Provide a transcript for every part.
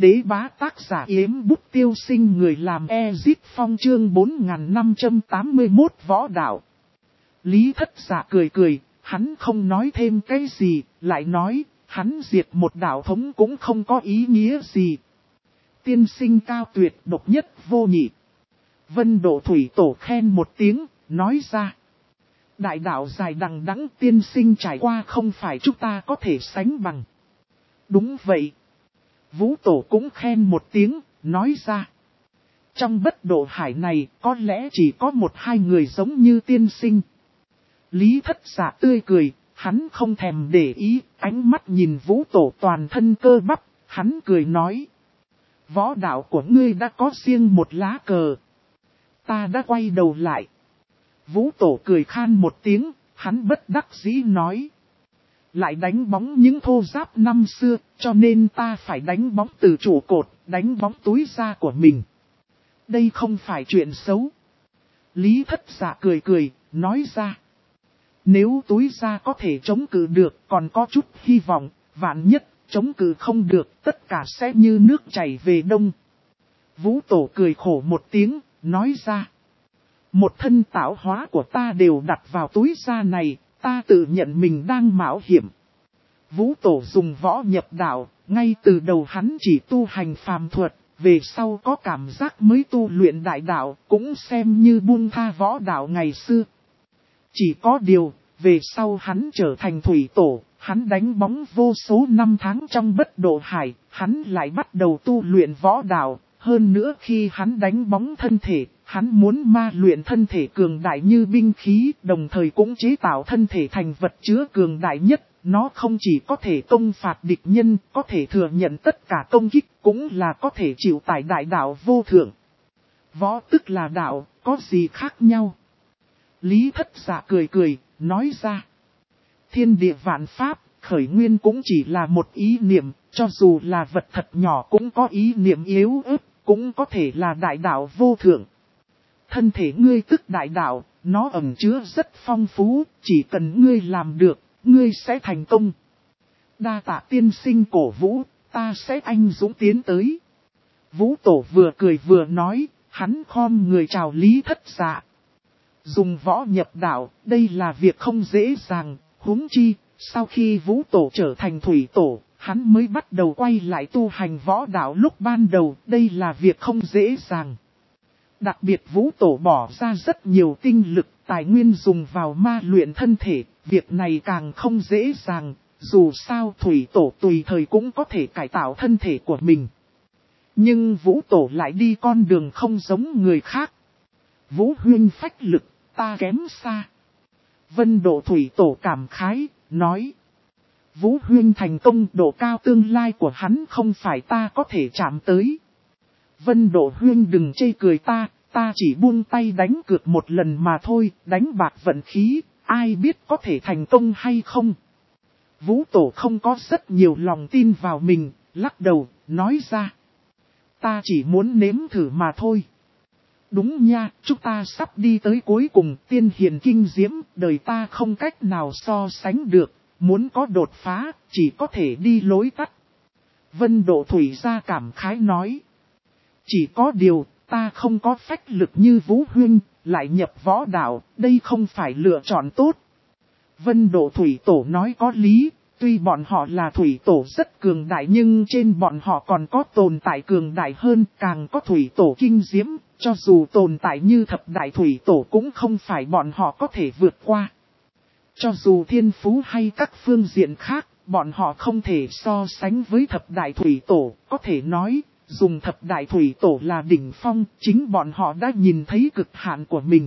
Đế bá tác giả Yếm Bút Tiêu Sinh, người làm Ezit Phong, chương 4581 võ đạo. Lý Thất Dạ cười cười, hắn không nói thêm cái gì, lại nói, hắn diệt một đạo thống cũng không có ý nghĩa gì. Tiên sinh cao tuyệt, độc nhất vô nhị. Vân Độ Thủy Tổ khen một tiếng, nói ra. Đại đạo dài đằng đẵng, tiên sinh trải qua không phải chúng ta có thể sánh bằng. Đúng vậy. Vũ Tổ cũng khen một tiếng, nói ra. Trong bất độ hải này, có lẽ chỉ có một hai người giống như tiên sinh. Lý Thất Dạ tươi cười, hắn không thèm để ý, ánh mắt nhìn Vũ Tổ toàn thân cơ bắp, hắn cười nói. Võ đạo của ngươi đã có riêng một lá cờ. Ta đã quay đầu lại. Vũ Tổ cười khan một tiếng, hắn bất đắc dĩ nói. Lại đánh bóng những thô giáp năm xưa, cho nên ta phải đánh bóng từ trụ cột, đánh bóng túi da của mình. Đây không phải chuyện xấu. Lý Thất Dạ cười cười, nói ra. Nếu túi da có thể chống cự được, còn có chút hy vọng, vạn nhất, chống cự không được, tất cả sẽ như nước chảy về đông. Vũ Tổ cười khổ một tiếng, nói ra. Một thân tạo hóa của ta đều đặt vào túi da này, ta tự nhận mình đang mạo hiểm. Vũ Tổ dùng võ nhập đạo, ngay từ đầu hắn chỉ tu hành phàm thuật, về sau có cảm giác mới tu luyện đại đạo, cũng xem như buông tha võ đạo ngày xưa. Chỉ có điều, về sau hắn trở thành thủy tổ, hắn đánh bóng vô số năm tháng trong bất độ hải, hắn lại bắt đầu tu luyện võ đạo. Hơn nữa khi hắn đánh bóng thân thể, hắn muốn ma luyện thân thể cường đại như binh khí, đồng thời cũng chế tạo thân thể thành vật chứa cường đại nhất. Nó không chỉ có thể công phạt địch nhân, có thể thừa nhận tất cả công kích, cũng là có thể chịu tải đại đạo vô thượng. Võ tức là đạo, có gì khác nhau? Lý Thất Dạ cười cười, nói ra. Thiên địa vạn pháp, khởi nguyên cũng chỉ là một ý niệm, cho dù là vật thật nhỏ cũng có ý niệm yếu ớt, cũng có thể là đại đạo vô thượng. Thân thể ngươi tức đại đạo, nó ẩn chứa rất phong phú, chỉ cần ngươi làm được, ngươi sẽ thành công. Đa tạ tiên sinh cổ vũ, ta sẽ anh dũng tiến tới. Vũ Tổ vừa cười vừa nói, hắn khom người chào Lý Thất Dạ. Dùng võ nhập đạo, đây là việc không dễ dàng, huống chi, sau khi Vũ Tổ trở thành thủy tổ, hắn mới bắt đầu quay lại tu hành võ đạo lúc ban đầu, đây là việc không dễ dàng. Đặc biệt Vũ Tổ bỏ ra rất nhiều tinh lực, tài nguyên dùng vào ma luyện thân thể, việc này càng không dễ dàng, dù sao thủy tổ tùy thời cũng có thể cải tạo thân thể của mình. Nhưng Vũ Tổ lại đi con đường không giống người khác. Vũ huynh phách lực, ta kém xa. Vân Độ Thủy Tổ cảm khái, nói. Vũ huynh thành công, độ cao tương lai của hắn không phải ta có thể chạm tới. Vân Độ huynh đừng chê cười ta chỉ buông tay đánh cược một lần mà thôi, đánh bạc vận khí, ai biết có thể thành công hay không. Vũ Tổ không có rất nhiều lòng tin vào mình, lắc đầu, nói ra. Ta chỉ muốn nếm thử mà thôi. Đúng nha, chúng ta sắp đi tới cuối cùng, tiên hiền kinh diễm, đời ta không cách nào so sánh được, muốn có đột phá, chỉ có thể đi lối tắt. Vân Độ Thủy ra cảm khái nói. Chỉ có điều, ta không có phách lực như Vũ huynh, lại nhập võ đạo, đây không phải lựa chọn tốt. Vân Độ Thủy Tổ nói có lý, tuy bọn họ là thủy tổ rất cường đại nhưng trên bọn họ còn có tồn tại cường đại hơn, càng có thủy tổ kinh diễm, cho dù tồn tại như thập đại thủy tổ cũng không phải bọn họ có thể vượt qua. Cho dù thiên phú hay các phương diện khác, bọn họ không thể so sánh với thập đại thủy tổ, có thể nói, dùng thập đại thủy tổ là đỉnh phong, chính bọn họ đã nhìn thấy cực hạn của mình.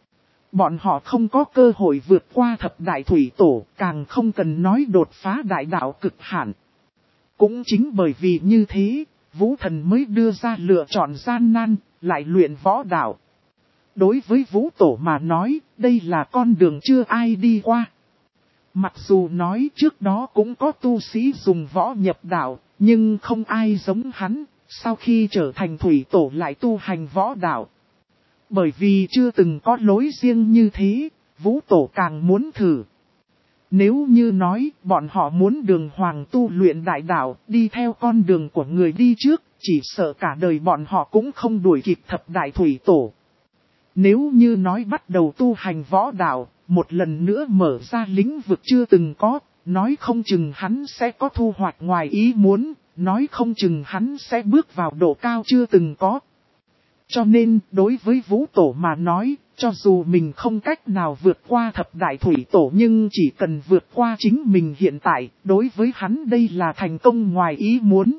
Bọn họ không có cơ hội vượt qua thập đại thủy tổ, càng không cần nói đột phá đại đạo cực hạn. Cũng chính bởi vì như thế, Vũ Thần mới đưa ra lựa chọn gian nan, lại luyện võ đạo. Đối với Vũ Tổ mà nói, đây là con đường chưa ai đi qua. Mặc dù nói trước đó cũng có tu sĩ dùng võ nhập đạo, nhưng không ai giống hắn, sau khi trở thành thủy tổ lại tu hành võ đạo. Bởi vì chưa từng có lối riêng như thế, Vũ Tổ càng muốn thử. Nếu như nói bọn họ muốn đường hoàng tu luyện đại đạo, đi theo con đường của người đi trước, chỉ sợ cả đời bọn họ cũng không đuổi kịp thập đại thủy tổ. Nếu như nói bắt đầu tu hành võ đạo, một lần nữa mở ra lĩnh vực chưa từng có, nói không chừng hắn sẽ có thu hoạch ngoài ý muốn, nói không chừng hắn sẽ bước vào độ cao chưa từng có. Cho nên, đối với Vũ Tổ mà nói, cho dù mình không cách nào vượt qua thập đại thủy tổ nhưng chỉ cần vượt qua chính mình hiện tại, đối với hắn đây là thành công ngoài ý muốn.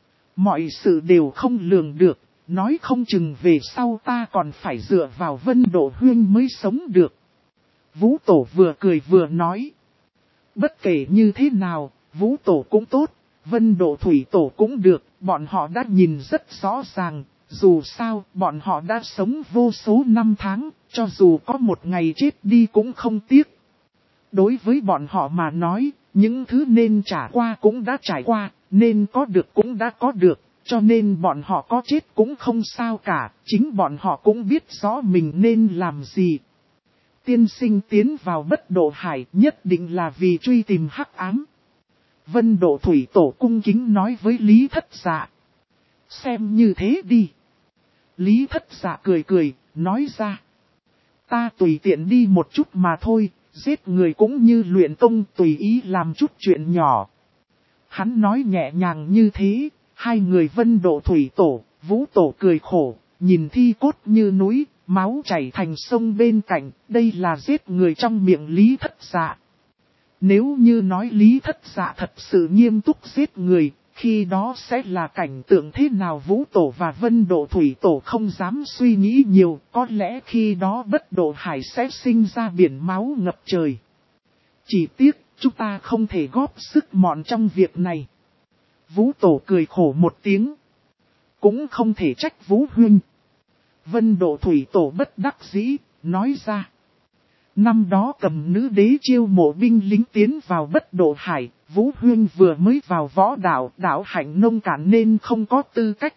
Mọi sự đều không lường được, nói không chừng về sau ta còn phải dựa vào Vân Độ Huyên mới sống được. Vũ Tổ vừa cười vừa nói. Bất kể như thế nào, Vũ Tổ cũng tốt, Vân Độ Thủy Tổ cũng được, bọn họ đã nhìn rất rõ ràng. Dù sao, bọn họ đã sống vô số năm tháng, cho dù có một ngày chết đi cũng không tiếc. Đối với bọn họ mà nói, những thứ nên trả qua cũng đã trải qua, nên có được cũng đã có được, cho nên bọn họ có chết cũng không sao cả, chính bọn họ cũng biết rõ mình nên làm gì. Tiên sinh tiến vào Bất Độ Hải nhất định là vì truy tìm hắc ám. Vân Độ Thủy Tổ cung kính nói với Lý Thất Dạ. Xem như thế đi. Lý Thất Dạ cười cười, nói ra. Ta tùy tiện đi một chút mà thôi, giết người cũng như luyện công tùy ý làm chút chuyện nhỏ. Hắn nói nhẹ nhàng như thế, hai người Vân Độ Thủy Tổ, Vũ Tổ cười khổ, nhìn thi cốt như núi, máu chảy thành sông bên cạnh, đây là giết người trong miệng Lý Thất Dạ. Nếu như nói Lý Thất Dạ thật sự nghiêm túc giết người, khi đó sẽ là cảnh tượng thế nào? Vũ Tổ và Vân Độ Thủy Tổ không dám suy nghĩ nhiều, có lẽ khi đó Bất Độ Hải sẽ sinh ra biển máu ngập trời. Chỉ tiếc, chúng ta không thể góp sức mọn trong việc này. Vũ Tổ cười khổ một tiếng. Cũng không thể trách Vũ Huynh. Vân Độ Thủy Tổ bất đắc dĩ, nói ra. Năm đó cầm nữ đế chiêu mộ binh lính tiến vào Bất Độ Hải, Vũ Huyên vừa mới vào võ đạo, đạo hạnh nông cạn nên không có tư cách.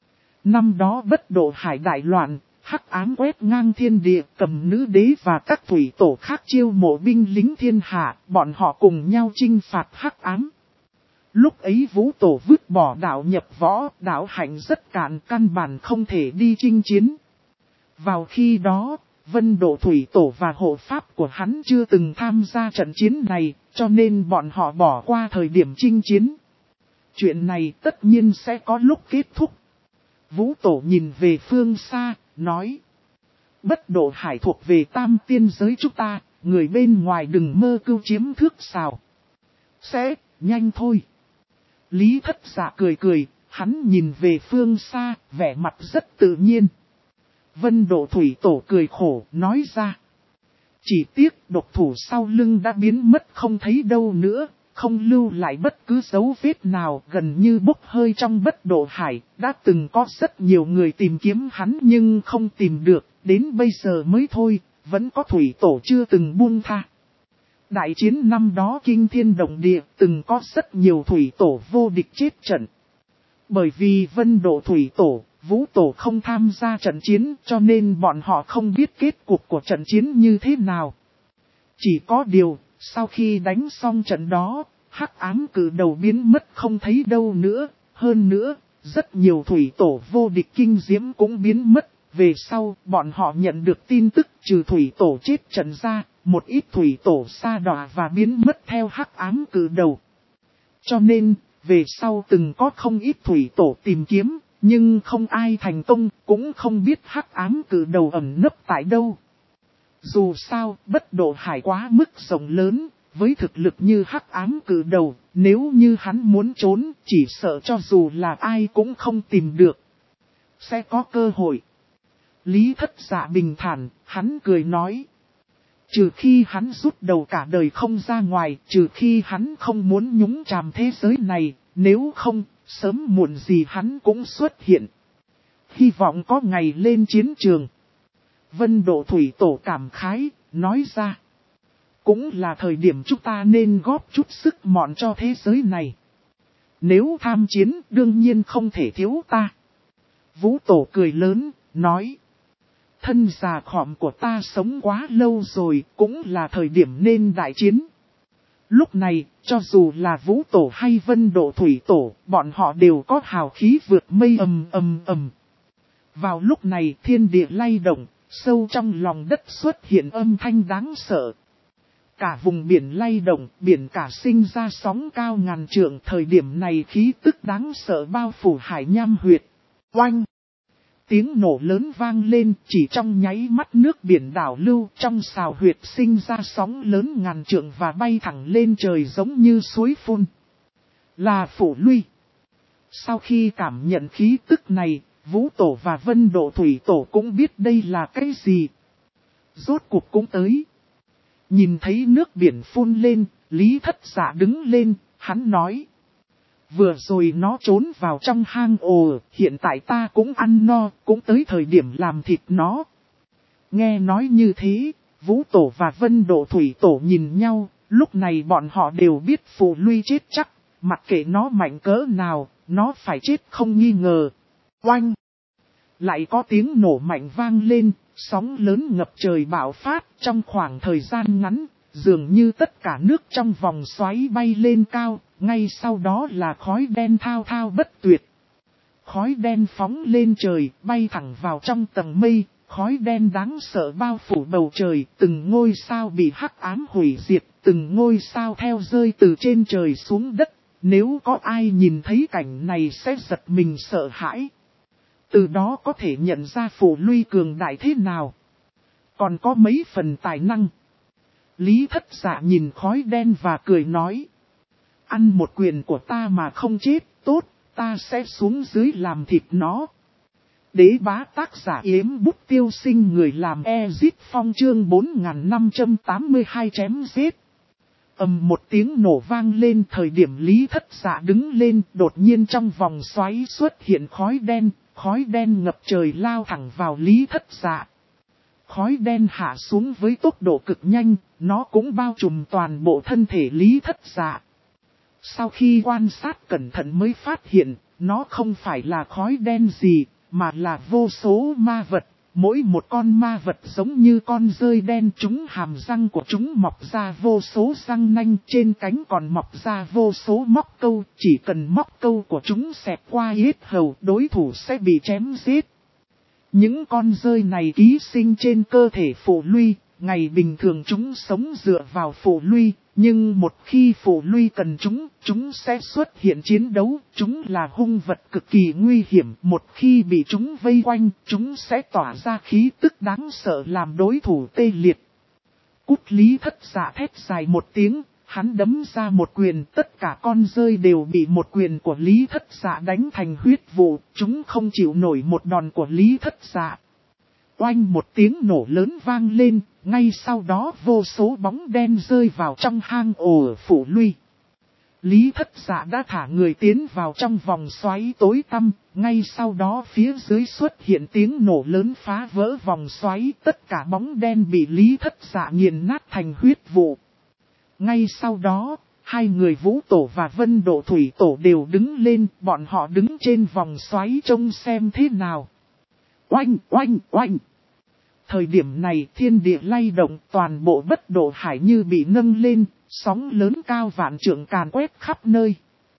Năm đó Bất Độ Hải đại loạn, hắc ám quét ngang thiên địa, cầm nữ đế và các thủy tổ khác chiêu mộ binh lính thiên hạ, bọn họ cùng nhau chinh phạt hắc ám. Lúc ấy Vũ Tổ vứt bỏ đạo nhập võ, đạo hạnh rất cạn, căn bản không thể đi chinh chiến. Vào khi đó, Vân Độ Thủy Tổ và hộ pháp của hắn chưa từng tham gia trận chiến này, cho nên bọn họ bỏ qua thời điểm chinh chiến. Chuyện này tất nhiên sẽ có lúc kết thúc. Vũ Tổ nhìn về phương xa, nói. Bất Độ Hải thuộc về tam tiên giới chúng ta, người bên ngoài đừng mơ cưu chiếm thước sào. Sẽ, nhanh thôi. Lý Thất Dạ cười cười, hắn nhìn về phương xa, vẻ mặt rất tự nhiên. Vân Độ Thủy Tổ cười khổ, nói ra. Chỉ tiếc độc thủ sau lưng đã biến mất không thấy đâu nữa, không lưu lại bất cứ dấu vết nào, gần như bốc hơi trong Bất Độ Hải. Đã từng có rất nhiều người tìm kiếm hắn nhưng không tìm được, đến bây giờ mới thôi, vẫn có thủy tổ chưa từng buông tha. Đại chiến năm đó kinh thiên động địa, từng có rất nhiều thủy tổ vô địch chết trận. Bởi vì Vân Độ Thủy Tổ, Vũ Tổ không tham gia trận chiến, cho nên bọn họ không biết kết cục của trận chiến như thế nào. Chỉ có điều, sau khi đánh xong trận đó, hắc ám cử đầu biến mất không thấy đâu nữa. Hơn nữa, rất nhiều thủy tổ vô địch kinh diễm cũng biến mất. Về sau, bọn họ nhận được tin tức trừ thủy tổ chết trận ra, một ít thủy tổ sa đọa và biến mất theo hắc ám cử đầu. Cho nên, về sau từng có không ít thủy tổ tìm kiếm, nhưng không ai thành công, cũng không biết hắc ám cử đầu ẩn nấp tại đâu. Dù sao, Bất Độ Hải quá mức rộng lớn, với thực lực như hắc ám cử đầu, nếu như hắn muốn trốn, chỉ sợ cho dù là ai cũng không tìm được. Sẽ có cơ hội. Lý Thất Dạ bình thản, hắn cười nói. Trừ khi hắn rút đầu cả đời không ra ngoài, trừ khi hắn không muốn nhúng chàm thế giới này, nếu không, sớm muộn gì hắn cũng xuất hiện. Hy vọng có ngày lên chiến trường. Vân Độ Thủy Tổ cảm khái, nói ra. Cũng là thời điểm chúng ta nên góp chút sức mọn cho thế giới này. Nếu tham chiến, đương nhiên không thể thiếu ta. Vũ Tổ cười lớn, nói. Thân già khọm của ta sống quá lâu rồi, cũng là thời điểm nên đại chiến. Lúc này, cho dù là Vũ Tổ hay Vân Độ Thủy Tổ, bọn họ đều có hào khí vượt mây ầm ầm ầm. Vào lúc này thiên địa lay động, sâu trong lòng đất xuất hiện âm thanh đáng sợ. Cả vùng biển lay động, biển cả sinh ra sóng cao ngàn trượng. Thời điểm này khí tức đáng sợ bao phủ Hải Nham huyệt. Oanh! Tiếng nổ lớn vang lên, chỉ trong nháy mắt nước biển đảo lưu trong sào huyệt sinh ra sóng lớn ngàn trượng và bay thẳng lên trời giống như suối phun. Là Phù Luy. Sau khi cảm nhận khí tức này, Vũ Tổ và Vân Độ Thủy Tổ cũng biết đây là cái gì. Rốt cuộc cũng tới. Nhìn thấy nước biển phun lên, Lý Thất Dạ đứng lên, hắn nói. Vừa rồi nó trốn vào trong hang ổ, hiện tại ta cũng ăn no, cũng tới thời điểm làm thịt nó. Nghe nói như thế, Vũ Tổ và Vân Độ Thủy Tổ nhìn nhau, lúc này bọn họ đều biết Phù Luy chết chắc, mặc kệ nó mạnh cỡ nào, nó phải chết không nghi ngờ. Oanh! Lại có tiếng nổ mạnh vang lên, sóng lớn ngập trời bạo phát trong khoảng thời gian ngắn, dường như tất cả nước trong vòng xoáy bay lên cao, ngay sau đó là khói đen thao thao bất tuyệt. Khói đen phóng lên trời, bay thẳng vào trong tầng mây, khói đen đáng sợ bao phủ bầu trời, từng ngôi sao bị hắc ám hủy diệt, từng ngôi sao theo rơi từ trên trời xuống đất. Nếu có ai nhìn thấy cảnh này sẽ giật mình sợ hãi. Từ đó có thể nhận ra Phù Luy cường đại thế nào. Còn có mấy phần tài năng. Lý Thất Dạ nhìn khói đen và cười nói. Ăn một quyền của ta mà không chết, tốt, ta sẽ xuống dưới làm thịt nó. Đế bá tác giả Yếm Bút Tiêu Sinh người làm Ezit Phong chương 4582 chém giết. Một tiếng nổ vang lên, thời điểm Lý Thất Dạ đứng lên, đột nhiên trong vòng xoáy xuất hiện khói đen ngập trời lao thẳng vào Lý Thất Dạ. Khói đen hạ xuống với tốc độ cực nhanh, nó cũng bao trùm toàn bộ thân thể Lý Thất Dạ. Sau khi quan sát cẩn thận mới phát hiện, nó không phải là khói đen gì, mà là vô số ma vật. Mỗi một con ma vật giống như con dơi đen, chúng hàm răng của chúng mọc ra vô số răng nanh, trên cánh còn mọc ra vô số móc câu, chỉ cần móc câu của chúng xẹt qua yết hầu, đối thủ sẽ bị chém giết. Những con dơi này ký sinh trên cơ thể Phù Luy, ngày bình thường chúng sống dựa vào Phù Luy, nhưng một khi Phù Luy cần chúng sẽ xuất hiện chiến đấu, chúng là hung vật cực kỳ nguy hiểm, một khi bị chúng vây quanh, chúng sẽ tỏa ra khí tức đáng sợ làm đối thủ tê liệt. Cút! Lý Thất Dạ thét dài một tiếng, hắn đấm ra một quyền, tất cả con dơi đều bị một quyền của Lý Thất Dạ đánh thành huyết vụ, chúng không chịu nổi một đòn của Lý Thất Dạ. Oanh! Một tiếng nổ lớn vang lên, ngay sau đó vô số bóng đen rơi vào trong hang ổ Phù Luy. Lý Thất Dạ đã thả người tiến vào trong vòng xoáy tối tăm, ngay sau đó phía dưới xuất hiện tiếng nổ lớn phá vỡ vòng xoáy, tất cả bóng đen bị Lý Thất Dạ nghiền nát thành huyết vụ. Ngay sau đó, hai người Vũ Tổ và Vân Độ Thủy Tổ đều đứng lên, bọn họ đứng trên vòng xoáy trông xem thế nào. Oanh! Oanh! Oanh! Thời điểm này thiên địa lay động, toàn bộ Bất Độ Hải như bị nâng lên, sóng lớn cao vạn trượng càn quét khắp nơi.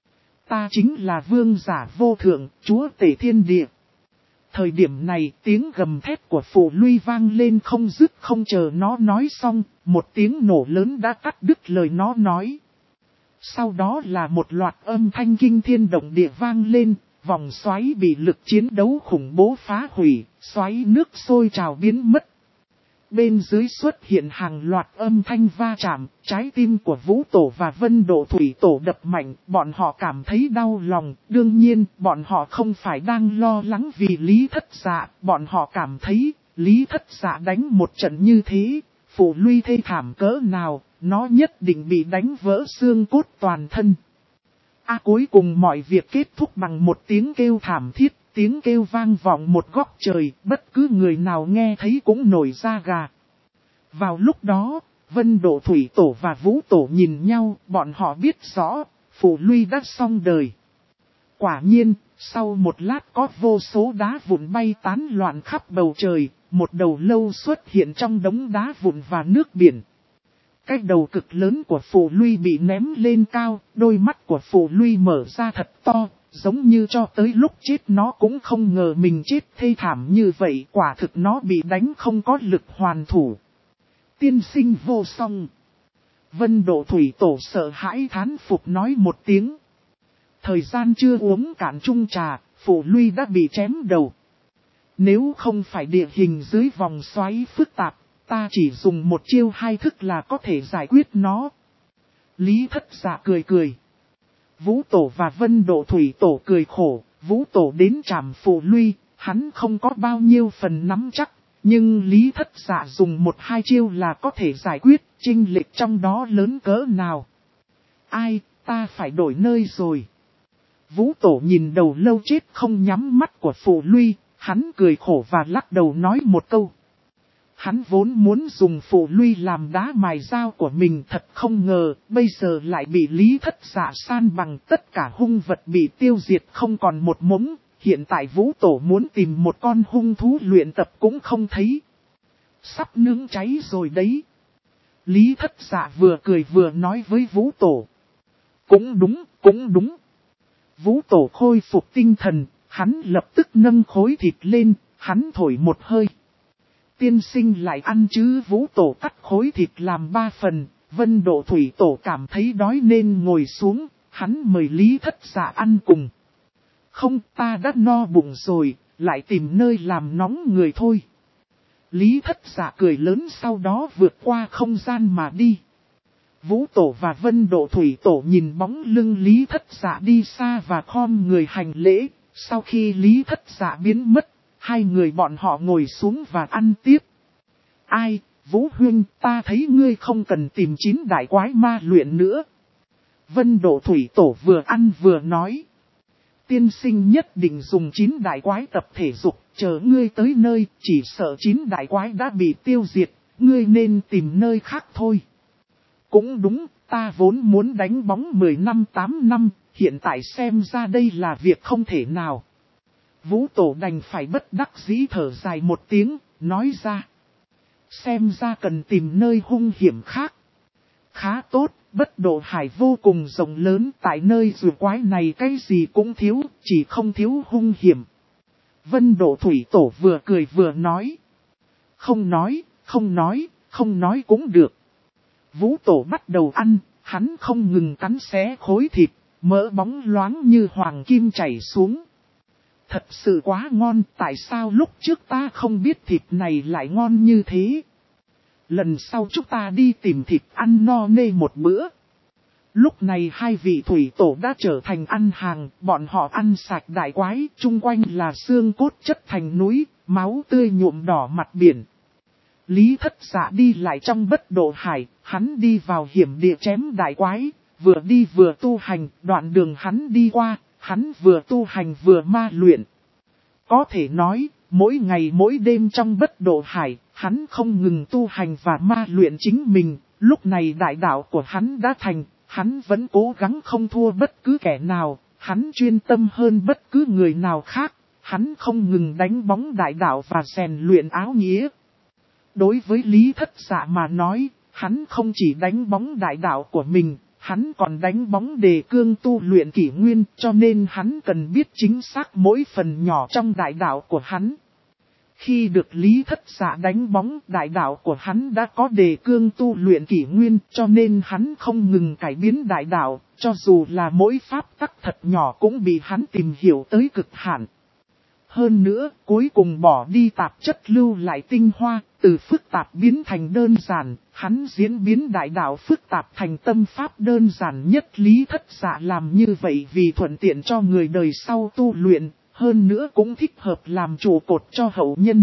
Ta chính là vương giả vô thượng, chúa tể thiên địa. Thời điểm này tiếng gầm thét của Phù Luy vang lên không dứt, không chờ nó nói xong, một tiếng nổ lớn đã cắt đứt lời nó nói. Sau đó là một loạt âm thanh kinh thiên động địa vang lên, vòng xoáy bị lực chiến đấu khủng bố phá hủy, xoáy nước sôi trào biến mất. Bên dưới xuất hiện hàng loạt âm thanh va chạm, trái tim của Vũ Tổ và Vân Độ Thủy Tổ đập mạnh, bọn họ cảm thấy đau lòng. Đương nhiên, bọn họ không phải đang lo lắng vì Lý Thất Dạ, bọn họ cảm thấy, Lý Thất Dạ đánh một trận như thế, Phù Luy thê thảm cỡ nào, nó nhất định bị đánh vỡ xương cốt toàn thân. Cuối cùng mọi việc kết thúc bằng một tiếng kêu thảm thiết. Tiếng kêu vang vọng một góc trời, bất cứ người nào nghe thấy cũng nổi da gà. Vào lúc đó, Vân Độ Thủy Tổ và Vũ Tổ nhìn nhau, bọn họ biết rõ, Phù Luy đã xong đời. Quả nhiên, sau một lát có vô số đá vụn bay tán loạn khắp bầu trời, một đầu lâu xuất hiện trong đống đá vụn và nước biển. Cái đầu cực lớn của Phù Luy bị ném lên cao, đôi mắt của Phù Luy mở ra thật to, giống như cho tới lúc chết nó cũng không ngờ mình chết thê thảm như vậy, quả thực nó bị đánh không có lực hoàn thủ. Tiên sinh vô song. Vân Độ Thủy Tổ sợ hãi thán phục nói một tiếng. Thời gian chưa uống cạn chung trà, Phù Luy đã bị chém đầu. Nếu không phải địa hình dưới vòng xoáy phức tạp, ta chỉ dùng một chiêu hai thức là có thể giải quyết nó. Lý Thất Dạ cười cười. Vũ Tổ và Vân Độ Thủy Tổ cười khổ. Vũ Tổ đến trảm Phù Luy, hắn không có bao nhiêu phần nắm chắc. Nhưng Lý Thất Dạ dùng một hai chiêu là có thể giải quyết, chênh lệch trong đó lớn cỡ nào. Ai, ta phải đổi nơi rồi. Vũ Tổ nhìn đầu lâu chết không nhắm mắt của Phù Luy, hắn cười khổ và lắc đầu nói một câu. Hắn vốn muốn dùng Phù Luy làm đá mài dao của mình, thật không ngờ, bây giờ lại bị Lý Thất Dạ san bằng, tất cả hung vật bị tiêu diệt không còn một mống. Hiện tại Vũ Tổ muốn tìm một con hung thú luyện tập cũng không thấy. Sắp nướng cháy rồi đấy. Lý Thất Dạ vừa cười vừa nói với Vũ Tổ. Cũng đúng, cũng đúng. Vũ Tổ khôi phục tinh thần, hắn lập tức nâng khối thịt lên, hắn thổi một hơi. Tiên sinh lại ăn chứ? Vũ Tổ cắt khối thịt làm 3 phần, Vân Độ Thủy Tổ cảm thấy đói nên ngồi xuống, hắn mời Lý Thất Dạ ăn cùng. Không, ta đã no bụng rồi, lại tìm nơi làm nóng người thôi. Lý Thất Dạ cười lớn sau đó vượt qua không gian mà đi. Vũ Tổ và Vân Độ Thủy Tổ nhìn bóng lưng Lý Thất Dạ đi xa và khom người hành lễ. Sau khi Lý Thất Dạ biến mất, hai người bọn họ ngồi xuống và ăn tiếp. Ai, Vũ Huynh, ta thấy ngươi không cần tìm 9 đại quái ma luyện nữa. Vân Độ Thủy Tổ vừa ăn vừa nói. Tiên sinh nhất định dùng 9 đại quái tập thể dục, chờ ngươi tới nơi, chỉ sợ 9 đại quái đã bị tiêu diệt, ngươi nên tìm nơi khác thôi. Cũng đúng, ta vốn muốn đánh bóng 10 năm 8 năm, hiện tại xem ra đây là việc không thể nào. Vũ Tổ đành phải bất đắc dĩ thở dài một tiếng, nói ra. Xem ra cần tìm nơi hung hiểm khác. Khá tốt, Bất Độ Hải vô cùng rộng lớn, tại nơi rùa quái này cái gì cũng thiếu, chỉ không thiếu hung hiểm. Vân Độ Thủy Tổ vừa cười vừa nói. Không nói, không nói, không nói cũng được. Vũ Tổ bắt đầu ăn, hắn không ngừng cắn xé khối thịt, mỡ bóng loáng như hoàng kim chảy xuống. Thật sự quá ngon, tại sao lúc trước ta không biết thịt này lại ngon như thế? Lần sau chúng ta đi tìm thịt ăn no nê một bữa. Lúc này hai vị thủy tổ đã trở thành ăn hàng, bọn họ ăn sạch đại quái, chung quanh là xương cốt chất thành núi, máu tươi nhuộm đỏ mặt biển. Lý Thất Dạ đi lại trong Bất Độ Hải, hắn đi vào hiểm địa chém đại quái, vừa đi vừa tu hành, đoạn đường hắn đi qua, hắn vừa tu hành vừa ma luyện. Có thể nói, mỗi ngày mỗi đêm trong Bất Độ Hải, hắn không ngừng tu hành và ma luyện chính mình, lúc này đại đạo của hắn đã thành, hắn vẫn cố gắng không thua bất cứ kẻ nào, hắn chuyên tâm hơn bất cứ người nào khác, hắn không ngừng đánh bóng đại đạo và rèn luyện áo nghĩa. Đối với Lý Thất Dạ mà nói, hắn không chỉ đánh bóng đại đạo của mình, hắn còn đánh bóng đề cương tu luyện kỷ nguyên, cho nên hắn cần biết chính xác mỗi phần nhỏ trong đại đạo của hắn. Khi được Lý Thất Dạ đánh bóng, đại đạo của hắn đã có đề cương tu luyện kỷ nguyên, cho nên hắn không ngừng cải biến đại đạo, cho dù là mỗi pháp tắc thật nhỏ cũng bị hắn tìm hiểu tới cực hạn. Hơn nữa, cuối cùng bỏ đi tạp chất lưu lại tinh hoa, từ phức tạp biến thành đơn giản, hắn diễn biến đại đạo phức tạp thành tâm pháp đơn giản nhất. Lý Thất Dạ làm như vậy vì thuận tiện cho người đời sau tu luyện, hơn nữa cũng thích hợp làm trụ cột cho hậu nhân.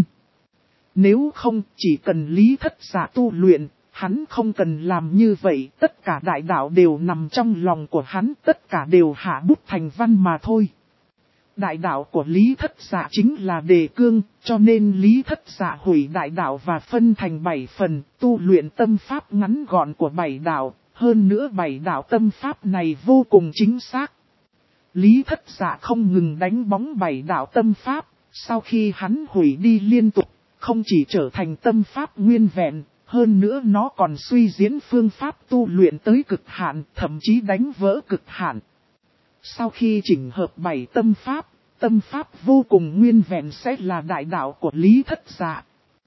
Nếu không, chỉ cần Lý Thất Dạ tu luyện, hắn không cần làm như vậy, tất cả đại đạo đều nằm trong lòng của hắn, tất cả đều hạ bút thành văn mà thôi. Đại đạo của Lý Thất Dạ chính là đề cương, cho nên Lý Thất Dạ hủy đại đạo và phân thành 7 phần, tu luyện tâm pháp ngắn gọn của 7 đạo, hơn nữa 7 đạo tâm pháp này vô cùng chính xác. Lý Thất Dạ không ngừng đánh bóng 7 đạo tâm pháp, sau khi hắn hủy đi liên tục, không chỉ trở thành tâm pháp nguyên vẹn, Hơn nữa nó còn suy diễn phương pháp tu luyện tới cực hạn, thậm chí đánh vỡ cực hạn. Sau khi chỉnh hợp 7 tâm pháp vô cùng nguyên vẹn sẽ là đại đạo của Lý Thất Dạ.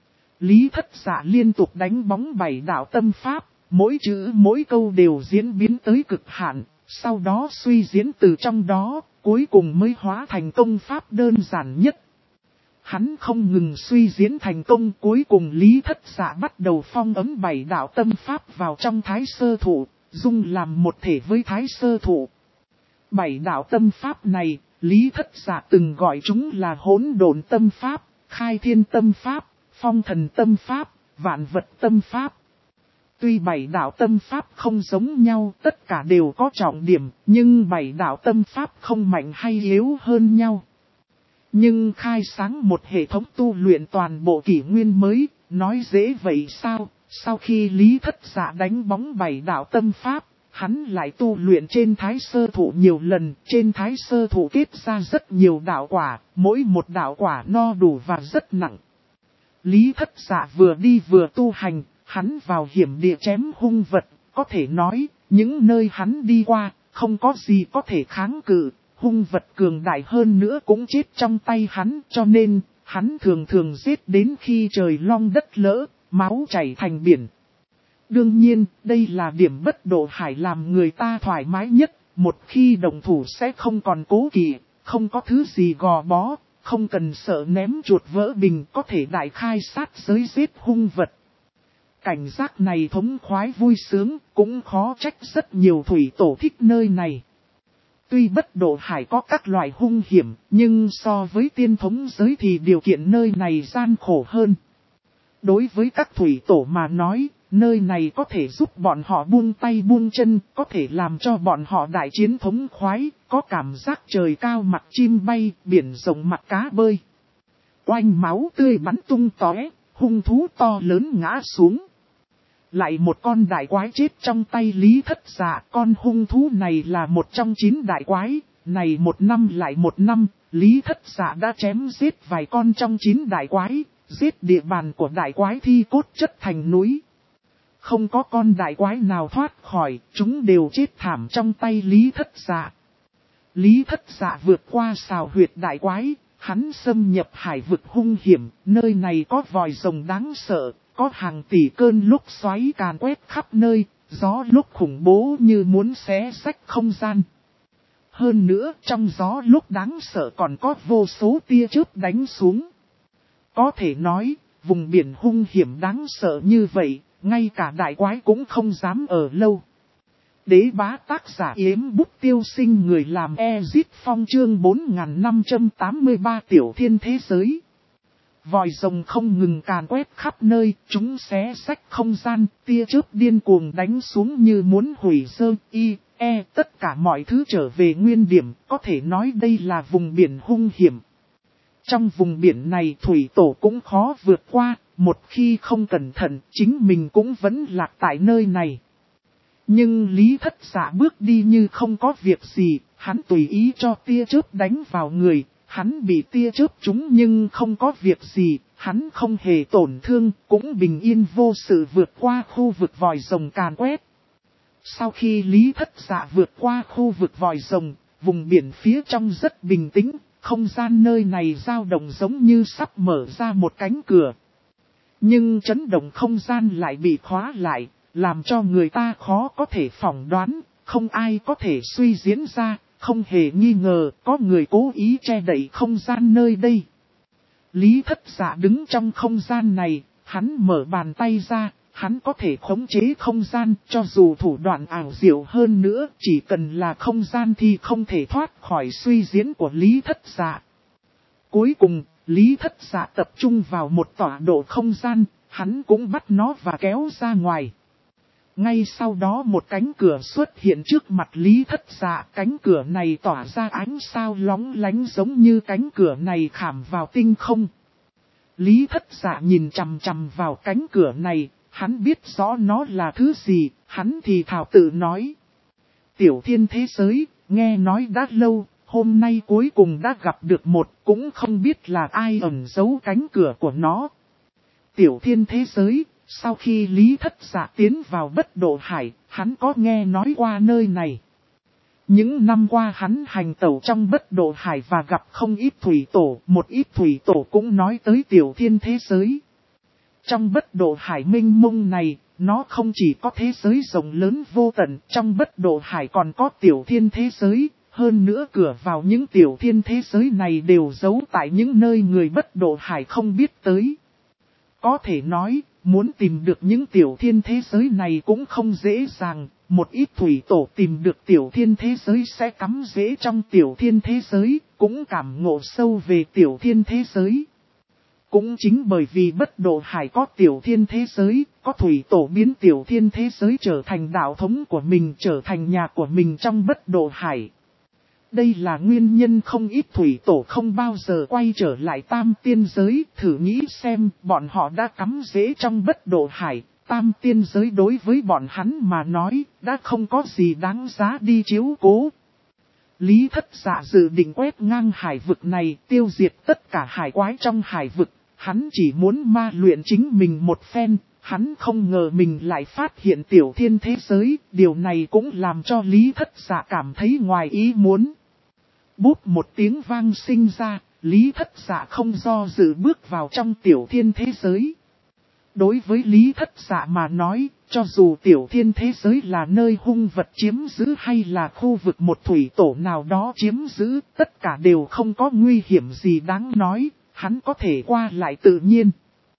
Lý Thất Dạ liên tục đánh bóng 7 đạo tâm pháp, mỗi chữ mỗi câu đều diễn biến tới cực hạn, sau đó suy diễn từ trong đó, cuối cùng mới hóa thành công pháp đơn giản nhất. Hắn không ngừng suy diễn thành công, cuối cùng Lý Thất Dạ bắt đầu phong ấn 7 đạo tâm pháp vào trong Thái Sơ Thụ, dung làm một thể với Thái Sơ Thụ. 7 đạo tâm pháp này, Lý Thất Dạ từng gọi chúng là hỗn độn tâm pháp, khai thiên tâm pháp, phong thần tâm pháp, vạn vật tâm pháp. Tuy 7 đạo tâm pháp không giống nhau, tất cả đều có trọng điểm, nhưng 7 đạo tâm pháp không mạnh hay yếu hơn nhau. Nhưng khai sáng một hệ thống tu luyện toàn bộ kỷ nguyên mới, nói dễ vậy sao? Sau khi Lý Thất Dạ đánh bóng 7 đạo tâm pháp, hắn lại tu luyện trên Thái Sơ Thụ nhiều lần, trên Thái Sơ Thụ kết ra rất nhiều đạo quả, mỗi một đạo quả no đủ và rất nặng. Lý Thất Dạ vừa đi vừa tu hành, hắn vào hiểm địa chém hung vật, có thể nói, những nơi hắn đi qua, không có gì có thể kháng cự, hung vật cường đại hơn nữa cũng chết trong tay hắn, cho nên, hắn thường thường giết đến khi trời long đất lỡ, máu chảy thành biển. Đương nhiên, đây là điểm bất độ hải làm người ta thoải mái nhất, một khi động thủ sẽ không còn cố kỵ, không có thứ gì gò bó, không cần sợ ném chuột vỡ bình, có thể đại khai sát giới giết hung vật. Cảnh giác này thống khoái vui sướng, cũng khó trách rất nhiều thủy tổ thích nơi này. Tuy bất độ hải có các loại hung hiểm, nhưng so với tiên thống giới thì điều kiện nơi này gian khổ hơn. Đối với các thủy tổ mà nói, nơi này có thể giúp bọn họ buông tay buông chân, có thể làm cho bọn họ đại chiến thống khoái, có cảm giác trời cao mặt chim bay, biển rộng mặt cá bơi. Oanh máu tươi bắn tung tóe, hung thú to lớn ngã xuống. Lại một con đại quái chết trong tay Lý Thất Dạ, con hung thú này là một trong 9 đại quái, này một năm lại một năm, Lý Thất Dạ đã chém giết vài con trong 9 đại quái, giết địa bàn của đại quái thi cốt chất thành núi. Không có con đại quái nào thoát khỏi, chúng đều chết thảm trong tay Lý Thất Dạ. Lý Thất Dạ vượt qua sào huyệt đại quái, hắn xâm nhập hải vực hung hiểm, nơi này có vòi rồng đáng sợ, có hàng tỷ cơn lốc xoáy càn quét khắp nơi, gió lúc khủng bố như muốn xé rách không gian. Hơn nữa, trong gió lúc đáng sợ còn có vô số tia chớp đánh xuống. Có thể nói, vùng biển hung hiểm đáng sợ như vậy, ngay cả đại quái cũng không dám ở lâu. Đế bá tác giả Yếm Bút Tiêu Sinh, người làm Ezit Phong, chương 4583 Tiểu Thiên Thế Giới. Vòi rồng không ngừng càn quét khắp nơi, chúng xé xách không gian, tia chớp điên cuồng đánh xuống như muốn hủy sơ, tất cả mọi thứ trở về nguyên điểm, có thể nói đây là vùng biển hung hiểm. Trong vùng biển này thủy tổ cũng khó vượt qua, một khi không cẩn thận, chính mình cũng vẫn lạc tại nơi này. Nhưng Lý Thất Dạ bước đi như không có việc gì, hắn tùy ý cho tia chớp đánh vào người, hắn bị tia chớp trúng nhưng không có việc gì, hắn không hề tổn thương, cũng bình yên vô sự vượt qua khu vực vòi rồng càn quét. Sau khi Lý Thất Dạ vượt qua khu vực vòi rồng, vùng biển phía trong rất bình tĩnh, không gian nơi này dao động giống như sắp mở ra một cánh cửa. Nhưng chấn động không gian lại bị khóa lại, làm cho người ta khó có thể phỏng đoán, không ai có thể suy diễn ra, không hề nghi ngờ có người cố ý che đậy không gian nơi đây. Lý Thất Dạ đứng trong không gian này, hắn mở bàn tay ra, hắn có thể khống chế không gian, cho dù thủ đoạn ảo diệu hơn nữa, chỉ cần là không gian thì không thể thoát khỏi suy diễn của Lý Thất Dạ. Cuối cùng, Lý Thất Dạ tập trung vào một tọa độ không gian, hắn cũng bắt nó và kéo ra ngoài. Ngay sau đó một cánh cửa xuất hiện trước mặt Lý Thất Dạ, cánh cửa này tỏa ra ánh sao lóng lánh giống như cánh cửa này khảm vào tinh không. Lý Thất Dạ nhìn chằm chằm vào cánh cửa này, hắn biết rõ nó là thứ gì, hắn thì thào tự nói. Tiểu thiên thế giới, nghe nói đã lâu, hôm nay cuối cùng đã gặp được một, cũng không biết là ai ẩn giấu cánh cửa của nó. Tiểu thiên thế giới, Sau khi Lý Thất Dạ tiến vào Bất Độ Hải, hắn có nghe nói qua nơi này. Những năm qua hắn hành tẩu trong Bất Độ Hải và gặp không ít thủy tổ, một ít thủy tổ cũng nói tới tiểu thiên thế giới. Trong Bất Độ Hải mênh mông này, nó không chỉ có thế giới rộng lớn vô tận, trong Bất Độ Hải còn có tiểu thiên thế giới, hơn nữa cửa vào những tiểu thiên thế giới này đều giấu tại những nơi người Bất Độ Hải không biết tới. Có thể nói, muốn tìm được những tiểu thiên thế giới này cũng không dễ dàng, một ít thủy tổ tìm được tiểu thiên thế giới sẽ cắm rễ trong tiểu thiên thế giới, cũng cảm ngộ sâu về tiểu thiên thế giới. Cũng chính bởi vì Bất Độ Hải có tiểu thiên thế giới, có thủy tổ biến tiểu thiên thế giới trở thành đạo thống của mình, trở thành nhà của mình trong Bất Độ Hải. Đây là nguyên nhân không ít thủy tổ không bao giờ quay trở lại tam tiên giới, thử nghĩ xem bọn họ đã cắm rễ trong Bất Độ Hải, tam tiên giới đối với bọn hắn mà nói đã không có gì đáng giá đi chiếu cố. Lý Thất Dạ dự định quét ngang hải vực này, tiêu diệt tất cả hải quái trong hải vực, hắn chỉ muốn ma luyện chính mình một phen. Hắn không ngờ mình lại phát hiện tiểu thiên thế giới, điều này cũng làm cho Lý Thất Dạ cảm thấy ngoài ý muốn. Bút một tiếng vang sinh ra, Lý Thất Dạ không do dự bước vào trong tiểu thiên thế giới. Đối với Lý Thất Dạ mà nói, cho dù tiểu thiên thế giới là nơi hung vật chiếm giữ hay là khu vực một thủy tổ nào đó chiếm giữ, tất cả đều không có nguy hiểm gì đáng nói, hắn có thể qua lại tự nhiên.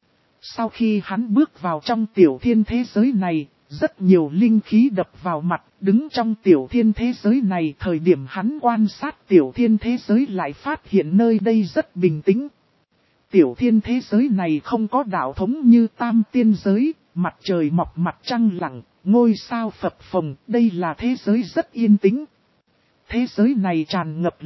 Sau khi hắn bước vào trong tiểu thiên thế giới này, rất nhiều linh khí đập vào mặt, đứng trong tiểu thiên thế giới này thời điểm hắn quan sát tiểu thiên thế giới lại phát hiện nơi đây rất bình tĩnh. Tiểu thiên thế giới này không có đạo thống như tam tiên giới, mặt trời mọc mặt trăng lặng, ngôi sao phập phồng, đây là thế giới rất yên tĩnh. Thế giới này tràn ngập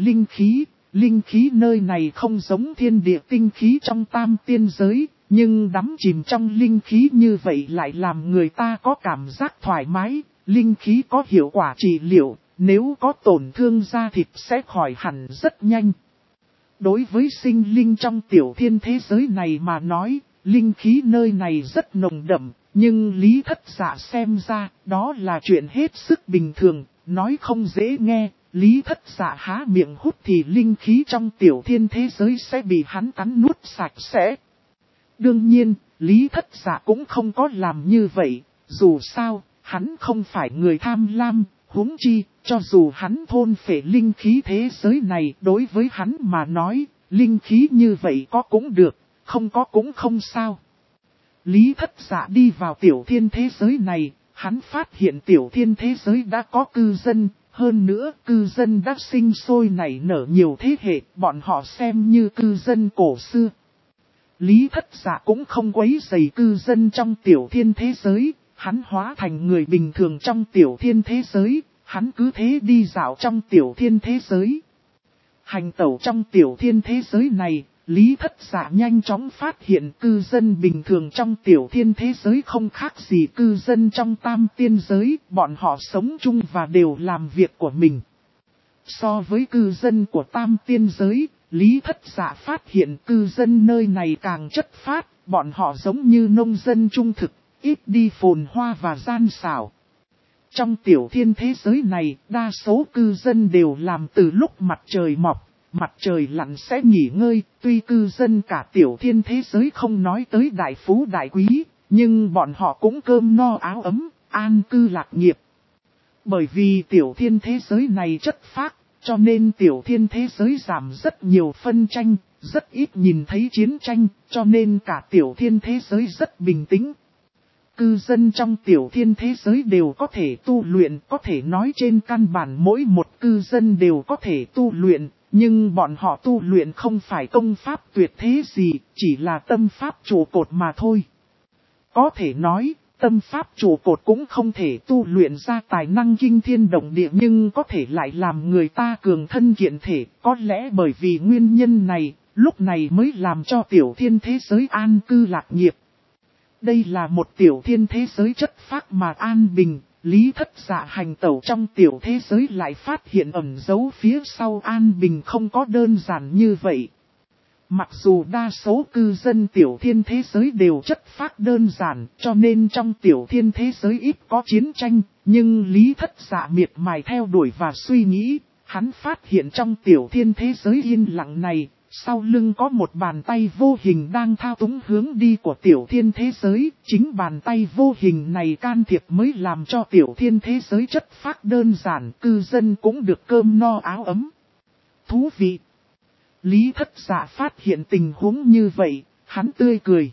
linh khí nơi này không giống thiên địa tinh khí trong tam tiên giới. Nhưng đắm chìm trong linh khí như vậy lại làm người ta có cảm giác thoải mái, linh khí có hiệu quả trị liệu, nếu có tổn thương da thịt sẽ khỏi hẳn rất nhanh. Đối với sinh linh trong tiểu thiên thế giới này mà nói, linh khí nơi này rất nồng đậm, nhưng Lý Thất Dạ xem ra, đó là chuyện hết sức bình thường, nói không dễ nghe, Lý Thất Dạ há miệng hút thì linh khí trong tiểu thiên thế giới sẽ bị hắn cắn nuốt sạch sẽ. Đương nhiên, Lý Thất Dạ cũng không có làm như vậy, dù sao, hắn không phải người tham lam, huống chi, cho dù hắn thôn phệ linh khí thế giới này đối với hắn mà nói, linh khí như vậy có cũng được, không có cũng không sao. Lý Thất Dạ đi vào tiểu thiên thế giới này, hắn phát hiện tiểu thiên thế giới đã có cư dân, hơn nữa cư dân đã sinh sôi nảy nở nhiều thế hệ, bọn họ xem như cư dân cổ xưa. Lý Thất Dạ cũng không quấy rầy cư dân trong tiểu thiên thế giới, hắn hóa thành người bình thường trong tiểu thiên thế giới, hắn cứ thế đi dạo trong tiểu thiên thế giới. Hành tẩu trong tiểu thiên thế giới này, Lý Thất Dạ nhanh chóng phát hiện cư dân bình thường trong tiểu thiên thế giới không khác gì cư dân trong tam tiên giới, bọn họ sống chung và đều làm việc của mình. So với cư dân của tam tiên giới, Lý Thất Dạ phát hiện cư dân nơi này càng chất phát, bọn họ giống như nông dân trung thực, ít đi phồn hoa và gian xảo. Trong tiểu thiên thế giới này, đa số cư dân đều làm từ lúc mặt trời mọc, mặt trời lặn sẽ nghỉ ngơi, tuy cư dân cả tiểu thiên thế giới không nói tới đại phú đại quý, nhưng bọn họ cũng cơm no áo ấm, an cư lạc nghiệp. Bởi vì tiểu thiên thế giới này chất phác, cho nên tiểu thiên thế giới giảm rất nhiều phân tranh, rất ít nhìn thấy chiến tranh, cho nên cả tiểu thiên thế giới rất bình tĩnh. Cư dân trong tiểu thiên thế giới đều có thể tu luyện, có thể nói trên căn bản mỗi một cư dân đều có thể tu luyện, nhưng bọn họ tu luyện không phải công pháp tuyệt thế gì, chỉ là tâm pháp trụ cột mà thôi. Có thể nói, tâm pháp trụ cột cũng không thể tu luyện ra tài năng kinh thiên động địa nhưng có thể lại làm người ta cường thân kiện thể, có lẽ bởi vì nguyên nhân này, lúc này mới làm cho tiểu thiên thế giới an cư lạc nghiệp. Đây là một tiểu thiên thế giới chất phác mà an bình, Lý Thất Dạ hành tẩu trong tiểu thế giới lại phát hiện ẩn dấu phía sau an bình không có đơn giản như vậy. Mặc dù đa số cư dân tiểu thiên thế giới đều chất phác đơn giản, cho nên trong tiểu thiên thế giới ít có chiến tranh, nhưng Lý Thất Dạ miệt mài theo đuổi và suy nghĩ, hắn phát hiện trong tiểu thiên thế giới yên lặng này, sau lưng có một bàn tay vô hình đang thao túng hướng đi của tiểu thiên thế giới, chính bàn tay vô hình này can thiệp mới làm cho tiểu thiên thế giới chất phác đơn giản, cư dân cũng được cơm no áo ấm. Thú vị! Lý Thất Dạ phát hiện tình huống như vậy, hắn tươi cười.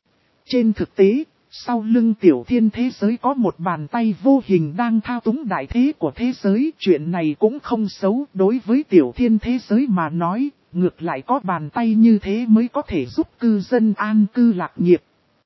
Trên thực tế, sau lưng tiểu thiên thế giới có một bàn tay vô hình đang thao túng đại thế của thế giới. Chuyện này cũng không xấu đối với tiểu thiên thế giới mà nói, ngược lại có bàn tay như thế mới có thể giúp cư dân an cư lạc nghiệp.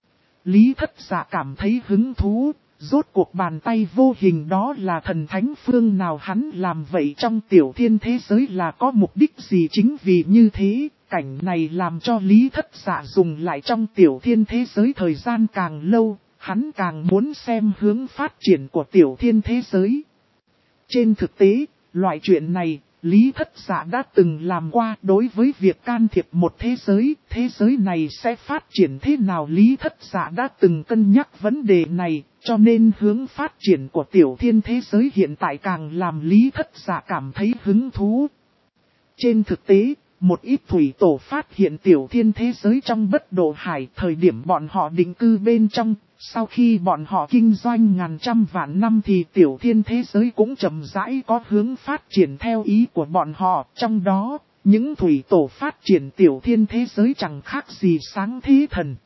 Lý Thất Dạ cảm thấy hứng thú. Rốt cuộc bàn tay vô hình đó là thần thánh phương nào, hắn làm vậy trong tiểu thiên thế giới là có mục đích gì? Chính vì như thế, cảnh này làm cho Lý Thất Dạ dùng lại trong tiểu thiên thế giới thời gian càng lâu, hắn càng muốn xem hướng phát triển của tiểu thiên thế giới. Trên thực tế, loại chuyện này, Lý Thất Dạ đã từng làm qua. Đối với việc can thiệp một thế giới này sẽ phát triển thế nào, Lý Thất Dạ đã từng cân nhắc vấn đề này, cho nên hướng phát triển của tiểu thiên thế giới hiện tại càng làm Lý Thất Dạ cảm thấy hứng thú. Trên thực tế, một ít thủy tổ phát hiện tiểu thiên thế giới trong Bất Độ Hải, thời điểm bọn họ định cư bên trong. Sau khi bọn họ kinh doanh ngàn trăm vạn năm thì tiểu thiên thế giới cũng chậm rãi có hướng phát triển theo ý của bọn họ. Trong đó, những thủy tổ phát triển tiểu thiên thế giới chẳng khác gì sáng thế thần.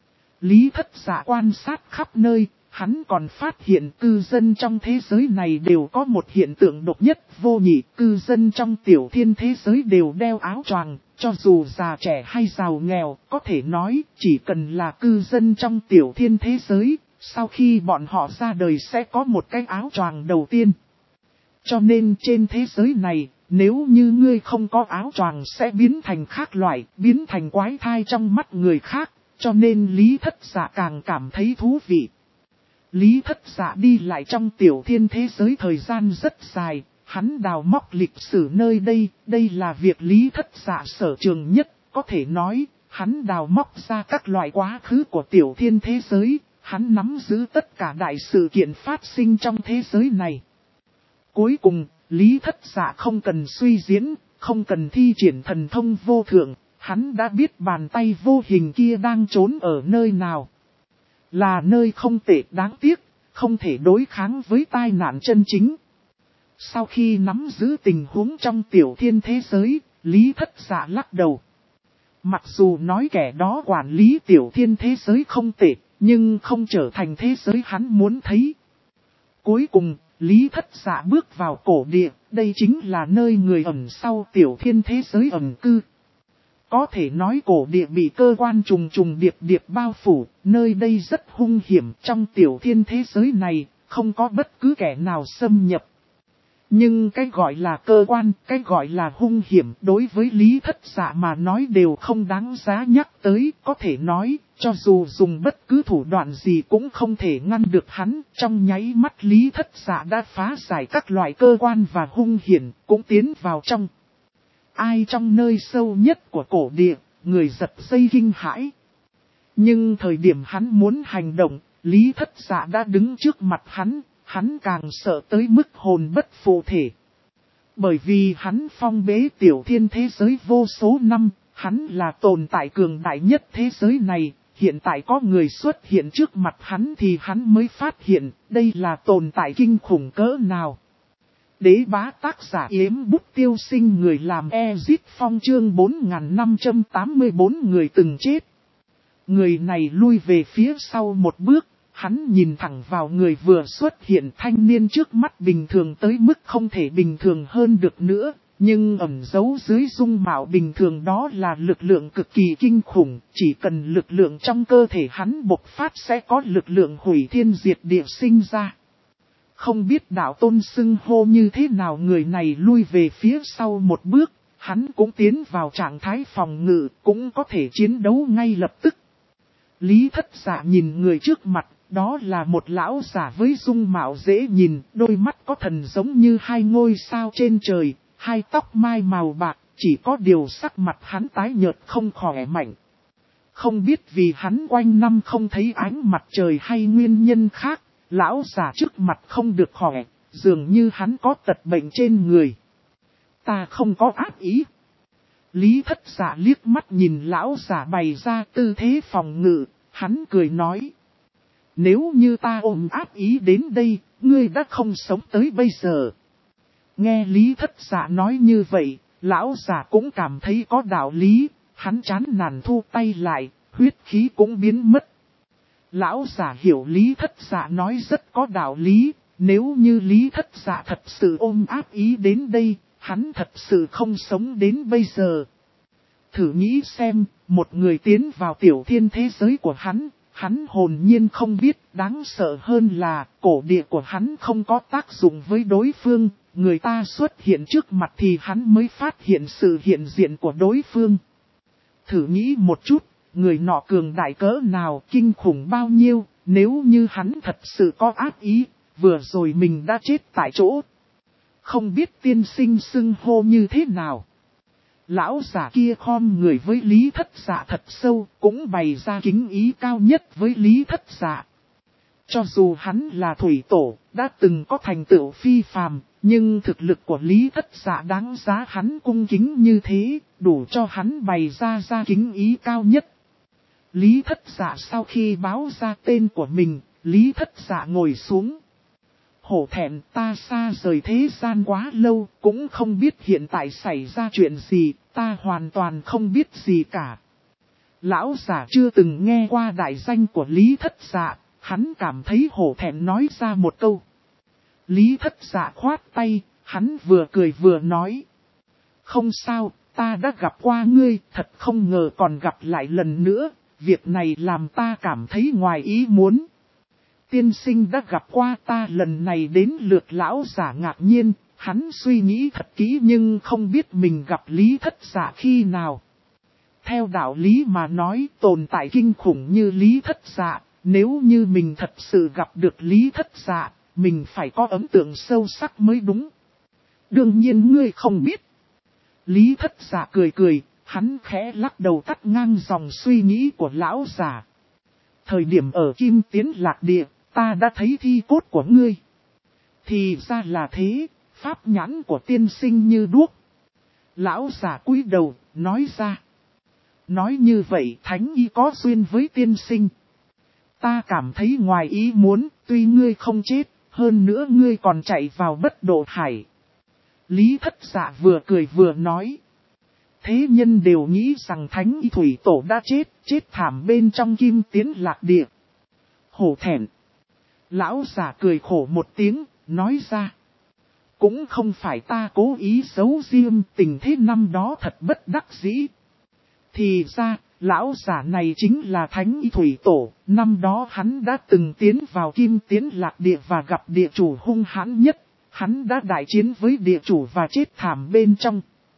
Lý Thất Dạ quan sát khắp nơi, hắn còn phát hiện cư dân trong thế giới này đều có một hiện tượng độc nhất vô nhị. Cư dân trong tiểu thiên thế giới đều đeo áo choàng. Cho dù già trẻ hay giàu nghèo, có thể nói chỉ cần là cư dân trong tiểu thiên thế giới, sau khi bọn họ ra đời sẽ có một cái áo choàng đầu tiên. Cho nên trên thế giới này, nếu như ngươi không có áo choàng sẽ biến thành khác loại, biến thành quái thai trong mắt người khác, cho nên Lý Thất Dạ càng cảm thấy thú vị. Lý Thất Dạ đi lại trong tiểu thiên thế giới thời gian rất dài. Hắn đào móc lịch sử nơi đây là việc Lý Thất Dạ sở trường nhất, có thể nói, hắn đào móc ra các loại quá khứ của tiểu thiên thế giới, hắn nắm giữ tất cả đại sự kiện phát sinh trong thế giới này. Cuối cùng, Lý Thất Dạ không cần suy diễn, không cần thi triển thần thông vô thượng, hắn đã biết bàn tay vô hình kia đang trốn ở nơi nào. Là nơi không tệ, đáng tiếc, không thể đối kháng với tai nạn chân chính. Sau khi nắm giữ tình huống trong tiểu thiên thế giới, Lý Thất Dạ lắc đầu. Mặc dù nói kẻ đó quản lý tiểu thiên thế giới không tệ, nhưng không trở thành thế giới hắn muốn thấy. Cuối cùng, Lý Thất Dạ bước vào cổ địa, đây chính là nơi người ẩn sau tiểu thiên thế giới ẩn cư. Có thể nói cổ địa bị cơ quan trùng trùng điệp điệp bao phủ, nơi đây rất hung hiểm. Trong tiểu thiên thế giới này, không có bất cứ kẻ nào xâm nhập. Nhưng cái gọi là cơ quan, cái gọi là hung hiểm đối với Lý Thất Dạ mà nói đều không đáng giá nhắc tới. Có thể nói, cho dù dùng bất cứ thủ đoạn gì cũng không thể ngăn được hắn. Trong nháy mắt Lý Thất Dạ đã phá giải các loại cơ quan và hung hiểm, cũng tiến vào trong. Ai trong nơi sâu nhất của cổ địa, người giật dây kinh hãi. Nhưng thời điểm hắn muốn hành động, Lý Thất Dạ đã đứng trước mặt hắn. Hắn càng sợ tới mức hồn bất phụ thể. Bởi vì hắn phong bế tiểu thiên thế giới vô số năm, hắn là tồn tại cường đại nhất thế giới này. Hiện tại có người xuất hiện trước mặt hắn thì hắn mới phát hiện đây là tồn tại kinh khủng cỡ nào. Đế bá tác giả Yếm Bút Tiêu Sinh, người làm Ezit Phong, chương 4584 người từng chết. Người này lui về phía sau một bước. Hắn nhìn thẳng vào người vừa xuất hiện. Thanh niên trước mắt bình thường tới mức không thể bình thường hơn được nữa. Nhưng ẩn giấu dưới dung mạo bình thường đó là lực lượng cực kỳ kinh khủng. Chỉ cần lực lượng trong cơ thể hắn bộc phát sẽ có lực lượng hủy thiên diệt địa sinh ra. Không biết đạo tôn xưng hô như thế nào, người này lui về phía sau một bước. Hắn cũng tiến vào trạng thái phòng ngự, cũng có thể chiến đấu ngay lập tức. Lý Thất Dạ nhìn người trước mặt. Đó là một lão giả với dung mạo dễ nhìn, đôi mắt có thần giống như hai ngôi sao trên trời, hai tóc mai màu bạc, chỉ có điều sắc mặt hắn tái nhợt không khỏe mạnh. Không biết vì hắn quanh năm không thấy ánh mặt trời hay nguyên nhân khác, lão già trước mặt không được khỏe, dường như hắn có tật bệnh trên người. Ta không có ác ý. Lý Thất Dạ liếc mắt nhìn lão già bày ra tư thế phòng ngự, hắn cười nói. Nếu như ta ôm ác ý đến đây, ngươi đã không sống tới bây giờ. Nghe Lý Thất Dạ nói như vậy, lão già cũng cảm thấy có đạo lý, hắn chán nản thu tay lại, huyết khí cũng biến mất. Lão già hiểu Lý Thất Dạ nói rất có đạo lý, nếu như Lý Thất Dạ thật sự ôm ác ý đến đây, hắn thật sự không sống đến bây giờ. Thử nghĩ xem, một người tiến vào tiểu thiên thế giới của hắn hồn nhiên không biết, đáng sợ hơn là cổ địa của hắn không có tác dụng với đối phương, người ta xuất hiện trước mặt thì hắn mới phát hiện sự hiện diện của đối phương. Thử nghĩ một chút, người nọ cường đại cỡ nào, kinh khủng bao nhiêu, nếu như hắn thật sự có ác ý, vừa rồi mình đã chết tại chỗ. Không biết tiên sinh xưng hô như thế nào. Lão giả kia khom người với Lý Thất Dạ thật sâu, cũng bày ra kính ý cao nhất với Lý Thất Dạ. Cho dù hắn là thủy tổ, đã từng có thành tựu phi phàm, nhưng thực lực của Lý Thất Dạ đáng giá hắn cung kính như thế, đủ cho hắn bày ra kính ý cao nhất. Lý Thất Dạ sau khi báo ra tên của mình, Lý Thất Dạ ngồi xuống. Hổ thẹn, ta xa rời thế gian quá lâu, cũng không biết hiện tại xảy ra chuyện gì, ta hoàn toàn không biết gì cả. Lão giả chưa từng nghe qua đại danh của Lý Thất Dạ, hắn cảm thấy hổ thẹn nói ra một câu. Lý Thất Dạ khoát tay, hắn vừa cười vừa nói. Không sao, ta đã gặp qua ngươi, thật không ngờ còn gặp lại lần nữa, việc này làm ta cảm thấy ngoài ý muốn. Tiên sinh đã gặp qua ta, lần này đến lượt lão giả ngạc nhiên, hắn suy nghĩ thật kỹ nhưng không biết mình gặp Lý Thất Dạ khi nào. Theo đạo lý mà nói, tồn tại kinh khủng như Lý Thất Dạ, nếu như mình thật sự gặp được Lý Thất Dạ, mình phải có ấn tượng sâu sắc mới đúng. Đương nhiên ngươi không biết. Lý Thất Dạ cười cười, hắn khẽ lắc đầu cắt ngang dòng suy nghĩ của lão giả. Thời điểm ở Kim Tiến Lạc Địa, ta đã thấy thi cốt của ngươi. Thì ra là thế, pháp nhãn của tiên sinh như đuốc. Lão giả cúi đầu, nói ra. Nói như vậy thánh y có duyên với tiên sinh. Ta cảm thấy ngoài ý muốn, tuy ngươi không chết, hơn nữa ngươi còn chạy vào bất độ hải. Lý Thất Dạ vừa cười vừa nói. Thế nhân đều nghĩ rằng thánh y thủy tổ đã chết thảm bên trong Kim Tiến Lạc Địa. Hổ thẹn. Lão giả cười khổ một tiếng, nói ra. Cũng không phải ta cố ý giấu riêng, tình thế năm đó thật bất đắc dĩ. Thì ra, lão giả này chính là thánh y thủy tổ, năm đó hắn đã từng tiến vào Kim Tiến Lạc Địa và gặp địa chủ hung hãn nhất, hắn đã đại chiến với địa chủ và chết thảm bên trong.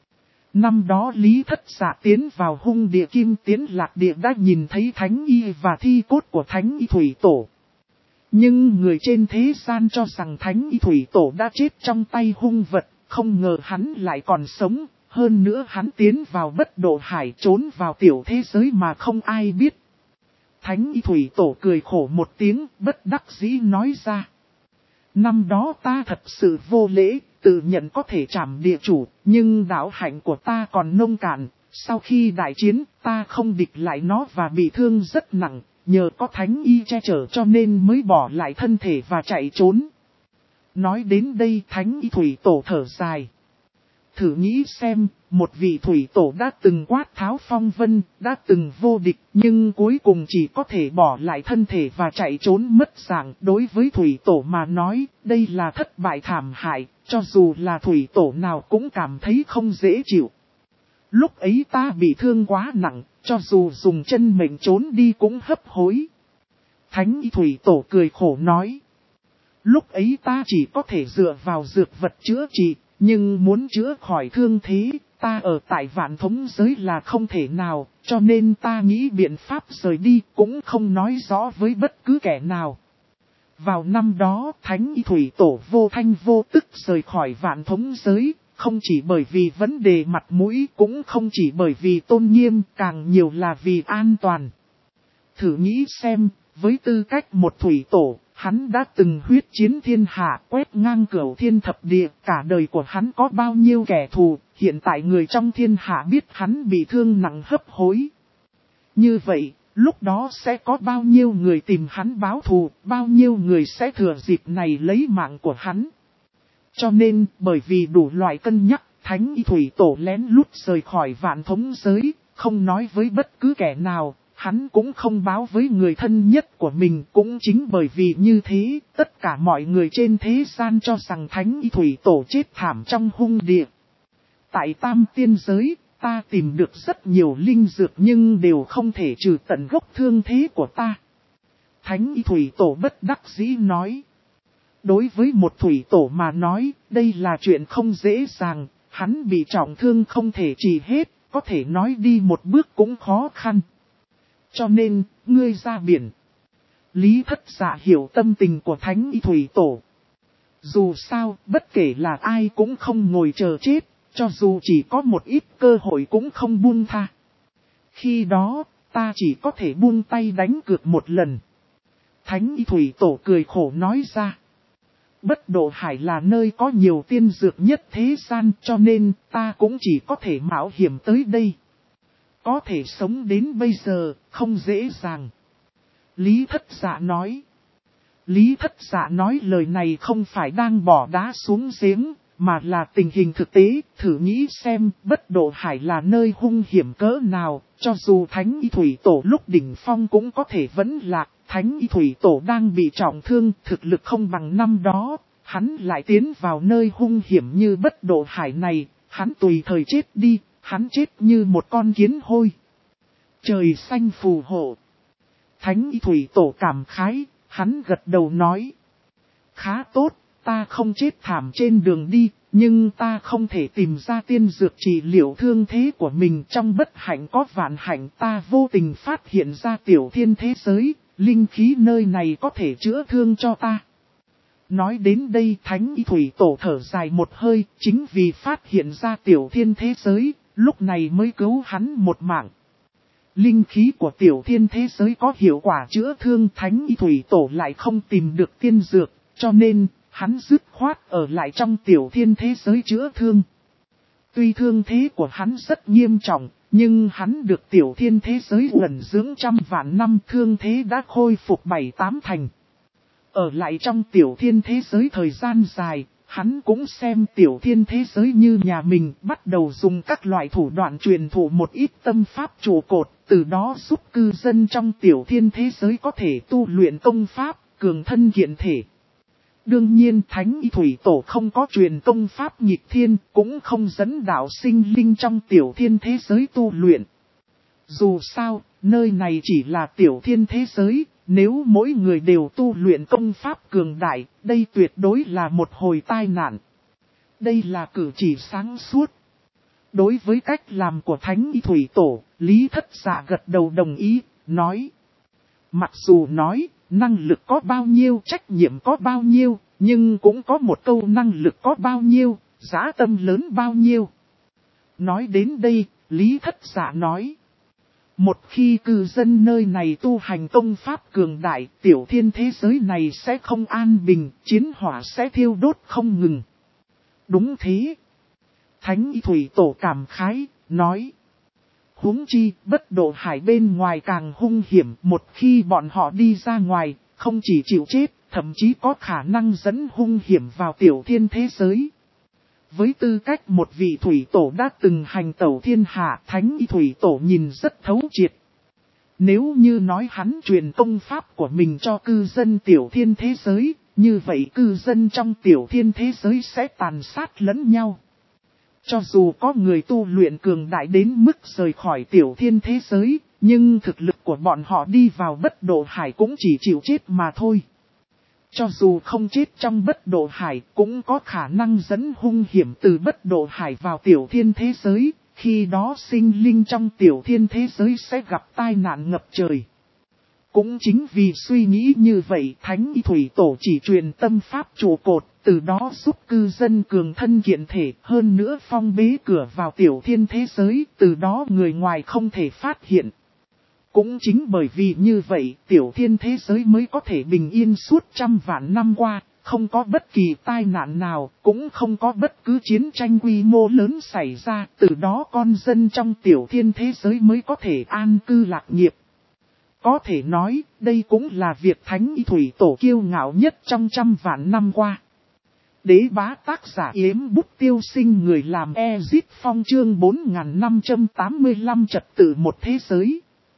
Năm đó Lý Thất Dạ tiến vào hung địa Kim Tiến Lạc Địa đã nhìn thấy thánh y và thi cốt của thánh y thủy tổ. Nhưng người trên thế gian cho rằng thánh y thủy tổ đã chết trong tay hung vật, không ngờ hắn lại còn sống, hơn nữa hắn tiến vào bất độ hải trốn vào tiểu thế giới mà không ai biết. Thánh y thủy tổ cười khổ một tiếng, bất đắc dĩ nói ra. Năm đó ta thật sự vô lễ, tự nhận có thể trảm địa chủ, nhưng đạo hạnh của ta còn nông cạn, sau khi đại chiến ta không địch lại nó và bị thương rất nặng. Nhờ có thánh y che chở cho nên mới bỏ lại thân thể và chạy trốn. Nói đến đây thánh y thủy tổ thở dài. Thử nghĩ xem, một vị thủy tổ đã từng quát tháo phong vân, đã từng vô địch, nhưng cuối cùng chỉ có thể bỏ lại thân thể và chạy trốn mất dạng. Đối với thủy tổ mà nói, đây là thất bại thảm hại, cho dù là thủy tổ nào cũng cảm thấy không dễ chịu. Lúc ấy ta bị thương quá nặng, cho dù dùng chân mình trốn đi cũng hấp hối. Thánh y thủy tổ cười khổ nói. Lúc ấy ta chỉ có thể dựa vào dược vật chữa trị, nhưng muốn chữa khỏi thương thế, ta ở tại vạn thống giới là không thể nào, cho nên ta nghĩ biện pháp rời đi cũng không nói rõ với bất cứ kẻ nào. Vào năm đó, Thánh y thủy tổ vô thanh vô tức rời khỏi vạn thống giới, không chỉ bởi vì vấn đề mặt mũi, cũng không chỉ bởi vì tôn nghiêm, càng nhiều là vì an toàn. Thử nghĩ xem, với tư cách một thủy tổ, hắn đã từng huyết chiến thiên hạ, quét ngang cửu thiên thập địa, cả đời của hắn có bao nhiêu kẻ thù, hiện tại người trong thiên hạ biết hắn bị thương nặng hấp hối. Như vậy, lúc đó sẽ có bao nhiêu người tìm hắn báo thù, bao nhiêu người sẽ thừa dịp này lấy mạng của hắn. Cho nên, bởi vì đủ loại cân nhắc, Thánh Y Thủy Tổ lén lút rời khỏi Vạn Thống giới, không nói với bất cứ kẻ nào, hắn cũng không báo với người thân nhất của mình. Cũng chính bởi vì như thế, tất cả mọi người trên thế gian cho rằng Thánh Y Thủy Tổ chết thảm trong hung địa. Tại Tam Tiên giới, ta tìm được rất nhiều linh dược nhưng đều không thể trừ tận gốc thương thế của ta. Thánh Y Thủy Tổ bất đắc dĩ nói. Đối với một thủy tổ mà nói, đây là chuyện không dễ dàng, hắn bị trọng thương không thể trị hết, có thể nói đi một bước cũng khó khăn. Cho nên, ngươi ra biển. Lý Thất Dạ hiểu tâm tình của Thánh Y Thủy Tổ. Dù sao, bất kể là ai cũng không ngồi chờ chết, cho dù chỉ có một ít cơ hội cũng không buông tha. Khi đó, ta chỉ có thể buông tay đánh cược một lần. Thánh Y Thủy Tổ cười khổ nói ra. Bất Độ Hải là nơi có nhiều tiên dược nhất thế gian, cho nên ta cũng chỉ có thể mạo hiểm tới đây. Có thể sống đến bây giờ, không dễ dàng. Lý Thất Dạ nói. Lý Thất Dạ nói lời này không phải đang bỏ đá xuống giếng, mà là tình hình thực tế. Thử nghĩ xem, Bất Độ Hải là nơi hung hiểm cỡ nào, cho dù Thánh Y Thủy Tổ lúc đỉnh phong cũng có thể vẫn lạc. Thánh Y Thủy Tổ đang bị trọng thương, thực lực không bằng năm đó, hắn lại tiến vào nơi hung hiểm như Bất Độ Hải này, hắn tùy thời chết đi, hắn chết như một con kiến hôi. Trời xanh phù hộ. Thánh Y Thủy Tổ cảm khái, hắn gật đầu nói. Khá tốt, ta không chết thảm trên đường đi, nhưng ta không thể tìm ra tiên dược trị liệu thương thế của mình. Trong bất hạnh có vạn hạnh, ta vô tình phát hiện ra tiểu thiên thế giới, linh khí nơi này có thể chữa thương cho ta. Nói đến đây Thánh Y Thủy Tổ thở dài một hơi, chính vì phát hiện ra tiểu thiên thế giới, lúc này mới cứu hắn một mạng. Linh khí của tiểu thiên thế giới có hiệu quả chữa thương, Thánh Y Thủy Tổ lại không tìm được tiên dược, cho nên hắn dứt khoát ở lại trong tiểu thiên thế giới chữa thương. Tuy thương thế của hắn rất nghiêm trọng, nhưng hắn được tiểu thiên thế giới ẩn dưỡng trăm vạn năm, thương thế đã khôi phục 7-8 thành. Ở lại trong tiểu thiên thế giới thời gian dài, hắn cũng xem tiểu thiên thế giới như nhà mình, bắt đầu dùng các loại thủ đoạn truyền thụ một ít tâm pháp trụ cột, từ đó giúp cư dân trong tiểu thiên thế giới có thể tu luyện công pháp, cường thân kiện thể. Đương nhiên Thánh Y Thủy Tổ không có truyền công pháp nghịch thiên, cũng không dẫn đạo sinh linh trong tiểu thiên thế giới tu luyện. Dù sao, nơi này chỉ là tiểu thiên thế giới, nếu mỗi người đều tu luyện công pháp cường đại, đây tuyệt đối là một hồi tai nạn. Đây là cử chỉ sáng suốt. Đối với cách làm của Thánh Y Thủy Tổ, Lý Thất Dạ gật đầu đồng ý, nói. Mặc dù nói, năng lực có bao nhiêu, trách nhiệm có bao nhiêu, nhưng cũng có một câu năng lực có bao nhiêu, dã tâm lớn bao nhiêu. Nói đến đây, Lý Thất Dạ nói. Một khi cư dân nơi này tu hành công pháp cường đại, tiểu thiên thế giới này sẽ không an bình, chiến hỏa sẽ thiêu đốt không ngừng. Đúng thế. Thánh Y Thủy Tổ cảm khái, nói. Huống chi, Bất Độ Hải bên ngoài càng hung hiểm, một khi bọn họ đi ra ngoài, không chỉ chịu chết, thậm chí có khả năng dẫn hung hiểm vào tiểu thiên thế giới. Với tư cách một vị thủy tổ đã từng hành tẩu thiên hạ, Thánh Y Thủy Tổ nhìn rất thấu triệt. Nếu như nói hắn truyền công pháp của mình cho cư dân tiểu thiên thế giới, như vậy cư dân trong tiểu thiên thế giới sẽ tàn sát lẫn nhau. Cho dù có người tu luyện cường đại đến mức rời khỏi tiểu thiên thế giới, nhưng thực lực của bọn họ đi vào Bất Độ Hải cũng chỉ chịu chết mà thôi. Cho dù không chết trong Bất Độ Hải cũng có khả năng dẫn hung hiểm từ Bất Độ Hải vào tiểu thiên thế giới, khi đó sinh linh trong tiểu thiên thế giới sẽ gặp tai nạn ngập trời. Cũng chính vì suy nghĩ như vậy Thánh Y Thủy Tổ chỉ truyền tâm pháp trụ cột, từ đó giúp cư dân cường thân kiện thể, hơn nữa phong bế cửa vào tiểu thiên thế giới, từ đó người ngoài không thể phát hiện. Cũng chính bởi vì như vậy, tiểu thiên thế giới mới có thể bình yên suốt trăm vạn năm qua, không có bất kỳ tai nạn nào, cũng không có bất cứ chiến tranh quy mô lớn xảy ra, từ đó con dân trong tiểu thiên thế giới mới có thể an cư lạc nghiệp. Có thể nói, đây cũng là việc Thánh Y Thủy Tổ kiêu ngạo nhất trong trăm vạn năm qua. Đế bá tác giả Yếm Bút Tiêu Sinh người làm Ezit Phong chương 4585 trật tự một thế giới.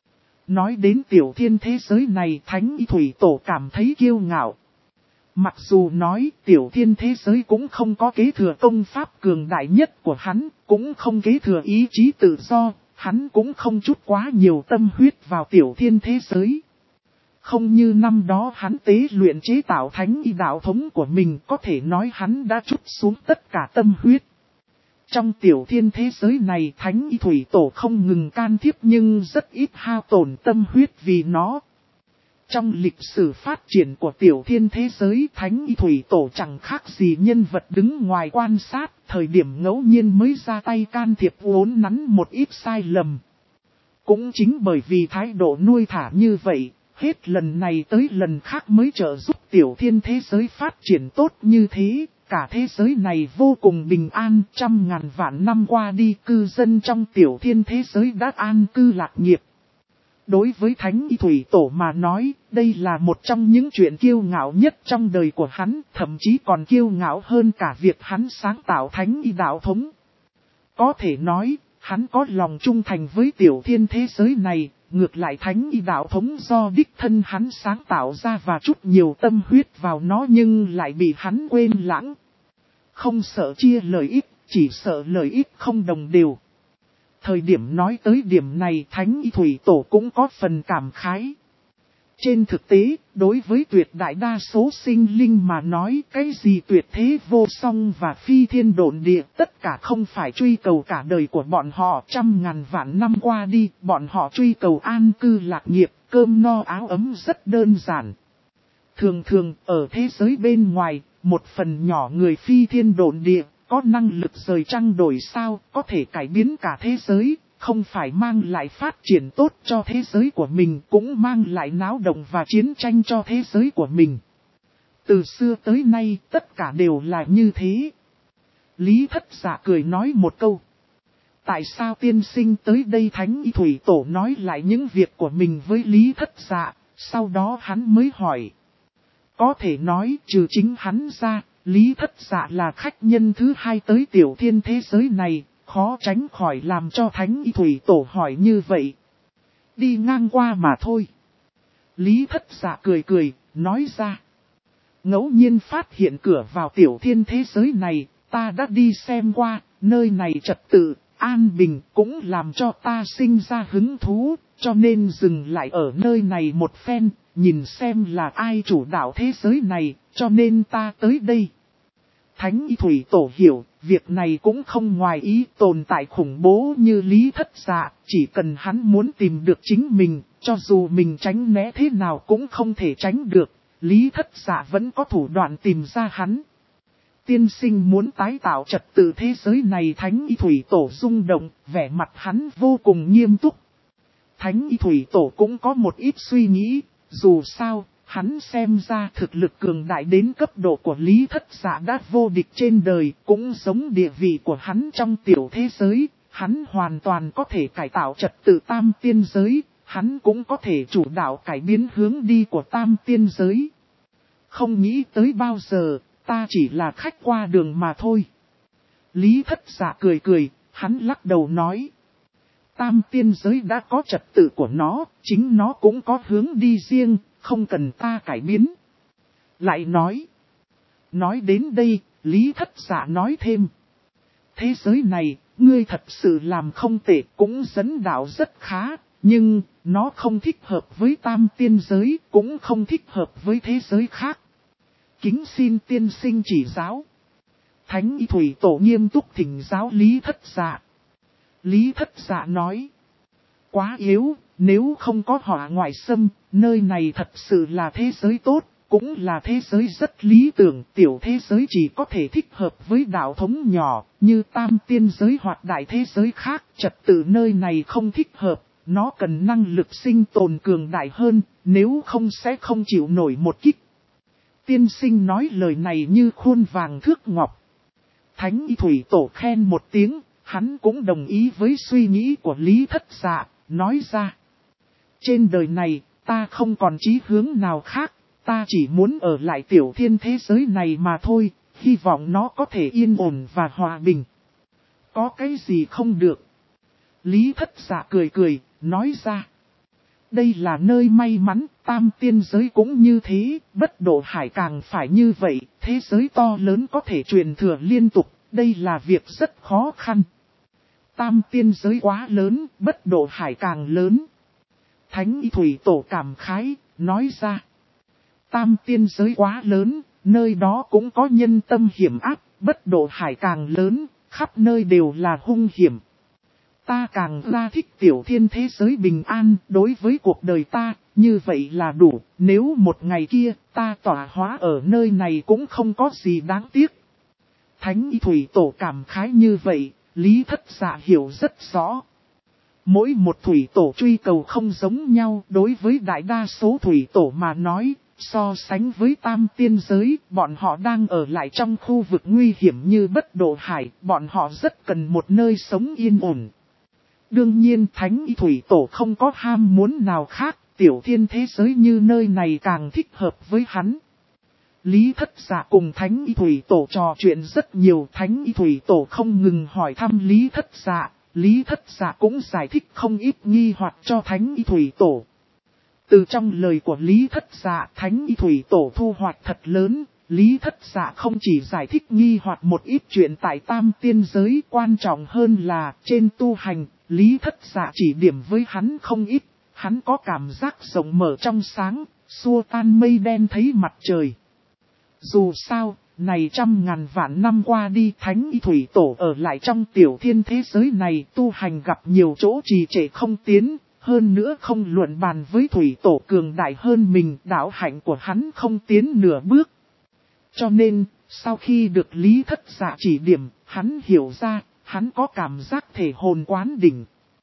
Nói đến tiểu thiên thế giới này Thánh Y Thủy Tổ cảm thấy kiêu ngạo. Mặc dù nói tiểu thiên thế giới cũng không có kế thừa công pháp cường đại nhất của hắn, cũng không kế thừa ý chí tự do, hắn cũng không chút quá nhiều tâm huyết vào tiểu thiên thế giới. Không như năm đó hắn tế luyện chế tạo Thánh Y đạo thống của mình, có thể nói hắn đã trút xuống tất cả tâm huyết. Trong tiểu thiên thế giới này Thánh Y Thủy Tổ không ngừng can thiệp nhưng rất ít hao tổn tâm huyết vì nó. Trong lịch sử phát triển của tiểu thiên thế giới Thánh Y Thủy Tổ chẳng khác gì nhân vật đứng ngoài quan sát, thời điểm ngẫu nhiên mới ra tay can thiệp uốn nắn một ít sai lầm. Cũng chính bởi vì thái độ nuôi thả như vậy, hết lần này tới lần khác mới trợ giúp tiểu thiên thế giới phát triển tốt như thế. Cả thế giới này vô cùng bình an, trăm ngàn vạn năm qua đi cư dân trong tiểu thiên thế giới đã an cư lạc nghiệp. Đối với Thánh Y Thủy Tổ mà nói, đây là một trong những chuyện kiêu ngạo nhất trong đời của hắn, thậm chí còn kiêu ngạo hơn cả việc hắn sáng tạo Thánh Y đạo thống. Có thể nói, hắn có lòng trung thành với tiểu thiên thế giới này, ngược lại Thánh Y đạo thống do đích thân hắn sáng tạo ra và chút nhiều tâm huyết vào nó nhưng lại bị hắn quên lãng. Không sợ chia lợi ích, chỉ sợ lợi ích không đồng đều. Thời điểm nói tới điểm này Thánh Y Thủy Tổ cũng có phần cảm khái. Trên thực tế, đối với tuyệt đại đa số sinh linh mà nói cái gì tuyệt thế vô song và phi thiên độn địa tất cả không phải truy cầu cả đời của bọn họ. Trăm ngàn vạn năm qua đi, bọn họ truy cầu an cư lạc nghiệp, cơm no áo ấm rất đơn giản. Thường thường, ở thế giới bên ngoài, một phần nhỏ người phi thiên độn địa, có năng lực rời trăng đổi sao, có thể cải biến cả thế giới. Không phải mang lại phát triển tốt cho thế giới của mình, cũng mang lại náo động và chiến tranh cho thế giới của mình. Từ xưa tới nay, tất cả đều là như thế. Lý Thất Dạ cười nói một câu. Tại sao tiên sinh tới đây? Thánh Y Thủy Tổ nói lại những việc của mình với Lý Thất Dạ, sau đó hắn mới hỏi. Có thể nói, trừ chính hắn ra, Lý Thất Dạ là khách nhân thứ hai tới tiểu thiên thế giới này. Khó tránh khỏi làm cho Thánh Y Thủy Tổ hỏi như vậy. Đi ngang qua mà thôi. Lý Thất Dạ cười cười, nói ra. Ngẫu nhiên phát hiện cửa vào tiểu thiên thế giới này, ta đã đi xem qua, nơi này trật tự, an bình cũng làm cho ta sinh ra hứng thú, cho nên dừng lại ở nơi này một phen, nhìn xem là ai chủ đạo thế giới này, cho nên ta tới đây. Thánh Y Thủy Tổ hiểu, việc này cũng không ngoài ý tồn tại khủng bố như Lý Thất Dạ, chỉ cần hắn muốn tìm được chính mình, cho dù mình tránh né thế nào cũng không thể tránh được, Lý Thất Dạ vẫn có thủ đoạn tìm ra hắn. Tiên sinh muốn tái tạo trật tự thế giới này. Thánh Y Thủy Tổ rung động, vẻ mặt hắn vô cùng nghiêm túc. Thánh Y Thủy Tổ cũng có một ít suy nghĩ, dù sao. Hắn xem ra thực lực cường đại đến cấp độ của Lý Thất Dạ đã vô địch trên đời, cũng giống địa vị của hắn trong tiểu thế giới, hắn hoàn toàn có thể cải tạo trật tự tam tiên giới, hắn cũng có thể chủ đạo cải biến hướng đi của tam tiên giới. Không nghĩ tới bao giờ, ta chỉ là khách qua đường mà thôi. Lý Thất Dạ cười cười, hắn lắc đầu nói. Tam tiên giới đã có trật tự của nó, chính nó cũng có hướng đi riêng. Không cần ta cải biến. Lại nói đến đây, Lý Thất Dạ nói thêm. Thế giới này, ngươi thật sự làm không tệ, cũng dẫn đạo rất khá, nhưng nó không thích hợp với tam tiên giới, cũng không thích hợp với thế giới khác. Kính xin tiên sinh chỉ giáo. Thánh Y Thủy Tổ nghiêm túc thỉnh giáo Lý Thất Dạ. Lý Thất Dạ nói. Quá yếu, nếu không có hỏa ngoại xâm, nơi này thật sự là thế giới tốt, cũng là thế giới rất lý tưởng. Tiểu thế giới chỉ có thể thích hợp với đạo thống nhỏ, như tam tiên giới hoặc đại thế giới khác. Trật tự nơi này không thích hợp, nó cần năng lực sinh tồn cường đại hơn, nếu không sẽ không chịu nổi một kích. Tiên sinh nói lời này như khuôn vàng thước ngọc. Thánh Y Thủy Tổ khen một tiếng, hắn cũng đồng ý với suy nghĩ của Lý Thất Dạ, nói ra. Trên đời này, ta không còn chí hướng nào khác, ta chỉ muốn ở lại tiểu thiên thế giới này mà thôi, hy vọng nó có thể yên ổn và hòa bình. Có cái gì không được? Lý Thất Dạ cười cười, nói ra. Đây là nơi may mắn, tam tiên giới cũng như thế, bất độ hải càng phải như vậy, thế giới to lớn có thể truyền thừa liên tục, đây là việc rất khó khăn. Tam tiên giới quá lớn, bất độ hải càng lớn. Thánh Y Thủy Tổ cảm khái, nói ra. Tam tiên giới quá lớn, nơi đó cũng có nhân tâm hiểm ác, bất độ hải càng lớn, khắp nơi đều là hung hiểm. Ta càng ra thích tiểu thiên thế giới bình an, đối với cuộc đời ta, như vậy là đủ, nếu một ngày kia, ta tỏa hóa ở nơi này cũng không có gì đáng tiếc. Thánh Y Thủy Tổ cảm khái như vậy, Lý Thất Dạ hiểu rất rõ. Mỗi một thủy tổ truy cầu không giống nhau, đối với đại đa số thủy tổ mà nói, so sánh với tam tiên giới, bọn họ đang ở lại trong khu vực nguy hiểm như bất độ hải, bọn họ rất cần một nơi sống yên ổn. Đương nhiên Thánh Y Thủy Tổ không có ham muốn nào khác, tiểu thiên thế giới như nơi này càng thích hợp với hắn. Lý Thất Dạ cùng Thánh Y Thủy Tổ trò chuyện rất nhiều, Thánh Y Thủy Tổ không ngừng hỏi thăm Lý Thất Dạ, Lý Thất Dạ cũng giải thích không ít nghi hoặc cho Thánh Y Thủy Tổ. Từ trong lời của Lý Thất Dạ, Thánh Y Thủy Tổ thu hoạch thật lớn, Lý Thất Dạ không chỉ giải thích nghi hoặc một ít chuyện tại tam tiên giới, quan trọng hơn là trên tu hành, Lý Thất Dạ chỉ điểm với hắn không ít, hắn có cảm giác rộng mở trong sáng, xua tan mây đen thấy mặt trời. Dù sao, này trăm ngàn vạn năm qua đi, Thánh Y Thủy Tổ ở lại trong tiểu thiên thế giới này tu hành gặp nhiều chỗ trì trệ không tiến, hơn nữa không luận bàn với Thủy Tổ cường đại hơn mình, đạo hạnh của hắn không tiến nửa bước. Cho nên, sau khi được Lý Thất Dạ chỉ điểm, hắn hiểu ra, hắn có cảm giác thể hồn quán đỉnh.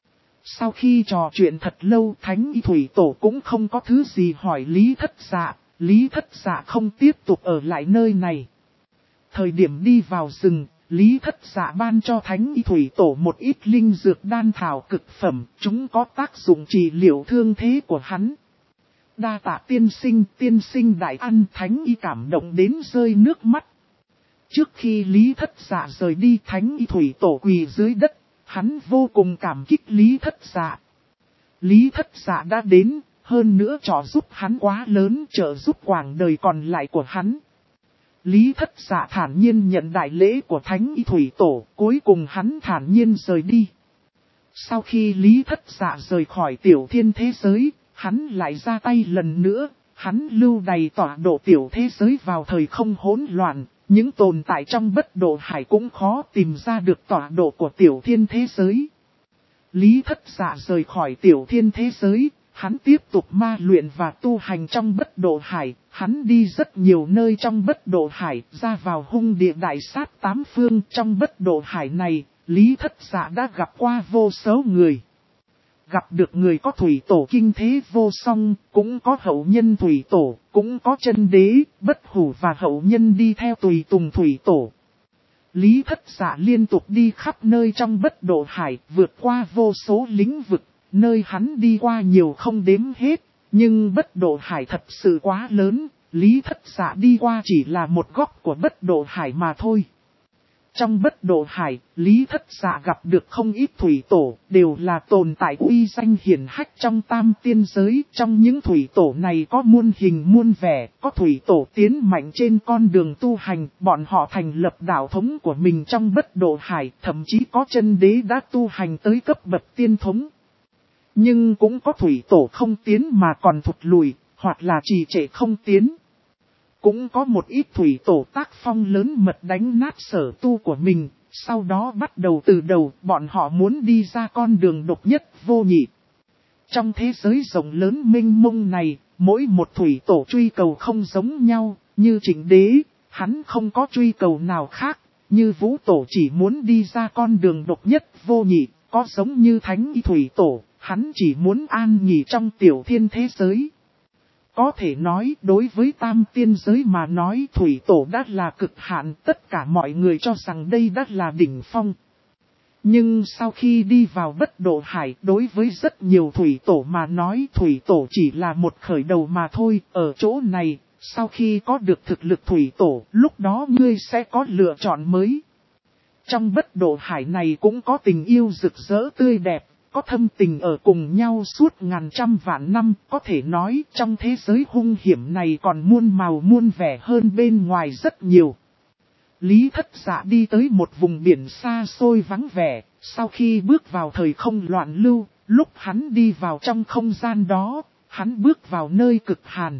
Sau khi trò chuyện thật lâu, Thánh Y Thủy Tổ cũng không có thứ gì hỏi Lý Thất Dạ, Lý Thất Dạ không tiếp tục ở lại nơi này. Thời điểm đi vào rừng, Lý Thất Dạ ban cho Thánh Y Thủy Tổ một ít linh dược đan thảo cực phẩm, chúng có tác dụng trị liệu thương thế của hắn. Đa tạ tiên sinh đại ăn, Thánh Y cảm động đến rơi nước mắt. Trước khi Lý Thất Dạ rời đi, Thánh Y Thủy Tổ quỳ dưới đất, hắn vô cùng cảm kích Lý Thất Dạ. Lý Thất Dạ đã đến, hơn nữa trợ giúp hắn quá lớn, trợ giúp quãng đời còn lại của hắn. Lý Thất Dạ thản nhiên nhận đại lễ của Thánh Y Thủy Tổ, cuối cùng hắn thản nhiên rời đi. Sau khi Lý Thất Dạ rời khỏi tiểu thiên thế giới, hắn lại ra tay lần nữa, hắn lưu đày tọa độ tiểu thế giới vào thời không hỗn loạn, những tồn tại trong bất độ hải cũng khó tìm ra được tọa độ của tiểu thiên thế giới. Lý Thất Dạ rời khỏi tiểu thiên thế giới, hắn tiếp tục ma luyện và tu hành trong bất độ hải, hắn đi rất nhiều nơi trong bất độ hải, ra vào hung địa đại sát tám phương. Trong bất độ hải này, Lý Thất Dạ đã gặp qua vô số người. Gặp được người có thủy tổ kinh thế vô song, cũng có hậu nhân thủy tổ, cũng có chân đế, bất hủ và hậu nhân đi theo tùy tùng thủy tổ. Lý Thất Dạ liên tục đi khắp nơi trong bất độ hải, vượt qua vô số lĩnh vực, nơi hắn đi qua nhiều không đếm hết, nhưng bất độ hải thật sự quá lớn, Lý Thất Dạ đi qua chỉ là một góc của bất độ hải mà thôi. Trong bất độ hải, Lý Thất Dạ gặp được không ít thủy tổ, đều là tồn tại uy danh hiển hách trong tam tiên giới. Trong những thủy tổ này có muôn hình muôn vẻ, có thủy tổ tiến mạnh trên con đường tu hành, bọn họ thành lập đạo thống của mình trong bất độ hải, thậm chí có chân đế đã tu hành tới cấp bậc tiên thống. Nhưng cũng có thủy tổ không tiến mà còn thụt lùi, hoặc là trì trệ không tiến. Cũng có một ít thủy tổ tác phong lớn mật đánh nát sở tu của mình, sau đó bắt đầu từ đầu, bọn họ muốn đi ra con đường độc nhất vô nhị. Trong thế giới rộng lớn mênh mông này, mỗi một thủy tổ truy cầu không giống nhau, như Trịnh Đế, hắn không có truy cầu nào khác, như Vũ Tổ chỉ muốn đi ra con đường độc nhất vô nhị, có giống như Thánh Y Thủy Tổ, hắn chỉ muốn an nghỉ trong tiểu thiên thế giới. Có thể nói đối với tam tiên giới mà nói Thủy Tổ đã là cực hạn, tất cả mọi người cho rằng đây đã là đỉnh phong. Nhưng sau khi đi vào Bất Độ Hải, đối với rất nhiều Thủy Tổ mà nói Thủy Tổ chỉ là một khởi đầu mà thôi. Ở chỗ này, sau khi có được thực lực Thủy Tổ, lúc đó ngươi sẽ có lựa chọn mới. Trong Bất Độ Hải này cũng có tình yêu rực rỡ tươi đẹp, có thâm tình ở cùng nhau suốt ngàn trăm vạn năm. Có thể nói trong thế giới hung hiểm này còn muôn màu muôn vẻ hơn bên ngoài rất nhiều. Lý Thất Dạ đi tới một vùng biển xa xôi vắng vẻ, sau khi bước vào thời không loạn lưu, lúc hắn đi vào trong không gian đó, hắn bước vào nơi cực hàn.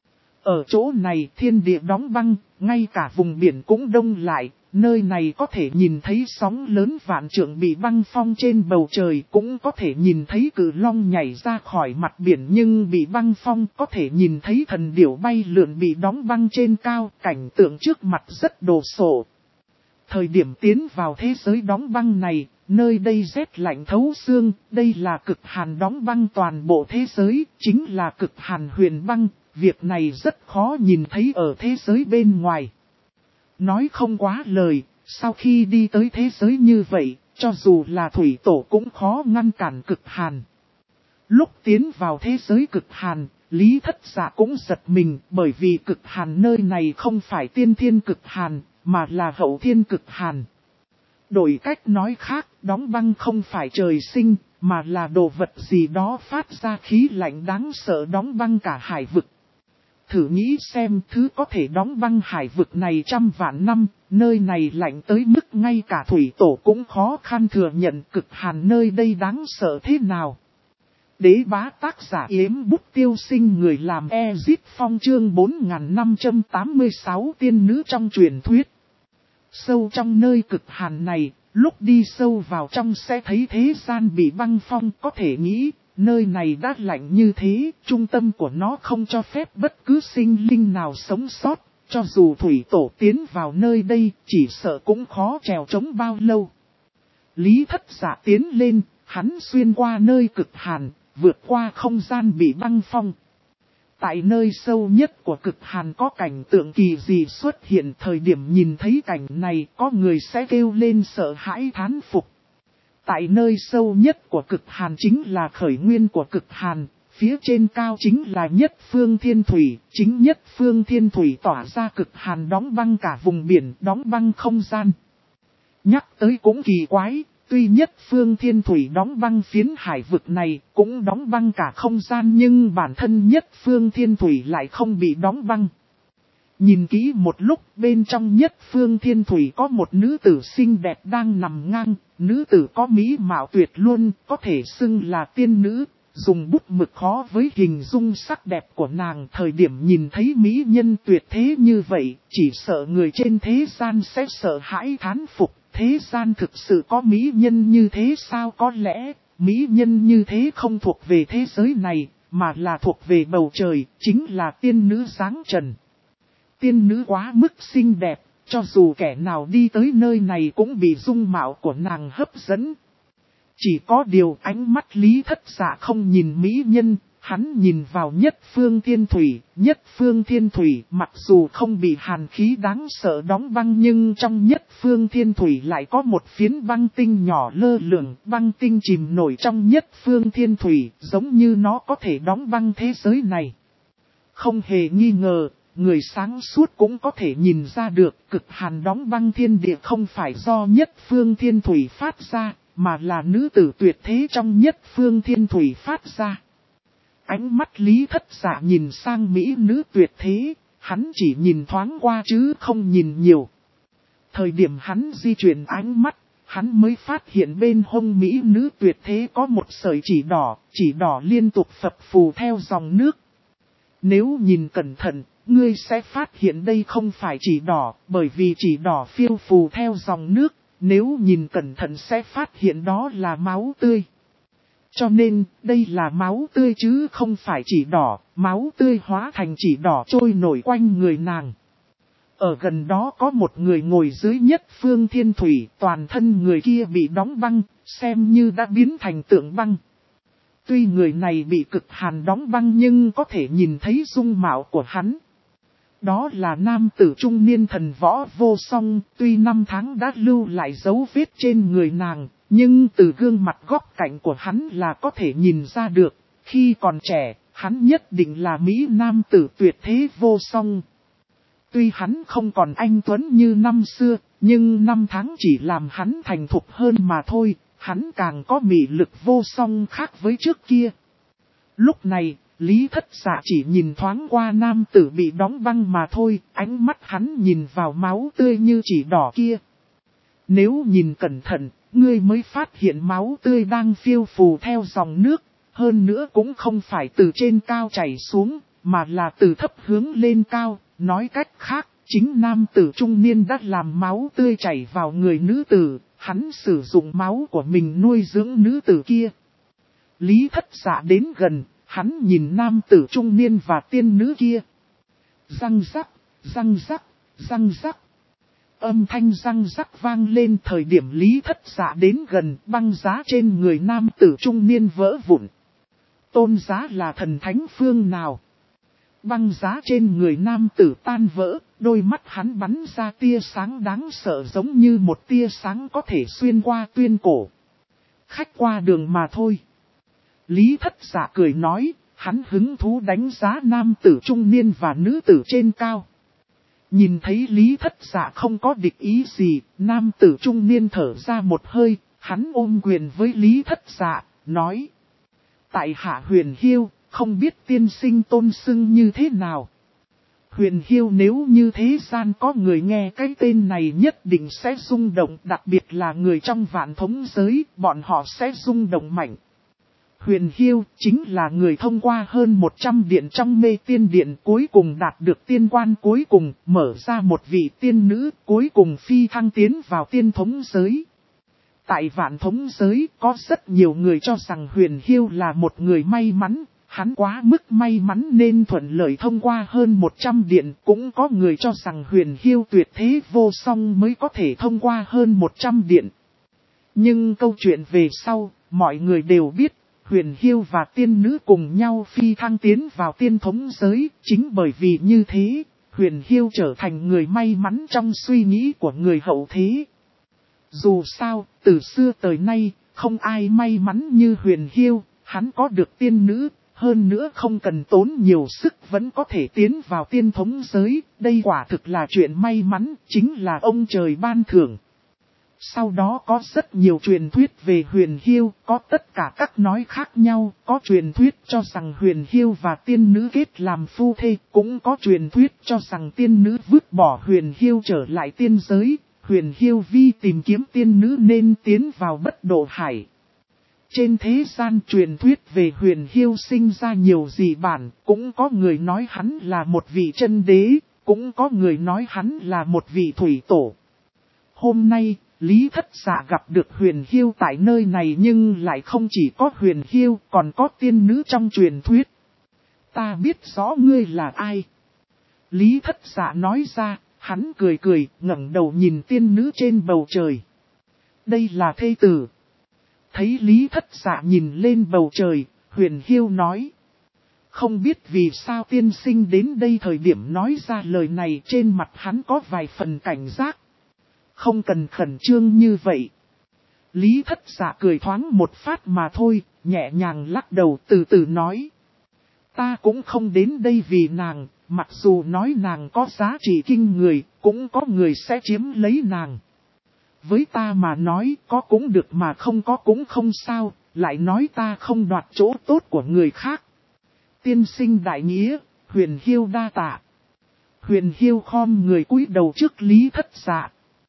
Ở chỗ này thiên địa đóng băng, ngay cả vùng biển cũng đông lại, nơi này có thể nhìn thấy sóng lớn vạn trượng bị băng phong trên bầu trời, cũng có thể nhìn thấy cự long nhảy ra khỏi mặt biển nhưng bị băng phong, có thể nhìn thấy thần điểu bay lượn bị đóng băng trên cao, cảnh tượng trước mặt rất đồ sộ. Thời điểm tiến vào thế giới đóng băng này, nơi đây rét lạnh thấu xương, đây là cực hàn đóng băng toàn bộ thế giới, chính là cực hàn huyền băng, việc này rất khó nhìn thấy ở thế giới bên ngoài. Nói không quá lời, sau khi đi tới thế giới như vậy, cho dù là Thủy Tổ cũng khó ngăn cản cực hàn. Lúc tiến vào thế giới cực hàn, Lý Thất Dạ cũng giật mình bởi vì cực hàn nơi này không phải tiên thiên cực hàn, mà là hậu thiên cực hàn. Đổi cách nói khác, đóng băng không phải trời sinh, mà là đồ vật gì đó phát ra khí lạnh đáng sợ đóng băng cả hải vực. Thử nghĩ xem thứ có thể đóng băng hải vực này trăm vạn năm, nơi này lạnh tới mức ngay cả Thủy Tổ cũng khó khăn thừa nhận cực hàn nơi đây đáng sợ thế nào. Đế bá tác giả Yếm Bút Tiêu Sinh, người làm Ezit Phong, chương 4586 tiên nữ trong truyền thuyết. Sâu trong nơi cực hàn này, lúc đi sâu vào trong sẽ thấy thế gian bị băng phong, có thể nghĩ, nơi này đã lạnh như thế, trung tâm của nó không cho phép bất cứ sinh linh nào sống sót, cho dù Thủy Tổ tiến vào nơi đây, chỉ sợ cũng khó trèo trống bao lâu. Lý Thất Dạ tiến lên, hắn xuyên qua nơi cực hàn, vượt qua không gian bị băng phong. Tại nơi sâu nhất của cực hàn có cảnh tượng kỳ dị xuất hiện, thời điểm nhìn thấy cảnh này có người sẽ kêu lên sợ hãi thán phục. Tại nơi sâu nhất của cực hàn chính là khởi nguyên của cực hàn, phía trên cao chính là nhất phương thiên thủy, chính nhất phương thiên thủy tỏa ra cực hàn đóng băng cả vùng biển, đóng băng không gian. Nhắc tới cũng kỳ quái. Tuy nhất phương thiên thủy đóng băng phiến hải vực này, cũng đóng băng cả không gian nhưng bản thân nhất phương thiên thủy lại không bị đóng băng. Nhìn kỹ một lúc, bên trong nhất phương thiên thủy có một nữ tử xinh đẹp đang nằm ngang, nữ tử có mỹ mạo tuyệt luôn, có thể xưng là tiên nữ, dùng bút mực khó với hình dung sắc đẹp của nàng. Thời điểm nhìn thấy mỹ nhân tuyệt thế như vậy, chỉ sợ người trên thế gian sẽ sợ hãi thán phục. Thế gian thực sự có mỹ nhân như thế sao? Có lẽ, mỹ nhân như thế không thuộc về thế giới này, mà là thuộc về bầu trời, chính là tiên nữ dáng trần. Tiên nữ quá mức xinh đẹp, cho dù kẻ nào đi tới nơi này cũng bị dung mạo của nàng hấp dẫn. Chỉ có điều ánh mắt Lý Thất Dạ không nhìn mỹ nhân, hắn nhìn vào nhất phương thiên thủy. Nhất phương thiên thủy mặc dù không bị hàn khí đáng sợ đóng băng nhưng trong nhất phương thiên thủy lại có một phiến băng tinh nhỏ lơ lửng. Băng tinh chìm nổi trong nhất phương thiên thủy, giống như nó có thể đóng băng thế giới này. Không hề nghi ngờ, người sáng suốt cũng có thể nhìn ra được cực hàn đóng băng thiên địa không phải do nhất phương thiên thủy phát ra, mà là nữ tử tuyệt thế trong nhất phương thiên thủy phát ra. Ánh mắt Lý Thất Dạ nhìn sang mỹ nữ tuyệt thế, hắn chỉ nhìn thoáng qua chứ không nhìn nhiều. Thời điểm hắn di chuyển ánh mắt, hắn mới phát hiện bên hông mỹ nữ tuyệt thế có một sợi chỉ đỏ liên tục phập phù theo dòng nước. Nếu nhìn cẩn thận, ngươi sẽ phát hiện đây không phải chỉ đỏ, bởi vì chỉ đỏ phiêu phù theo dòng nước, nếu nhìn cẩn thận sẽ phát hiện đó là máu tươi. Cho nên, đây là máu tươi chứ không phải chỉ đỏ, máu tươi hóa thành chỉ đỏ trôi nổi quanh người nàng. Ở gần đó có một người ngồi dưới nhất phương thiên thủy, toàn thân người kia bị đóng băng, xem như đã biến thành tượng băng. Tuy người này bị cực hàn đóng băng nhưng có thể nhìn thấy dung mạo của hắn. Đó là nam tử trung niên thần võ vô song, tuy năm tháng đã lưu lại dấu vết trên người nàng, nhưng từ gương mặt góc cạnh của hắn là có thể nhìn ra được, khi còn trẻ, hắn nhất định là Mỹ nam tử tuyệt thế vô song. Tuy hắn không còn anh tuấn như năm xưa, nhưng năm tháng chỉ làm hắn thành thục hơn mà thôi, hắn càng có mị lực vô song khác với trước kia. Lúc này, Lý Thất Dạ chỉ nhìn thoáng qua nam tử bị đóng băng mà thôi, ánh mắt hắn nhìn vào máu tươi như chỉ đỏ kia. Nếu nhìn cẩn thận, ngươi mới phát hiện máu tươi đang phiêu phù theo dòng nước, hơn nữa cũng không phải từ trên cao chảy xuống, mà là từ thấp hướng lên cao, nói cách khác, chính nam tử trung niên đã làm máu tươi chảy vào người nữ tử, hắn sử dụng máu của mình nuôi dưỡng nữ tử kia. Lý Thất Dạ đến gần, hắn nhìn nam tử trung niên và tiên nữ kia. Răng rắc, răng rắc, răng rắc. Âm thanh răng rắc vang lên thời điểm Lý Thất Dạ đến gần, băng giá trên người nam tử trung niên vỡ vụn. Tôn giá là thần thánh phương nào? Băng giá trên người nam tử tan vỡ, đôi mắt hắn bắn ra tia sáng đáng sợ giống như một tia sáng có thể xuyên qua tuyên cổ. Khách qua đường mà thôi. Lý Thất Dạ cười nói, hắn hứng thú đánh giá nam tử trung niên và nữ tử trên cao. Nhìn thấy Lý Thất Dạ không có địch ý gì, nam tử trung niên thở ra một hơi, hắn ôm quyền với Lý Thất Dạ, nói. Tại hạ Huyền Hiêu, không biết tiên sinh tôn xưng như thế nào. Huyền Hiêu nếu như thế gian có người nghe cái tên này nhất định sẽ rung động, đặc biệt là người trong vạn thống giới, bọn họ sẽ rung động mạnh. Huyền Hiêu chính là người thông qua hơn 100 điện trong mê tiên điện cuối cùng đạt được tiên quan cuối cùng, mở ra một vị tiên nữ cuối cùng phi thăng tiến vào tiên thống giới. Tại vạn thống giới có rất nhiều người cho rằng Huyền Hiêu là một người may mắn, hắn quá mức may mắn nên thuận lợi thông qua hơn 100 điện, cũng có người cho rằng Huyền Hiêu tuyệt thế vô song mới có thể thông qua hơn 100 điện. Nhưng câu chuyện về sau, mọi người đều biết, Huyền Hiêu và tiên nữ cùng nhau phi thăng tiến vào tiên thống giới, chính bởi vì như thế, Huyền Hiêu trở thành người may mắn trong suy nghĩ của người hậu thế. Dù sao, từ xưa tới nay, không ai may mắn như Huyền Hiêu, hắn có được tiên nữ, hơn nữa không cần tốn nhiều sức vẫn có thể tiến vào tiên thống giới, đây quả thực là chuyện may mắn, chính là ông trời ban thưởng. Sau đó có rất nhiều truyền thuyết về Huyền Hiêu, có tất cả các nói khác nhau, có truyền thuyết cho rằng Huyền Hiêu và tiên nữ kết làm phu thê, cũng có truyền thuyết cho rằng tiên nữ vứt bỏ Huyền Hiêu trở lại tiên giới, Huyền Hiêu vì tìm kiếm tiên nữ nên tiến vào bất độ hải. Trên thế gian truyền thuyết về Huyền Hiêu sinh ra nhiều dị bản, cũng có người nói hắn là một vị chân đế, cũng có người nói hắn là một vị thủy tổ. Hôm nay, Lý Thất Dạ gặp được Huyền Hiêu tại nơi này nhưng lại không chỉ có Huyền Hiêu còn có tiên nữ trong truyền thuyết. Ta biết rõ ngươi là ai. Lý Thất Dạ nói ra, hắn cười cười, ngẩng đầu nhìn tiên nữ trên bầu trời. Đây là thê tử. Thấy Lý Thất Dạ nhìn lên bầu trời, Huyền Hiêu nói. Không biết vì sao tiên sinh đến đây thời điểm nói ra lời này trên mặt hắn có vài phần cảnh giác. Không cần khẩn trương như vậy. Lý Thất Dạ cười thoáng một phát mà thôi, nhẹ nhàng lắc đầu từ từ nói. Ta cũng không đến đây vì nàng, mặc dù nói nàng có giá trị kinh người, cũng có người sẽ chiếm lấy nàng. Với ta mà nói có cũng được mà không có cũng không sao, lại nói ta không đoạt chỗ tốt của người khác. Tiên sinh đại nghĩa, Huyền Hiêu đa tạ. Huyền Hiêu khom người cúi đầu trước Lý Thất Dạ.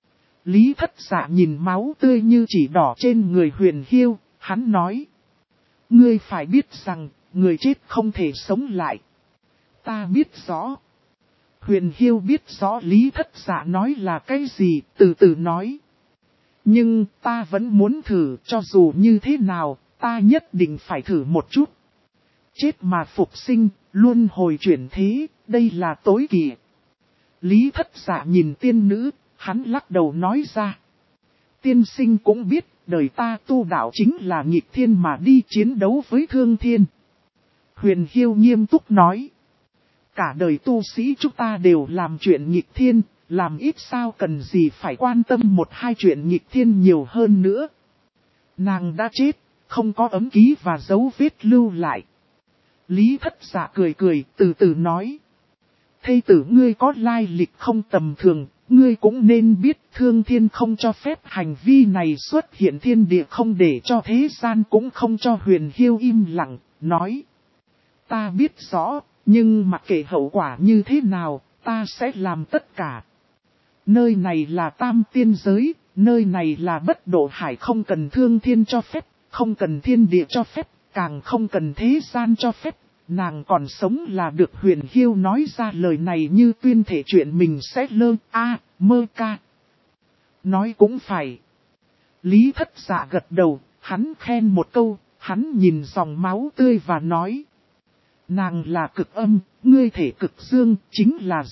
Lý Thất Dạ nhìn máu tươi như chỉ đỏ trên người Huyền Hiêu, hắn nói. Ngươi phải biết rằng, người chết không thể sống lại. Ta biết rõ. Huyền Hiêu biết rõ Lý Thất Dạ nói là cái gì, từ từ nói. Nhưng ta vẫn muốn thử, cho dù như thế nào, ta nhất định phải thử một chút. Chết mà phục sinh, luân hồi chuyển thế, đây là tối kỵ. Lý Thất Dạ nhìn tiên nữ, hắn lắc đầu nói ra. Tiên sinh cũng biết, đời ta tu đạo chính là nghịch thiên mà đi chiến đấu với thương thiên. Huyền Hiêu nghiêm túc nói. Cả đời tu sĩ chúng ta đều làm chuyện nghịch thiên, làm ít sao cần gì phải quan tâm một hai chuyện nghịch thiên nhiều hơn nữa. Nàng đã chết, không có ấm ký và dấu vết lưu lại. Lý Thất Dạ cười cười, từ từ nói. Thây tử ngươi có lai lịch không tầm thường, ngươi cũng nên biết thương thiên không cho phép hành vi này xuất hiện thiên địa không để cho thế gian cũng không cho. Huyền Hiêu im lặng, nói. Ta biết rõ, nhưng mặc kệ hậu quả như thế nào, ta sẽ làm tất cả. Nơi này là tam tiên giới, nơi này là bất độ hải, không cần thương thiên cho phép, không cần thiên địa cho phép, càng không cần thế gian cho phép. Nàng còn sống là được. Huyền Hiêu nói ra lời này như tuyên thể chuyện mình sẽ mơ ca. Nói cũng phải. Lý Thất Dạ gật đầu, hắn khen một câu, hắn nhìn dòng máu tươi và nói. Nàng là cực âm, ngươi thể cực dương, chính là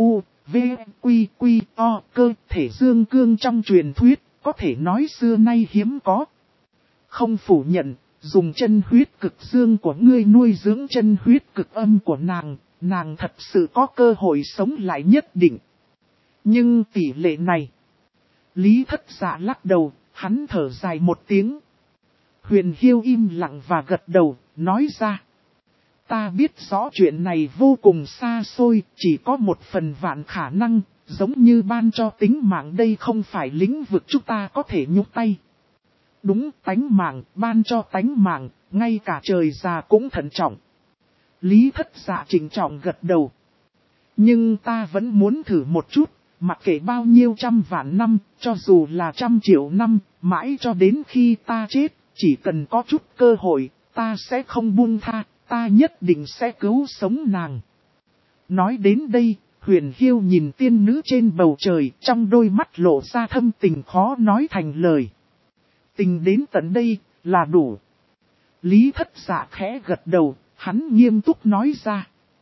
cơ thể dương cương trong truyền thuyết, có thể nói xưa nay hiếm có. Không phủ nhận, dùng chân huyết cực dương của ngươi nuôi dưỡng chân huyết cực âm của nàng thật sự có cơ hội sống lại nhất định. Nhưng tỷ lệ này, Lý Thất Dạ lắc đầu, hắn thở dài một tiếng. Huyền Hiêu im lặng và gật đầu, nói ra. Ta biết rõ chuyện này vô cùng xa xôi, chỉ có một phần vạn khả năng, giống như ban cho tính mạng, đây không phải lĩnh vực chúng ta có thể nhúc tay. Đúng, tánh mạng, ban cho tánh mạng, ngay cả trời già cũng thận trọng. Lý Thất Dạ trịnh trọng gật đầu. Nhưng ta vẫn muốn thử một chút, mặc kệ bao nhiêu trăm vạn năm, cho dù là 100 triệu năm, mãi cho đến khi ta chết, chỉ cần có chút cơ hội, ta sẽ không buông tha, ta nhất định sẽ cứu sống nàng. Nói đến đây, Huyền Hiêu nhìn tiên nữ trên bầu trời, trong đôi mắt lộ ra thâm tình khó nói thành lời. Tình đến tận đây, là đủ. Lý Thất Dạ khẽ gật đầu, hắn nghiêm túc nói ra.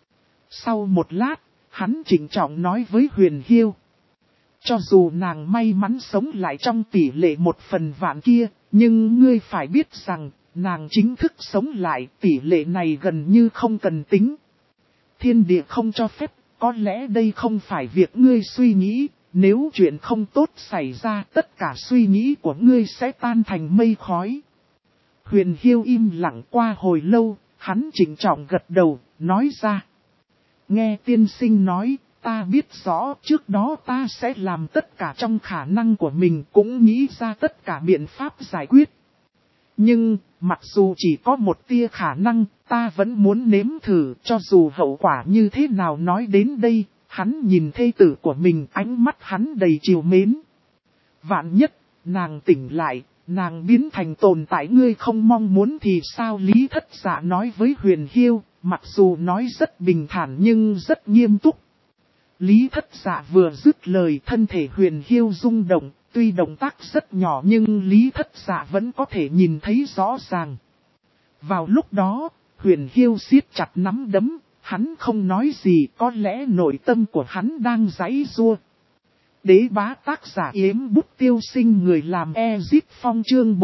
Sau một lát, hắn trịnh trọng nói với Huyền Hiêu. Cho dù nàng may mắn sống lại trong tỷ lệ 1/1000 kia, nhưng ngươi phải biết rằng, nàng chính thức sống lại, tỷ lệ này gần như không cần tính. Thiên địa không cho phép, có lẽ đây không phải việc ngươi suy nghĩ, nếu chuyện không tốt xảy ra, tất cả suy nghĩ của ngươi sẽ tan thành mây khói. Huyền Hiêu im lặng qua hồi lâu, hắn trịnh trọng gật đầu, nói ra. Nghe tiên sinh nói, ta biết rõ trước đó ta sẽ làm tất cả trong khả năng của mình, cũng nghĩ ra tất cả biện pháp giải quyết. Nhưng, mặc dù chỉ có một tia khả năng, ta vẫn muốn nếm thử, cho dù hậu quả như thế nào. Nói đến đây, hắn nhìn thê tử của mình, ánh mắt hắn đầy trìu mến. Vạn nhất, nàng tỉnh lại, nàng biến thành tồn tại ngươi không mong muốn thì sao? Lý Thất Dạ nói với Huyền Hiêu, mặc dù nói rất bình thản nhưng rất nghiêm túc. Lý Thất Dạ vừa dứt lời, thân thể Huyền Hiêu rung động, tuy động tác rất nhỏ nhưng Lý Thất Dạ vẫn có thể nhìn thấy rõ ràng. Vào lúc đó, Huyền Hiêu siết chặt nắm đấm, hắn không nói gì, có lẽ nội tâm của hắn đang giãy giụa. Đế bá tác giả Yếm Bút Tiêu Sinh, người làm Ezip Phong, chương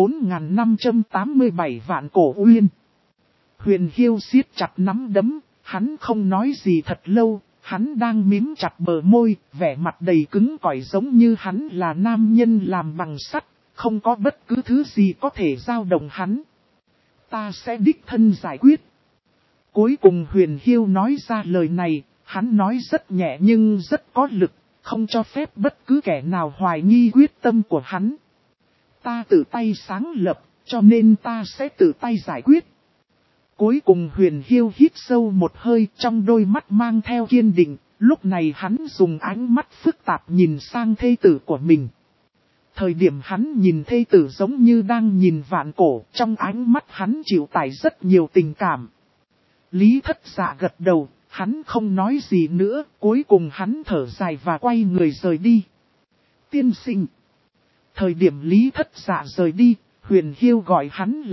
4587 Vạn Cổ Uyên. Huyền Hiêu siết chặt nắm đấm, hắn không nói gì thật lâu, hắn đang mím chặt bờ môi, vẻ mặt đầy cứng cỏi giống như hắn là nam nhân làm bằng sắt, không có bất cứ thứ gì có thể dao động hắn. Ta sẽ đích thân giải quyết. Cuối cùng Huyền Hiêu nói ra lời này, hắn nói rất nhẹ nhưng rất có lực, không cho phép bất cứ kẻ nào hoài nghi quyết tâm của hắn. Ta tự tay sáng lập, cho nên ta sẽ tự tay giải quyết. Cuối cùng Huyền Hiêu hít sâu một hơi, trong đôi mắt mang theo kiên định, lúc này hắn dùng ánh mắt phức tạp nhìn sang thê tử của mình. Thời điểm hắn nhìn thê tử giống như đang nhìn vạn cổ, trong ánh mắt hắn chịu tải rất nhiều tình cảm. Lý Thất Dạ gật đầu, hắn không nói gì nữa, cuối cùng hắn thở dài và quay người rời đi. Tiên sinh. Thời điểm Lý Thất Dạ rời đi, Huyền Hiêu gọi hắn lại,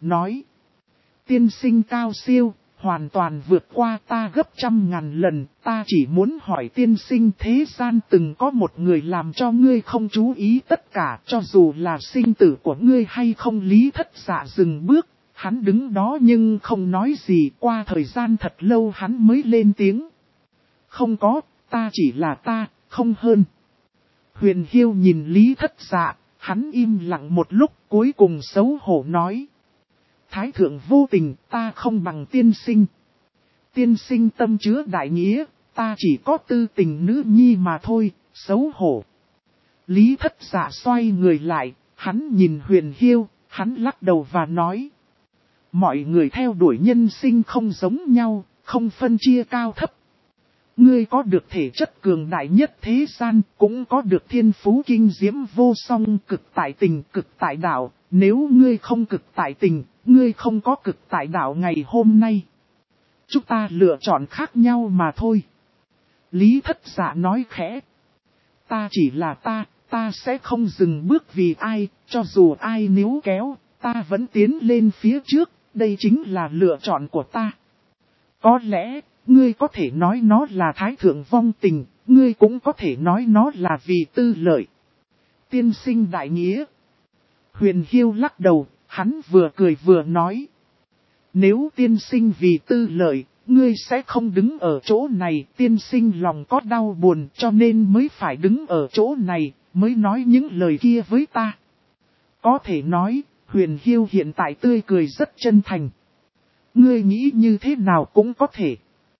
nói. Tiên sinh cao siêu, hoàn toàn vượt qua ta gấp 100.000 lần, ta chỉ muốn hỏi tiên sinh thế gian từng có một người làm cho ngươi không chú ý tất cả, cho dù là sinh tử của ngươi hay không. Lý Thất Dạ dừng bước, hắn đứng đó nhưng không nói gì, qua thời gian thật lâu hắn mới lên tiếng. Không có, ta chỉ là ta, không hơn. Huyền Hiêu nhìn Lý Thất Dạ, hắn im lặng một lúc cuối cùng xấu hổ nói. Thái thượng vô tình, ta không bằng tiên sinh. Tiên sinh tâm chứa đại nghĩa, ta chỉ có tư tình nữ nhi mà thôi, xấu hổ. Lý Thất Dạ xoay người lại, hắn nhìn Huyền Hiêu, hắn lắc đầu và nói. Mọi người theo đuổi nhân sinh không giống nhau, không phân chia cao thấp. Ngươi có được thể chất cường đại nhất thế gian, cũng có được thiên phú kinh diễm vô song, cực tại tình, cực tại đạo. Nếu ngươi không cực tại tình, ngươi không có cực tại đạo ngày hôm nay. Chúng ta lựa chọn khác nhau mà thôi. Lý Thất Dạ nói khẽ. Ta chỉ là ta sẽ không dừng bước vì ai, cho dù ai níu kéo, ta vẫn tiến lên phía trước, đây chính là lựa chọn của ta. Có lẽ, ngươi có thể nói nó là thái thượng vong tình, ngươi cũng có thể nói nó là vì tư lợi. Tiên sinh đại nghĩa. Huyền Hiêu lắc đầu, hắn vừa cười vừa nói. Nếu tiên sinh vì tư lợi, ngươi sẽ không đứng ở chỗ này. Tiên sinh lòng có đau buồn cho nên mới phải đứng ở chỗ này, mới nói những lời kia với ta. Có thể nói, Huyền Hiêu hiện tại tươi cười rất chân thành. Ngươi nghĩ như thế nào cũng có thể.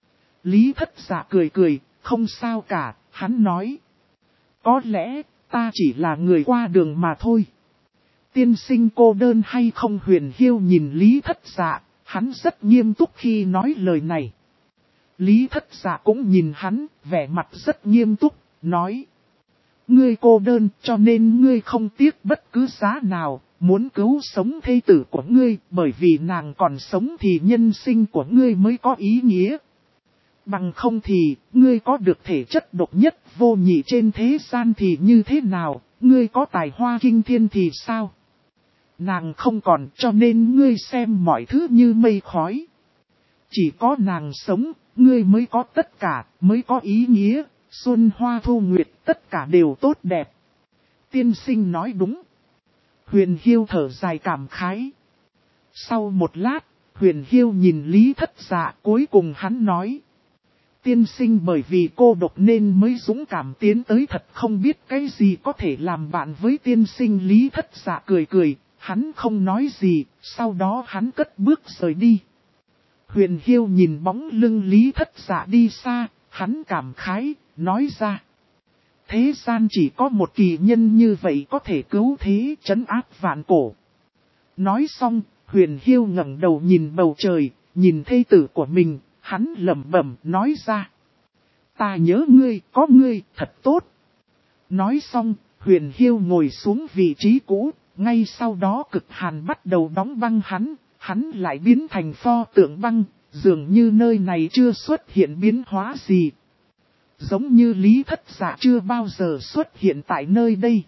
Lý Thất Dạ cười cười, không sao cả, hắn nói. Có lẽ, ta chỉ là người qua đường mà thôi. Tiên sinh cô đơn hay không? Huyền Hiêu nhìn Lý Thất Dạ, hắn rất nghiêm túc khi nói lời này. Lý Thất Dạ cũng nhìn hắn, vẻ mặt rất nghiêm túc, nói. Ngươi cô đơn cho nên ngươi không tiếc bất cứ giá nào, muốn cứu sống thê tử của ngươi, bởi vì nàng còn sống thì nhân sinh của ngươi mới có ý nghĩa. Bằng không thì, ngươi có được thể chất độc nhất vô nhị trên thế gian thì như thế nào, ngươi có tài hoa kinh thiên thì sao? Nàng không còn cho nên ngươi xem mọi thứ như mây khói. Chỉ có nàng sống, ngươi mới có tất cả, mới có ý nghĩa, xuân hoa thu nguyệt tất cả đều tốt đẹp. Tiên sinh nói đúng. Huyền Hiêu thở dài cảm khái. Sau một lát, Huyền Hiêu nhìn Lý Thất Dạ, cuối cùng hắn nói. Tiên sinh bởi vì cô độc nên mới dũng cảm tiến tới, thật không biết cái gì có thể làm bạn với tiên sinh. Lý Thất Dạ cười cười, hắn không nói gì, sau đó hắn cất bước rời đi. Huyền Hiêu nhìn bóng lưng Lý Thất Dạ đi xa, hắn cảm khái, nói ra. Thế gian chỉ có một kỳ nhân như vậy có thể cứu thế trấn áp vạn cổ. Nói xong, Huyền Hiêu ngẩng đầu nhìn bầu trời, nhìn thê tử của mình, hắn lẩm bẩm nói ra. Ta nhớ ngươi, có ngươi, thật tốt. Nói xong, Huyền Hiêu ngồi xuống vị trí cũ, ngay sau đó cực hàn bắt đầu đóng băng hắn lại biến thành pho tượng băng, dường như nơi này chưa xuất hiện biến hóa gì. Giống như Lý Thất Dạ chưa bao giờ xuất hiện tại nơi đây.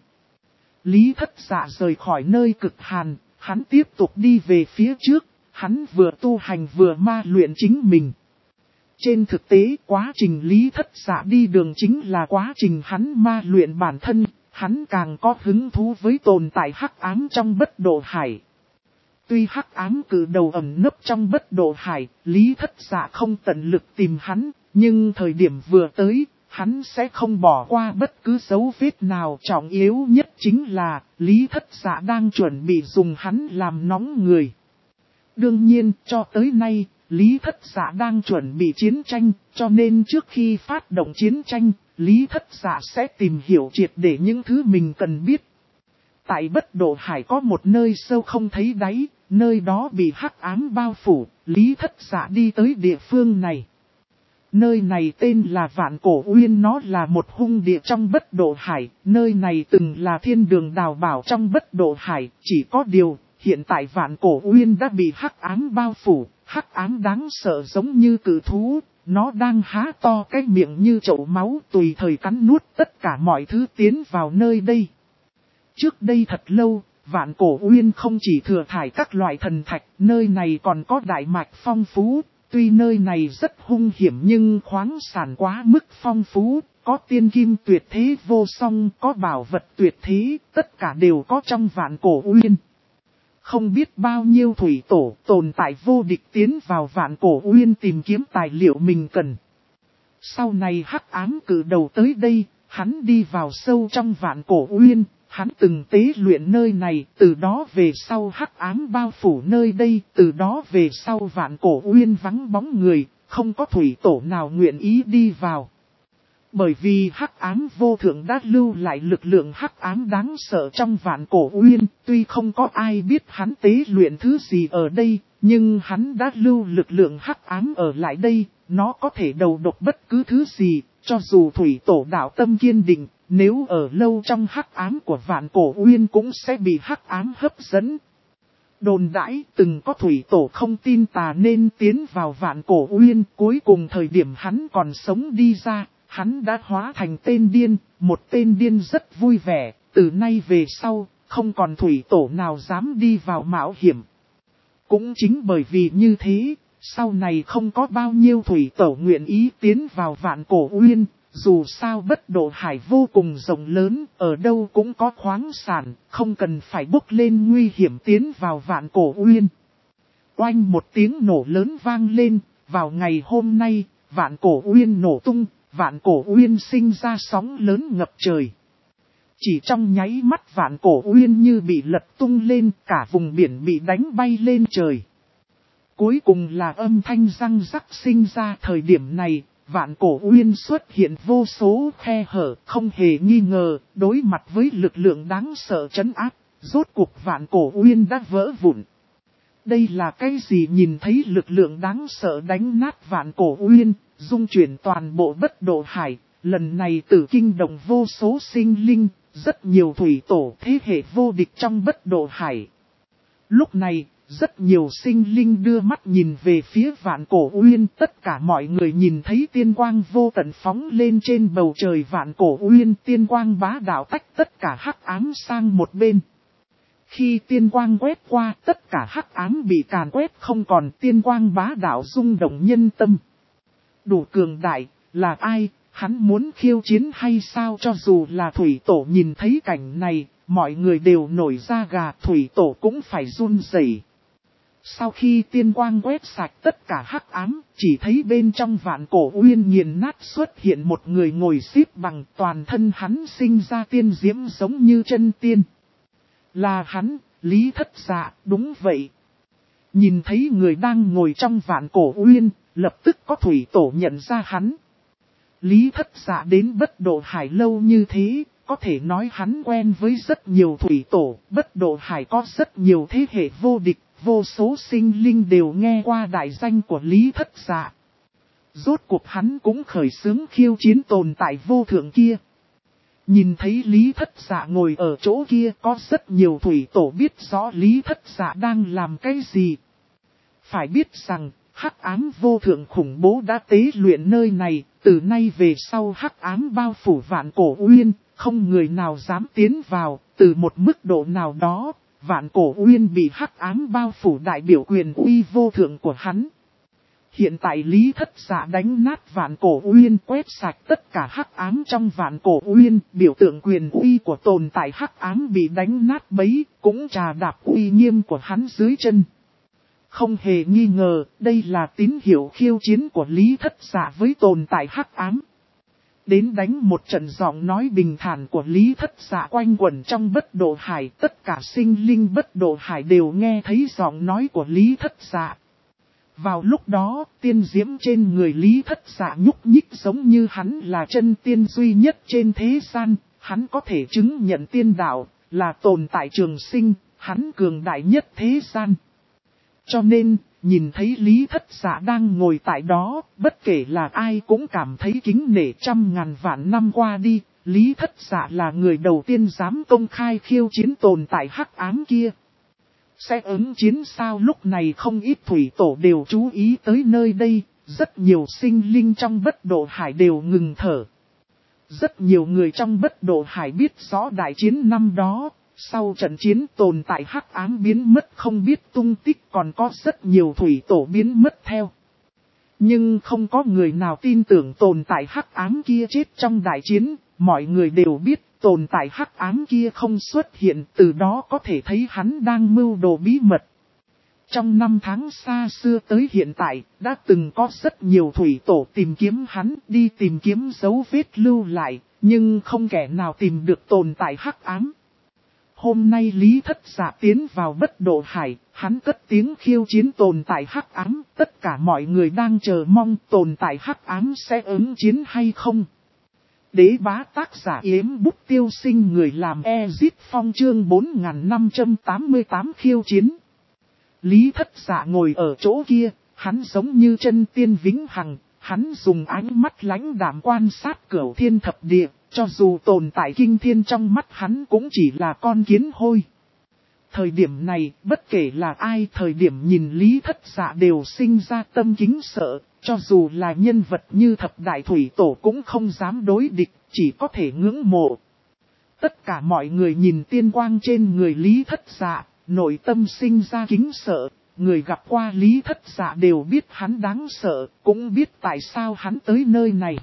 Lý Thất Dạ rời khỏi nơi cực hàn, hắn tiếp tục đi về phía trước, hắn vừa tu hành vừa ma luyện chính mình. Trên thực tế, quá trình Lý Thất Dạ đi đường chính là quá trình hắn ma luyện bản thân, hắn càng có hứng thú với tồn tại hắc ám trong bất độ hải. Tuy hắc ám cử đầu ẩn nấp trong bất độ hải, Lý Thất Dạ không tận lực tìm hắn, nhưng thời điểm vừa tới, hắn sẽ không bỏ qua bất cứ dấu vết nào. Trọng yếu nhất chính là, Lý Thất Dạ đang chuẩn bị dùng hắn làm nóng người. Đương nhiên, cho tới nay, Lý Thất Dạ đang chuẩn bị chiến tranh, cho nên trước khi phát động chiến tranh, Lý Thất Dạ sẽ tìm hiểu triệt để những thứ mình cần biết. Tại bất độ hải có một nơi sâu không thấy đáy, nơi đó bị hắc ám bao phủ, Lý Thất Dạ đi tới địa phương này. Nơi này tên là Vạn Cổ Uyên, nó là một hung địa trong bất độ hải, nơi này từng là thiên đường đào bảo trong bất độ hải, chỉ có điều, hiện tại Vạn Cổ Uyên đã bị hắc ám bao phủ, hắc ám đáng sợ giống như cự thú, nó đang há to cái miệng như chậu máu tùy thời cắn nuốt tất cả mọi thứ tiến vào nơi đây. Trước đây thật lâu, Vạn Cổ Uyên không chỉ thừa thải các loại thần thạch, nơi này còn có đại mạch phong phú. Tuy nơi này rất hung hiểm nhưng khoáng sản quá mức phong phú, có tiên kim tuyệt thế vô song, có bảo vật tuyệt thế, tất cả đều có trong Vạn Cổ Uyên. Không biết bao nhiêu thủy tổ tồn tại vô địch tiến vào Vạn Cổ Uyên tìm kiếm tài liệu mình cần. Sau này Hắc Ám cử đầu tới đây, hắn đi vào sâu trong Vạn Cổ Uyên, hắn từng tế luyện nơi này, từ đó về sau Hắc Ám bao phủ nơi đây, từ đó về sau Vạn Cổ Uyên vắng bóng người, không có thủy tổ nào nguyện ý đi vào. Bởi vì Hắc Ám vô thượng đã lưu lại lực lượng Hắc Ám đáng sợ trong Vạn Cổ Uyên, tuy không có ai biết hắn tế luyện thứ gì ở đây, nhưng hắn đã lưu lực lượng Hắc Ám ở lại đây, nó có thể đầu độc bất cứ thứ gì, cho dù thủy tổ đạo tâm kiên định, nếu ở lâu trong Hắc Ám của Vạn Cổ Uyên cũng sẽ bị Hắc Ám hấp dẫn. Đồn đãi từng có thủy tổ không tin tà nên tiến vào Vạn Cổ Uyên, cuối cùng thời điểm hắn còn sống đi ra. Hắn đã hóa thành tên điên, một tên điên rất vui vẻ, từ nay về sau, không còn thủy tổ nào dám đi vào mạo hiểm. Cũng chính bởi vì như thế, sau này không có bao nhiêu thủy tổ nguyện ý tiến vào Vạn Cổ Uyên, dù sao Bất Độ Hải vô cùng rộng lớn, ở đâu cũng có khoáng sản, không cần phải bốc lên nguy hiểm tiến vào Vạn Cổ Uyên. Oanh một tiếng nổ lớn vang lên, vào ngày hôm nay, Vạn Cổ Uyên nổ tung. Vạn Cổ Uyên sinh ra sóng lớn ngập trời. Chỉ trong nháy mắt Vạn Cổ Uyên như bị lật tung lên, cả vùng biển bị đánh bay lên trời. Cuối cùng là âm thanh răng rắc sinh ra. Thời điểm này, Vạn Cổ Uyên xuất hiện vô số khe hở, không hề nghi ngờ, đối mặt với lực lượng đáng sợ trấn áp, rốt cuộc Vạn Cổ Uyên đã vỡ vụn. Đây là cái gì? Nhìn thấy lực lượng đáng sợ đánh nát Vạn Cổ Uyên, dung chuyển toàn bộ Bất Độ Hải, lần này tử kinh động vô số sinh linh, rất nhiều thủy tổ thế hệ vô địch trong Bất Độ Hải. Lúc này, rất nhiều sinh linh đưa mắt nhìn về phía Vạn Cổ Uyên, tất cả mọi người nhìn thấy tiên quang vô tận phóng lên trên bầu trời Vạn Cổ Uyên, tiên quang bá đạo tách tất cả hắc ám sang một bên. Khi tiên quang quét qua, tất cả hắc ám bị càn quét không còn, tiên quang bá đạo rung động nhân tâm. Đủ cường đại, là ai, hắn muốn khiêu chiến hay sao? Cho dù là thủy tổ nhìn thấy cảnh này, mọi người đều nổi da gà, thủy tổ cũng phải run rẩy. Sau khi tiên quang quét sạch tất cả hắc ám, chỉ thấy bên trong Vạn Cổ Uyên nghiền nát xuất hiện một người ngồi xếp bằng, toàn thân hắn sinh ra tiên diễm giống như chân tiên. Là hắn, Lý Thất Dạ, đúng vậy. Nhìn thấy người đang ngồi trong Vạn Cổ Uyên, lập tức có thủy tổ nhận ra hắn. Lý Thất Dạ đến Bất Độ Hải lâu như thế, có thể nói hắn quen với rất nhiều thủy tổ. Bất Độ Hải có rất nhiều thế hệ vô địch, vô số sinh linh đều nghe qua đại danh của Lý Thất Dạ. Rốt cuộc hắn cũng khởi xướng khiêu chiến tồn tại vô thượng kia. Nhìn thấy Lý Thất Dạ ngồi ở chỗ kia, có rất nhiều thủy tổ biết rõ Lý Thất Dạ đang làm cái gì. Phải biết rằng, hắc ám vô thượng khủng bố đã tế luyện nơi này, từ nay về sau hắc ám bao phủ Vạn Cổ Uyên, không người nào dám tiến vào, từ một mức độ nào đó, Vạn Cổ Uyên bị hắc ám bao phủ đại biểu quyền uy vô thượng của hắn. Hiện tại Lý Thất Dạ đánh nát Vạn Cổ Uyên, quét sạch tất cả hắc ám trong Vạn Cổ Uyên, biểu tượng quyền uy của tồn tại hắc ám bị đánh nát bấy, cũng trà đạp uy nghiêm của hắn dưới chân. Không hề nghi ngờ, đây là tín hiệu khiêu chiến của Lý Thất Dạ với tồn tại hắc ám. Đến đánh một trận, giọng nói bình thản của Lý Thất Dạ quanh quẩn trong Bất Độ Hải, tất cả sinh linh Bất Độ Hải đều nghe thấy giọng nói của Lý Thất Dạ. Vào lúc đó, tiên diễm trên người Lý Thất Dạ nhúc nhích giống như hắn là chân tiên duy nhất trên thế gian, hắn có thể chứng nhận tiên đạo, là tồn tại trường sinh, hắn cường đại nhất thế gian. Cho nên, nhìn thấy Lý Thất Dạ đang ngồi tại đó, bất kể là ai cũng cảm thấy kính nể. Trăm ngàn vạn năm qua đi, Lý Thất Dạ là người đầu tiên dám công khai khiêu chiến tồn tại hắc ám kia. Sẽ ứng chiến sao? Lúc này không ít thủy tổ đều chú ý tới nơi đây, rất nhiều sinh linh trong Bất Độ Hải đều ngừng thở. Rất nhiều người trong Bất Độ Hải biết rõ đại chiến năm đó, Sau trận chiến tồn tại hắc ám biến mất không biết tung tích, còn có rất nhiều thủy tổ biến mất theo. Nhưng không có người nào tin tưởng tồn tại hắc ám kia chết trong đại chiến, mọi người đều biết tồn tại hắc ám kia không xuất hiện, từ đó có thể thấy hắn đang mưu đồ bí mật. Trong năm tháng xa xưa tới hiện tại, đã từng có rất nhiều thủy tổ tìm kiếm hắn, đi tìm kiếm dấu vết lưu lại, nhưng không kẻ nào tìm được tồn tại hắc ám. Hôm nay Lý Thất Dạ tiến vào Bất Độ Hải, hắn cất tiếng khiêu chiến tồn tại hắc ám, tất cả mọi người đang chờ mong tồn tại hắc ám sẽ ứng chiến hay không. Đế bá tác giả Yếm Bút Tiêu Sinh, người làm Ezit Phong, chương 4588 khiêu chiến. Lý Thất Dạ ngồi ở chỗ kia, hắn giống như chân tiên vĩnh hằng, hắn dùng ánh mắt lãnh đạm quan sát cửu thiên thập địa, cho dù tồn tại kinh thiên trong mắt hắn cũng chỉ là con kiến hôi. Thời điểm này, bất kể là ai, thời điểm nhìn Lý Thất Dạ đều sinh ra tâm kính sợ, cho dù là nhân vật như thập đại thủy tổ cũng không dám đối địch, chỉ có thể ngưỡng mộ. Tất cả mọi người nhìn tiên quang trên người Lý Thất Dạ, nội tâm sinh ra kính sợ, người gặp qua Lý Thất Dạ đều biết hắn đáng sợ, cũng biết tại sao hắn tới nơi này.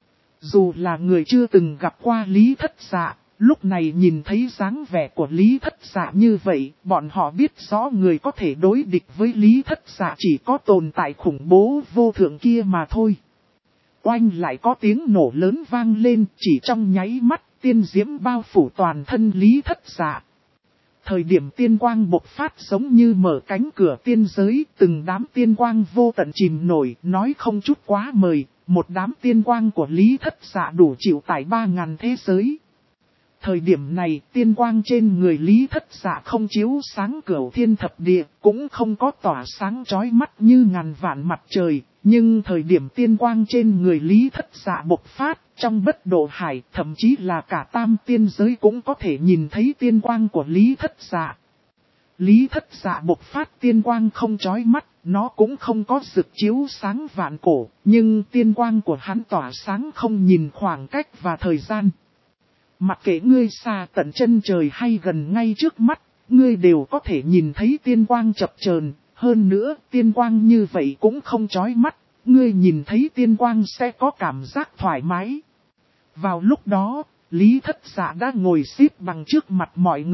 Dù là người chưa từng gặp qua Lý Thất Dạ, lúc này nhìn thấy dáng vẻ của Lý Thất Dạ như vậy, bọn họ biết rõ người có thể đối địch với Lý Thất Dạ chỉ có tồn tại khủng bố vô thượng kia mà thôi. Oanh, lại có tiếng nổ lớn vang lên, chỉ trong nháy mắt, tiên diễm bao phủ toàn thân Lý Thất Dạ. Thời điểm tiên quang bộc phát giống như mở cánh cửa tiên giới, từng đám tiên quang vô tận chìm nổi, nói không chút quá mời, một đám tiên quang của Lý Thất Dạ đủ chịu tải 3.000 thế giới. Thời điểm này, tiên quang trên người Lý Thất Dạ không chiếu sáng cửu thiên thập địa, cũng không có tỏa sáng chói mắt như ngàn vạn mặt trời, nhưng thời điểm tiên quang trên người Lý Thất Dạ bộc phát, trong Bất Độ Hải, thậm chí là cả tam tiên giới cũng có thể nhìn thấy tiên quang của Lý Thất Dạ. Lý Thất Dạ bộc phát tiên quang không chói mắt, nó cũng không có rực chiếu sáng vạn cổ, nhưng tiên quang của hắn tỏa sáng không nhìn khoảng cách và thời gian. Mặc kệ ngươi xa tận chân trời hay gần ngay trước mắt, ngươi đều có thể nhìn thấy tiên quang chập chờn. Hơn nữa, tiên quang như vậy cũng không chói mắt, ngươi nhìn thấy tiên quang sẽ có cảm giác thoải mái. Vào lúc đó, Lý Thất Dạ đã ngồi xếp bằng trước mặt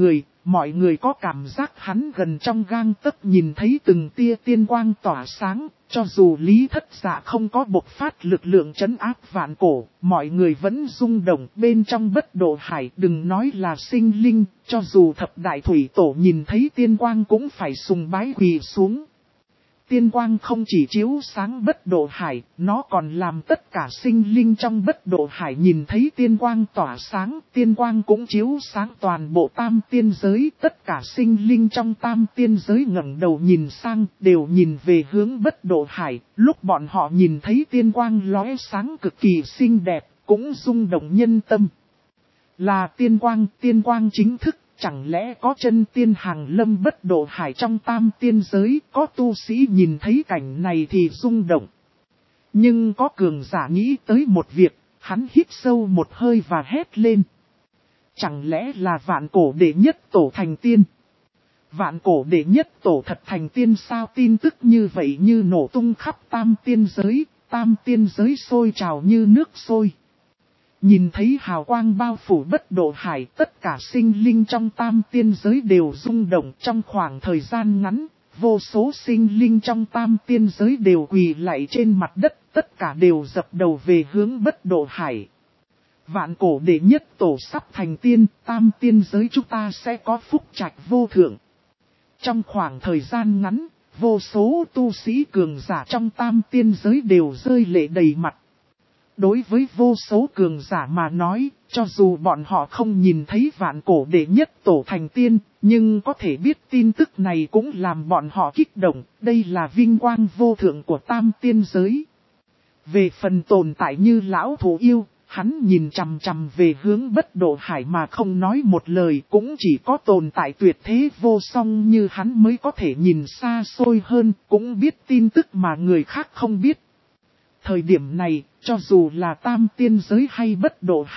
mọi người có cảm giác hắn gần trong gang tấc nhìn thấy từng tia tiên quang tỏa sáng, cho dù Lý Thất Dạ không có bộc phát lực lượng trấn áp vạn cổ, mọi người vẫn rung động bên trong Bất Độ Hải, đừng nói là sinh linh, cho dù thập đại thủy tổ nhìn thấy tiên quang cũng phải sùng bái quỳ xuống. Tiên quang không chỉ chiếu sáng Bất Độ Hải, nó còn làm tất cả sinh linh trong Bất Độ Hải nhìn thấy tiên quang tỏa sáng, tiên quang cũng chiếu sáng toàn bộ tam tiên giới, tất cả sinh linh trong tam tiên giới ngẩng đầu nhìn sang, đều nhìn về hướng Bất Độ Hải, lúc bọn họ nhìn thấy tiên quang lóe sáng cực kỳ xinh đẹp, cũng rung động nhân tâm. Là tiên quang chính thức. Chẳng lẽ có chân tiên hàng lâm Bất Độ Hải trong tam tiên giới, có tu sĩ nhìn thấy cảnh này thì rung động. Nhưng có cường giả nghĩ tới một việc, hắn hít sâu một hơi và hét lên. Chẳng lẽ là vạn cổ đệ nhất tổ thành tiên? Vạn cổ đệ nhất tổ thật thành tiên sao? Tin tức như vậy như nổ tung khắp tam tiên giới sôi trào như nước sôi. Nhìn thấy hào quang bao phủ Bất Độ Hải, tất cả sinh linh trong tam tiên giới đều rung động. Trong khoảng thời gian ngắn, vô số sinh linh trong tam tiên giới đều quỳ lạy trên mặt đất, tất cả đều dập đầu về hướng Bất Độ Hải. Vạn cổ đệ nhất tổ sắp thành tiên, tam tiên giới chúng ta sẽ có phúc trạch vô thượng. Trong khoảng thời gian ngắn, vô số tu sĩ cường giả trong tam tiên giới đều rơi lệ đầy mặt. Đối với vô số cường giả mà nói, cho dù bọn họ không nhìn thấy vạn cổ đệ nhất tổ thành tiên, nhưng có thể biết tin tức này cũng làm bọn họ kích động, đây là vinh quang vô thượng của tam tiên giới. Về phần tồn tại như lão thú yêu, hắn nhìn chằm chằm về hướng Bất Độ Hải mà không nói một lời, cũng chỉ có tồn tại tuyệt thế vô song như hắn mới có thể nhìn xa xôi hơn, cũng biết tin tức mà người khác không biết. Thời điểm này, cho dù là tam tiên giới hay Bất Độ Hải,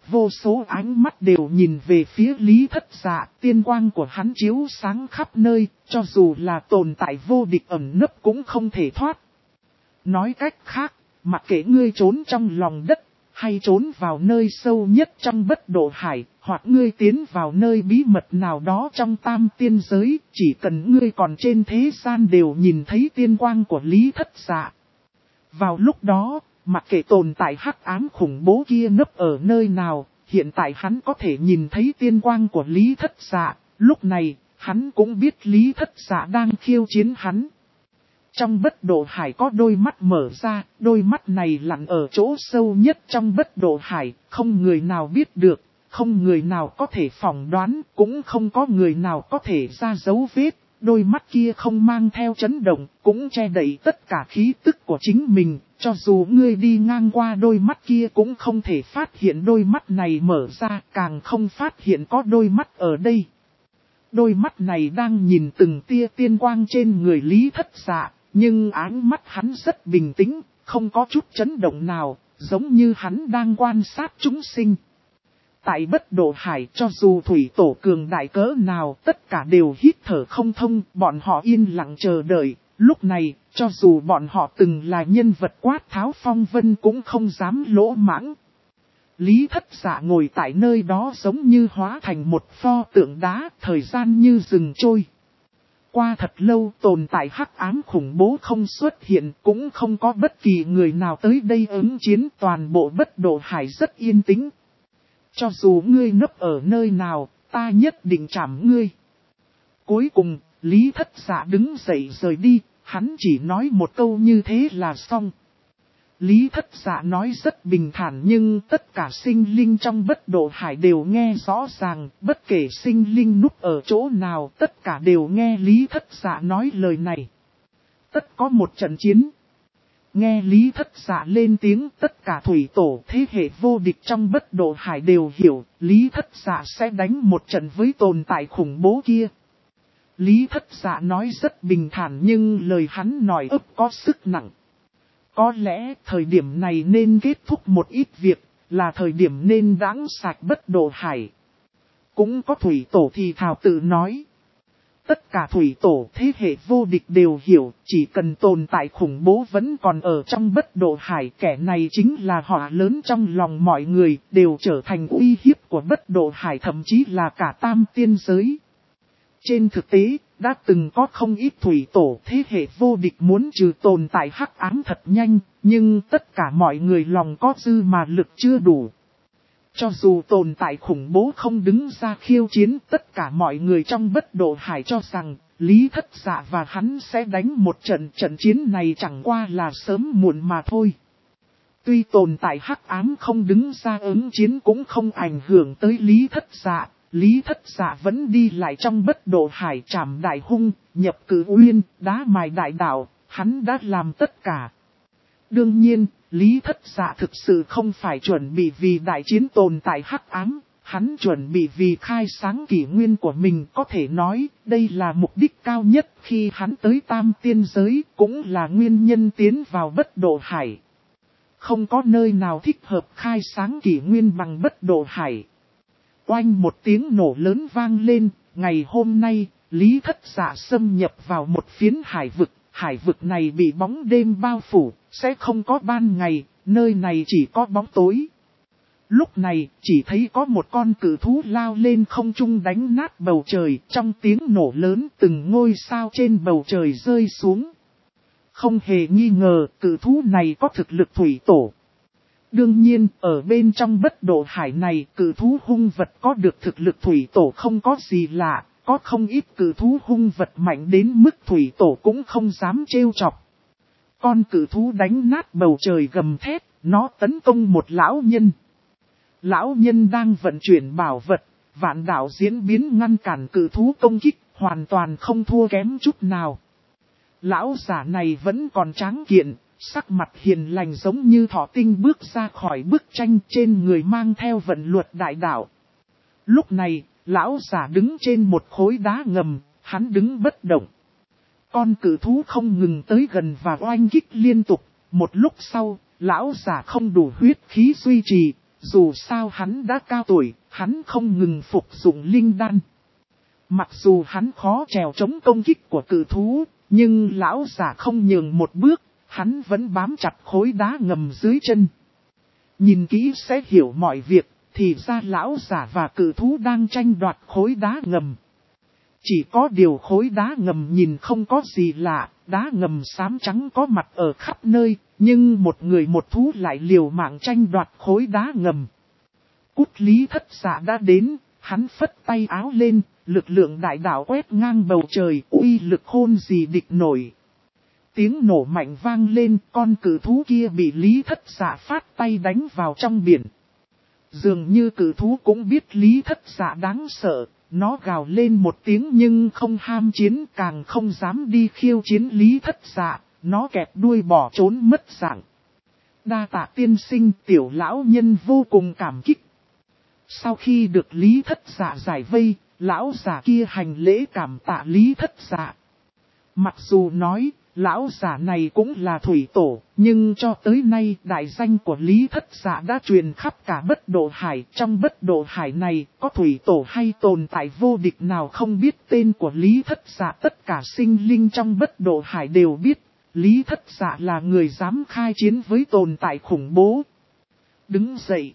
Vô số ánh mắt đều nhìn về phía Lý Thất Dạ, tiên quang của hắn chiếu sáng khắp nơi, cho dù là tồn tại vô địch ẩn nấp cũng không thể thoát. Nói cách khác, mặc kệ ngươi trốn trong lòng đất, hay trốn vào nơi sâu nhất trong bất độ hải, hoặc ngươi tiến vào nơi bí mật nào đó trong tam tiên giới, chỉ cần ngươi còn trên thế gian đều nhìn thấy tiên quang của Lý Thất Dạ. Vào lúc đó, mặc kệ tồn tại hắc ám khủng bố kia nấp ở nơi nào, hiện tại hắn có thể nhìn thấy tiên quang của Lý Thất Dạ, lúc này, hắn cũng biết Lý Thất Dạ đang khiêu chiến hắn. Trong bất độ hải có đôi mắt mở ra, đôi mắt này lặn ở chỗ sâu nhất trong bất độ hải, không người nào biết được, không người nào có thể phỏng đoán, cũng không có người nào có thể ra dấu vết. Đôi mắt kia không mang theo chấn động, cũng che đậy tất cả khí tức của chính mình, cho dù ngươi đi ngang qua đôi mắt kia cũng không thể phát hiện đôi mắt này mở ra, càng không phát hiện có đôi mắt ở đây. Đôi mắt này đang nhìn từng tia tiên quang trên người Lý Thất Dạ, nhưng ánh mắt hắn rất bình tĩnh, không có chút chấn động nào, giống như hắn đang quan sát chúng sinh. Tại bất độ hải, cho dù thủy tổ cường đại cỡ nào, tất cả đều hít thở không thông, bọn họ yên lặng chờ đợi. Lúc này, cho dù bọn họ từng là nhân vật quát tháo phong vân cũng không dám lỗ mãng. Lý Thất Dạ ngồi tại nơi đó giống như hóa thành một pho tượng đá, thời gian như dừng trôi. Qua thật lâu tồn tại hắc ám khủng bố không xuất hiện, cũng không có bất kỳ người nào tới đây ứng chiến, toàn bộ bất độ hải rất yên tĩnh. Cho dù ngươi nấp ở nơi nào, ta nhất định trảm ngươi. Cuối cùng, Lý Thất Dạ đứng dậy rời đi, hắn chỉ nói một câu như thế là xong. Lý Thất Dạ nói rất bình thản nhưng tất cả sinh linh trong bất độ hải đều nghe rõ ràng, bất kể sinh linh núp ở chỗ nào, tất cả đều nghe Lý Thất Dạ nói lời này. Tất có một trận chiến. Nghe Lý Thất Dạ lên tiếng, tất cả thủy tổ thế hệ vô địch trong bất độ hải đều hiểu, Lý Thất Dạ sẽ đánh một trận với tồn tại khủng bố kia. Lý Thất Dạ nói rất bình thản nhưng lời hắn nói ấp có sức nặng. Có lẽ thời điểm này nên kết thúc một ít việc, là thời điểm nên đãng sạch bất độ hải. Cũng có thủy tổ thì thào tự nói. Tất cả thủy tổ thế hệ vô địch đều hiểu, chỉ cần tồn tại khủng bố vẫn còn ở trong bất độ hải, kẻ này chính là họa lớn trong lòng mọi người, đều trở thành uy hiếp của bất độ hải, thậm chí là cả tam tiên giới. Trên thực tế, đã từng có không ít thủy tổ thế hệ vô địch muốn trừ tồn tại hắc ám thật nhanh, nhưng tất cả mọi người lòng có dư mà lực chưa đủ. Cho dù tồn tại khủng bố không đứng ra khiêu chiến, tất cả mọi người trong bất độ hải cho rằng Lý Thất Dạ và hắn sẽ đánh một trận chiến này chẳng qua là sớm muộn mà thôi. Tuy tồn tại hắc ám không đứng ra ứng chiến cũng không ảnh hưởng tới Lý Thất Dạ. Lý Thất Dạ vẫn đi lại trong bất độ hải, trảm đại hung, nhập cử uyên, đá mài đại đạo, hắn đã làm tất cả. Đương nhiên, Lý Thất Dạ thực sự không phải chuẩn bị vì đại chiến tồn tại hắc ám, hắn chuẩn bị vì khai sáng kỷ nguyên của mình, có thể nói đây là mục đích cao nhất khi hắn tới tam tiên giới, cũng là nguyên nhân tiến vào bất độ hải. Không có nơi nào thích hợp khai sáng kỷ nguyên bằng bất độ hải. Oanh một tiếng nổ lớn vang lên, ngày hôm nay, Lý Thất Dạ xâm nhập vào một phiến hải vực này bị bóng đêm bao phủ, sẽ không có ban ngày, nơi này chỉ có bóng tối. Lúc này, chỉ thấy có một con cự thú lao lên không trung đánh nát bầu trời, trong tiếng nổ lớn từng ngôi sao trên bầu trời rơi xuống. Không hề nghi ngờ, cự thú này có thực lực thủy tổ. Đương nhiên, ở bên trong bất độ hải này, cự thú hung vật có được thực lực thủy tổ không có gì lạ, có không ít cự thú hung vật mạnh đến mức thủy tổ cũng không dám trêu chọc. Con cự thú đánh nát bầu trời gầm thét, nó tấn công một lão nhân. Lão nhân đang vận chuyển bảo vật, vạn đạo diễn biến ngăn cản cự thú công kích, hoàn toàn không thua kém chút nào. Lão giả này vẫn còn tráng kiện, sắc mặt hiền lành giống như thỏ tinh bước ra khỏi bức tranh, trên người mang theo vận luật đại đạo. Lúc này, lão giả đứng trên một khối đá ngầm, hắn đứng bất động. Con cự thú không ngừng tới gần và oanh kích liên tục, một lúc sau, lão giả không đủ huyết khí duy trì, dù sao hắn đã cao tuổi, hắn không ngừng phục dụng linh đan. Mặc dù hắn khó trèo chống công kích của cự thú, nhưng lão giả không nhường một bước, hắn vẫn bám chặt khối đá ngầm dưới chân. Nhìn kỹ sẽ hiểu mọi việc, thì ra lão giả và cự thú đang tranh đoạt khối đá ngầm. Chỉ có điều khối đá ngầm nhìn không có gì lạ, đá ngầm xám trắng có mặt ở khắp nơi, nhưng một người một thú lại liều mạng tranh đoạt khối đá ngầm. Cút Lý Thất Dạ đã đến, hắn phất tay áo lên, lực lượng đại đạo quét ngang bầu trời, uy lực khôn gì địch nổi. Tiếng nổ mạnh vang lên, con cự thú kia bị Lý Thất Dạ phát tay đánh vào trong biển. Dường như cự thú cũng biết Lý Thất Dạ đáng sợ, nó gào lên một tiếng nhưng không ham chiến, càng không dám đi khiêu chiến Lý Thất Dạ, nó kẹp đuôi bỏ trốn mất dạng. Đa tạ tiên sinh, tiểu lão nhân vô cùng cảm kích. Sau khi được Lý Thất Dạ giải vây, lão giả kia hành lễ cảm tạ Lý Thất Dạ. Mặc dù nói, lão giả này cũng là thủy tổ, nhưng cho tới nay đại danh của Lý Thất Dạ đã truyền khắp cả Bất Độ Hải. Trong Bất Độ Hải này, có thủy tổ hay tồn tại vô địch nào không biết tên của Lý Thất Dạ. Tất cả sinh linh trong Bất Độ Hải đều biết, Lý Thất Dạ là người dám khai chiến với tồn tại khủng bố. Đứng dậy.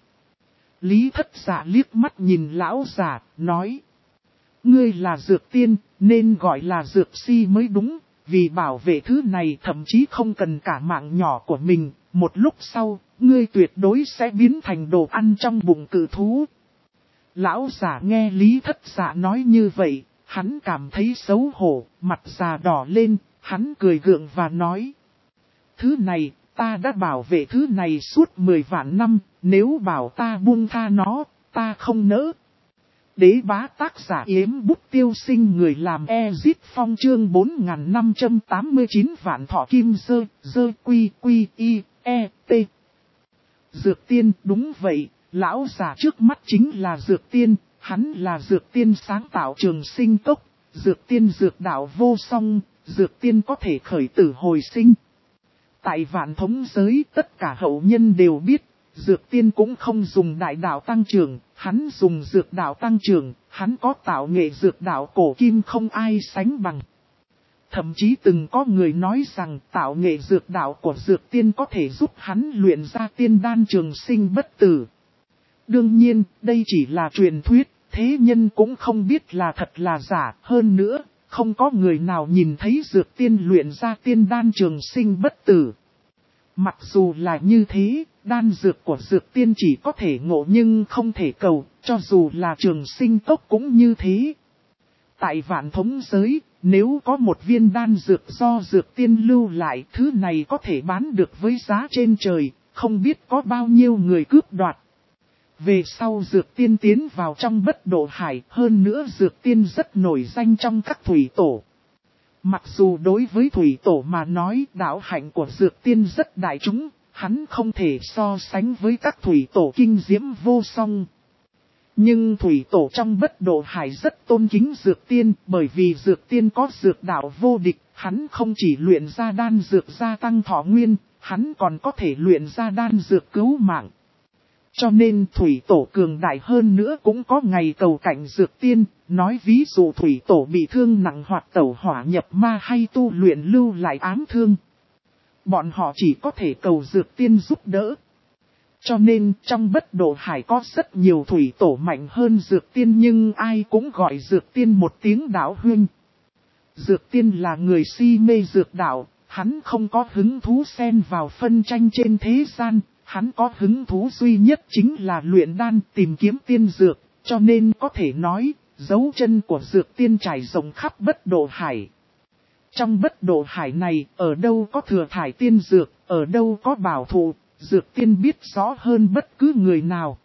Lý Thất Dạ liếc mắt nhìn lão giả, nói. Ngươi là dược tiên, nên gọi là dược si mới đúng. Vì bảo vệ thứ này thậm chí không cần cả mạng nhỏ của mình, một lúc sau, ngươi tuyệt đối sẽ biến thành đồ ăn trong bụng cự thú. Lão giả nghe Lý Thất Dạ nói như vậy, hắn cảm thấy xấu hổ, mặt già đỏ lên, hắn cười gượng và nói. Thứ này, ta đã bảo vệ thứ này suốt 10 vạn năm, nếu bảo ta buông tha nó, ta không nỡ. Đế bá tác giả Yếm Bút Tiêu Sinh người làm Ezit Phong chương 4589 vạn thọ kim dơ quy y t. Dược tiên, đúng vậy, lão già trước mắt chính là dược tiên, hắn là dược tiên sáng tạo trường sinh cốc, dược tiên dược đạo vô song, dược tiên có thể khởi tử hồi sinh. Tại vạn thống giới tất cả hậu nhân đều biết. Dược tiên cũng không dùng đại đạo tăng trưởng, hắn dùng dược đạo tăng trưởng, hắn có tạo nghệ dược đạo cổ kim không ai sánh bằng. Thậm chí từng có người nói rằng tạo nghệ dược đạo của dược tiên có thể giúp hắn luyện ra tiên đan trường sinh bất tử. Đương nhiên, đây chỉ là truyền thuyết, thế nhân cũng không biết là thật là giả, hơn nữa, không có người nào nhìn thấy dược tiên luyện ra tiên đan trường sinh bất tử. Mặc dù là như thế, đan dược của dược tiên chỉ có thể ngộ nhưng không thể cầu, cho dù là trường sinh cốc cũng như thế. Tại vạn thống giới, nếu có một viên đan dược do dược tiên lưu lại, thứ này có thể bán được với giá trên trời, không biết có bao nhiêu người cướp đoạt. Về sau dược tiên tiến vào trong Bất Độ Hải, hơn nữa dược tiên rất nổi danh trong các thủy tổ. Mặc dù đối với thủy tổ mà nói đạo hạnh của dược tiên rất đại chúng, hắn không thể so sánh với các thủy tổ kinh diễm vô song. Nhưng thủy tổ trong Bất Độ Hải rất tôn kính dược tiên, bởi vì dược tiên có dược đạo vô địch, hắn không chỉ luyện ra đan dược gia tăng thọ nguyên, hắn còn có thể luyện ra đan dược cứu mạng. Cho nên thủy tổ cường đại hơn nữa cũng có ngày cầu cạnh dược tiên, nói ví dụ thủy tổ bị thương nặng hoặc tẩu hỏa nhập ma hay tu luyện lưu lại ám thương. Bọn họ chỉ có thể cầu dược tiên giúp đỡ. Cho nên trong Bất Độ Hải có rất nhiều thủy tổ mạnh hơn dược tiên nhưng ai cũng gọi dược tiên một tiếng đạo huynh. Dược tiên là người si mê dược đạo, hắn không có hứng thú xen vào phân tranh trên thế gian. Hắn có hứng thú duy nhất chính là luyện đan tìm kiếm tiên dược, cho nên có thể nói, dấu chân của dược tiên trải rộng khắp Bất Độ Hải. Trong Bất Độ Hải này, ở đâu có thừa thải tiên dược, ở đâu có bảo thụ, dược tiên biết rõ hơn bất cứ người nào.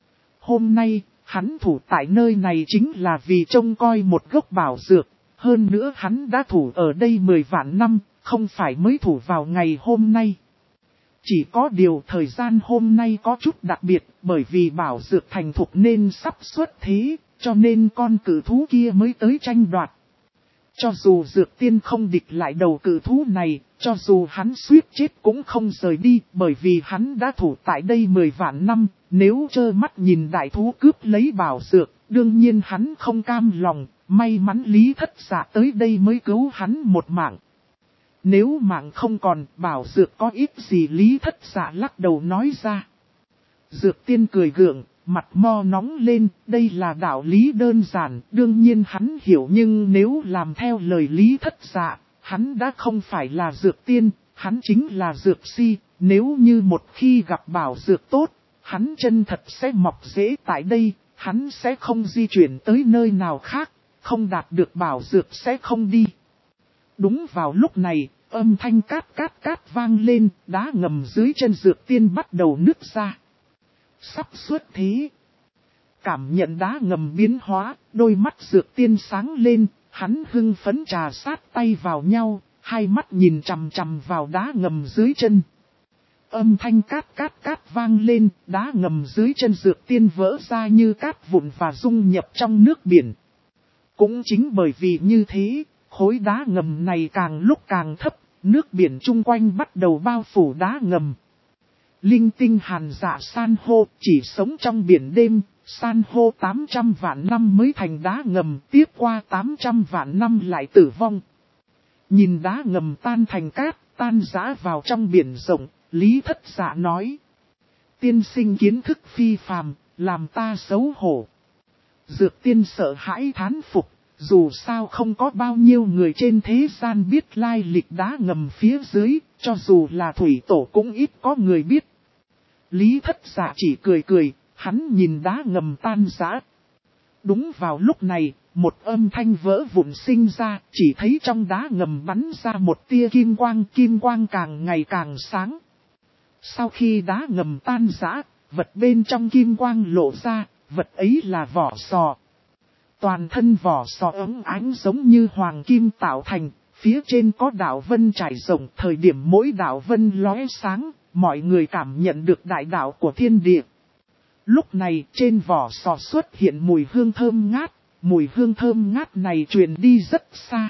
Hôm nay, hắn thủ tại nơi này chính là vì trông coi một gốc bảo dược, hơn nữa hắn đã thủ ở đây 10 vạn năm, không phải mới thủ vào ngày hôm nay. Chỉ có điều thời gian hôm nay có chút đặc biệt, bởi vì bảo dược thành thục nên sắp xuất thế, cho nên con cự thú kia mới tới tranh đoạt. Cho dù dược tiên không địch lại đầu cự thú này, cho dù hắn suýt chết cũng không rời đi, bởi vì hắn đã thủ tại đây 10 vạn năm, Nếu trơ mắt nhìn đại thú cướp lấy bảo dược, đương nhiên hắn không cam lòng, may mắn Lý Thất Dạ tới đây mới cứu hắn một mạng. Nếu mạng không còn, bảo dược có ít gì, Lý Thất Dạ lắc đầu nói ra. Dược tiên cười gượng, mặt mo nóng lên, đây là đạo lý đơn giản, đương nhiên hắn hiểu, nhưng nếu làm theo lời Lý Thất Dạ, hắn đã không phải là dược tiên, hắn chính là dược si, nếu như một khi gặp bảo dược tốt, hắn chân thật sẽ mọc rễ tại đây, hắn sẽ không di chuyển tới nơi nào khác, không đạt được bảo dược sẽ không đi. Đúng vào lúc này, âm thanh cát cát cát vang lên, đá ngầm dưới chân dược tiên bắt đầu nứt ra. Sắp xuất thế. Cảm nhận đá ngầm biến hóa, đôi mắt dược tiên sáng lên, hắn hưng phấn trà sát tay vào nhau, hai mắt nhìn chằm chằm vào đá ngầm dưới chân. Âm thanh cát cát cát vang lên, đá ngầm dưới chân dược tiên vỡ ra như cát vụn và dung nhập trong nước biển. Cũng chính bởi vì như thế, khối đá ngầm này càng lúc càng thấp, nước biển chung quanh bắt đầu bao phủ đá ngầm. Linh tinh hàn dạ san hô chỉ sống trong biển đêm, san hô 800 vạn năm mới thành đá ngầm, tiếp qua 800 vạn năm lại tử vong. Nhìn đá ngầm tan thành cát, tan rã vào trong biển rộng, Lý Thất Dạ nói. Tiên sinh kiến thức phi phàm, làm ta xấu hổ. Dược tiên sợ hãi thán phục, dù sao không có bao nhiêu người trên thế gian biết lai lịch đá ngầm phía dưới, cho dù là thủy tổ cũng ít có người biết. Lý Thất Dạ chỉ cười cười, hắn nhìn đá ngầm tan rã. Đúng vào lúc này, một âm thanh vỡ vụn sinh ra, chỉ thấy trong đá ngầm bắn ra một tia kim quang càng ngày càng sáng. Sau khi đá ngầm tan rã, vật bên trong kim quang lộ ra, vật ấy là vỏ sò. Toàn thân vỏ sò óng ánh giống như hoàng kim tạo thành, phía trên có đạo vân trải rộng, thời điểm mỗi đạo vân lóe sáng, mọi người cảm nhận được đại đạo của thiên địa. Lúc này trên vỏ sò xuất hiện mùi hương thơm ngát, mùi hương thơm ngát này truyền đi rất xa.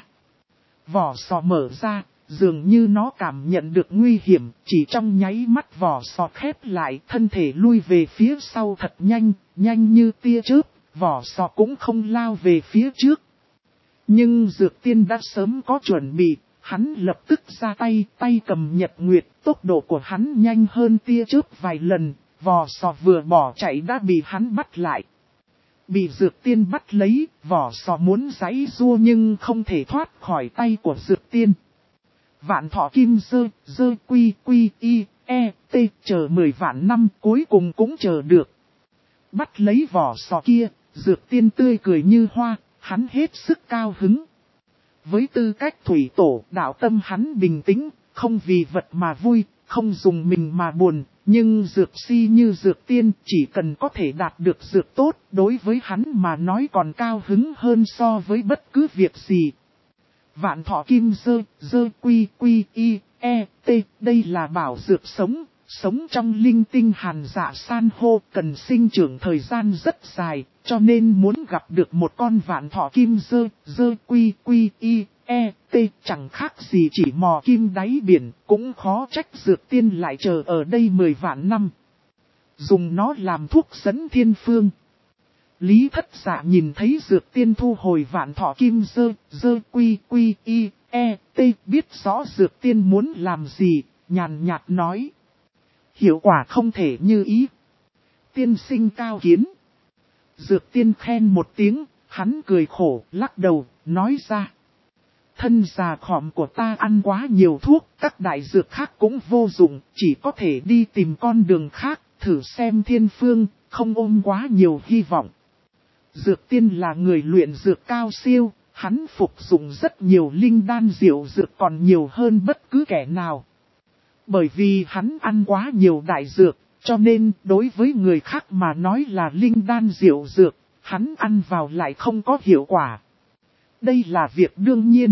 Vỏ sò mở ra, dường như nó cảm nhận được nguy hiểm, chỉ trong nháy mắt vỏ sò khép lại, thân thể lui về phía sau thật nhanh, nhanh như tia chớp, vỏ sò cũng không lao về phía trước. Nhưng dược tiên đã sớm có chuẩn bị, hắn lập tức ra tay, tay cầm nhật nguyệt, tốc độ của hắn nhanh hơn tia chớp vài lần, vỏ sò vừa bỏ chạy đã bị hắn bắt lại. Bị dược tiên bắt lấy, vỏ sò muốn giãy giụa nhưng không thể thoát khỏi tay của dược tiên. Vạn thọ kim dơ quy y, t chờ 10 vạn năm cuối cùng cũng chờ được. Bắt lấy vỏ sò kia, dược tiên tươi cười như hoa, hắn hết sức cao hứng. Với tư cách thủy tổ, đạo tâm hắn bình tĩnh, không vì vật mà vui, không dùng mình mà buồn, nhưng dược si như dược tiên chỉ cần có thể đạt được dược tốt, đối với hắn mà nói còn cao hứng hơn so với bất cứ việc gì. Vạn thọ kim dơ quy y, t, đây là bảo dược sống trong linh tinh hàn dạ san hô cần sinh trưởng thời gian rất dài, cho nên muốn gặp được một con vạn thọ kim dơ quy y, t chẳng khác gì chỉ mò kim đáy biển, cũng khó trách dược tiên lại chờ ở đây 10 vạn năm. Dùng nó làm thuốc dẫn thiên phương. Lý Thất Dạ nhìn thấy dược tiên thu hồi vạn thọ kim dơ quy y, t biết rõ dược tiên muốn làm gì, nhàn nhạt nói. Hiệu quả không thể như ý. Tiên sinh cao kiến. Dược tiên khen một tiếng, hắn cười khổ, lắc đầu, nói ra. Thân già khòm của ta ăn quá nhiều thuốc, các đại dược khác cũng vô dụng, chỉ có thể đi tìm con đường khác, thử xem thiên phương, không ôm quá nhiều hy vọng. Dược tiên là người luyện dược cao siêu, hắn phục dụng rất nhiều linh đan diệu dược còn nhiều hơn bất cứ kẻ nào. Bởi vì hắn ăn quá nhiều đại dược, cho nên đối với người khác mà nói là linh đan diệu dược, hắn ăn vào lại không có hiệu quả. Đây là việc đương nhiên.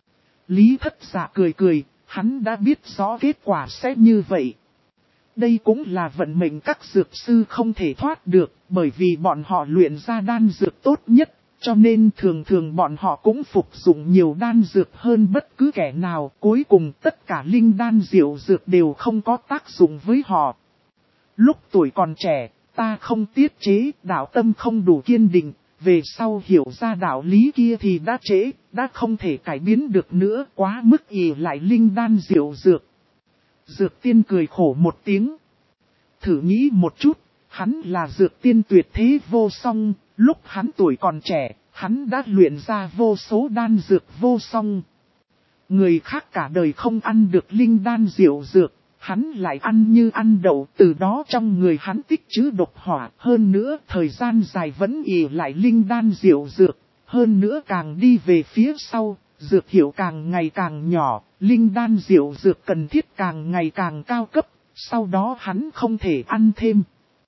Lý Thất Dạ cười cười, hắn đã biết rõ kết quả sẽ như vậy. Đây cũng là vận mệnh các dược sư không thể thoát được, bởi vì bọn họ luyện ra đan dược tốt nhất, cho nên thường thường bọn họ cũng phục dụng nhiều đan dược hơn bất cứ kẻ nào. Cuối cùng tất cả linh đan diệu dược đều không có tác dụng với họ. Lúc tuổi còn trẻ, ta không tiết chế, đạo tâm không đủ kiên định, về sau hiểu ra đạo lý kia thì đã trễ, đã không thể cải biến được nữa, quá mức ỷ lại linh đan diệu dược. Dược tiên cười khổ một tiếng. Thử nghĩ một chút, hắn là dược tiên tuyệt thế vô song, lúc hắn tuổi còn trẻ, hắn đã luyện ra vô số đan dược vô song. Người khác cả đời không ăn được linh đan diệu dược, hắn lại ăn như ăn đậu, từ đó trong người hắn tích trữ độc hỏa. Hơn nữa thời gian dài vẫn ỷ lại linh đan diệu dược, hơn nữa càng đi về phía sau, dược hiệu càng ngày càng nhỏ, linh đan diệu dược cần thiết càng ngày càng cao cấp, sau đó hắn không thể ăn thêm.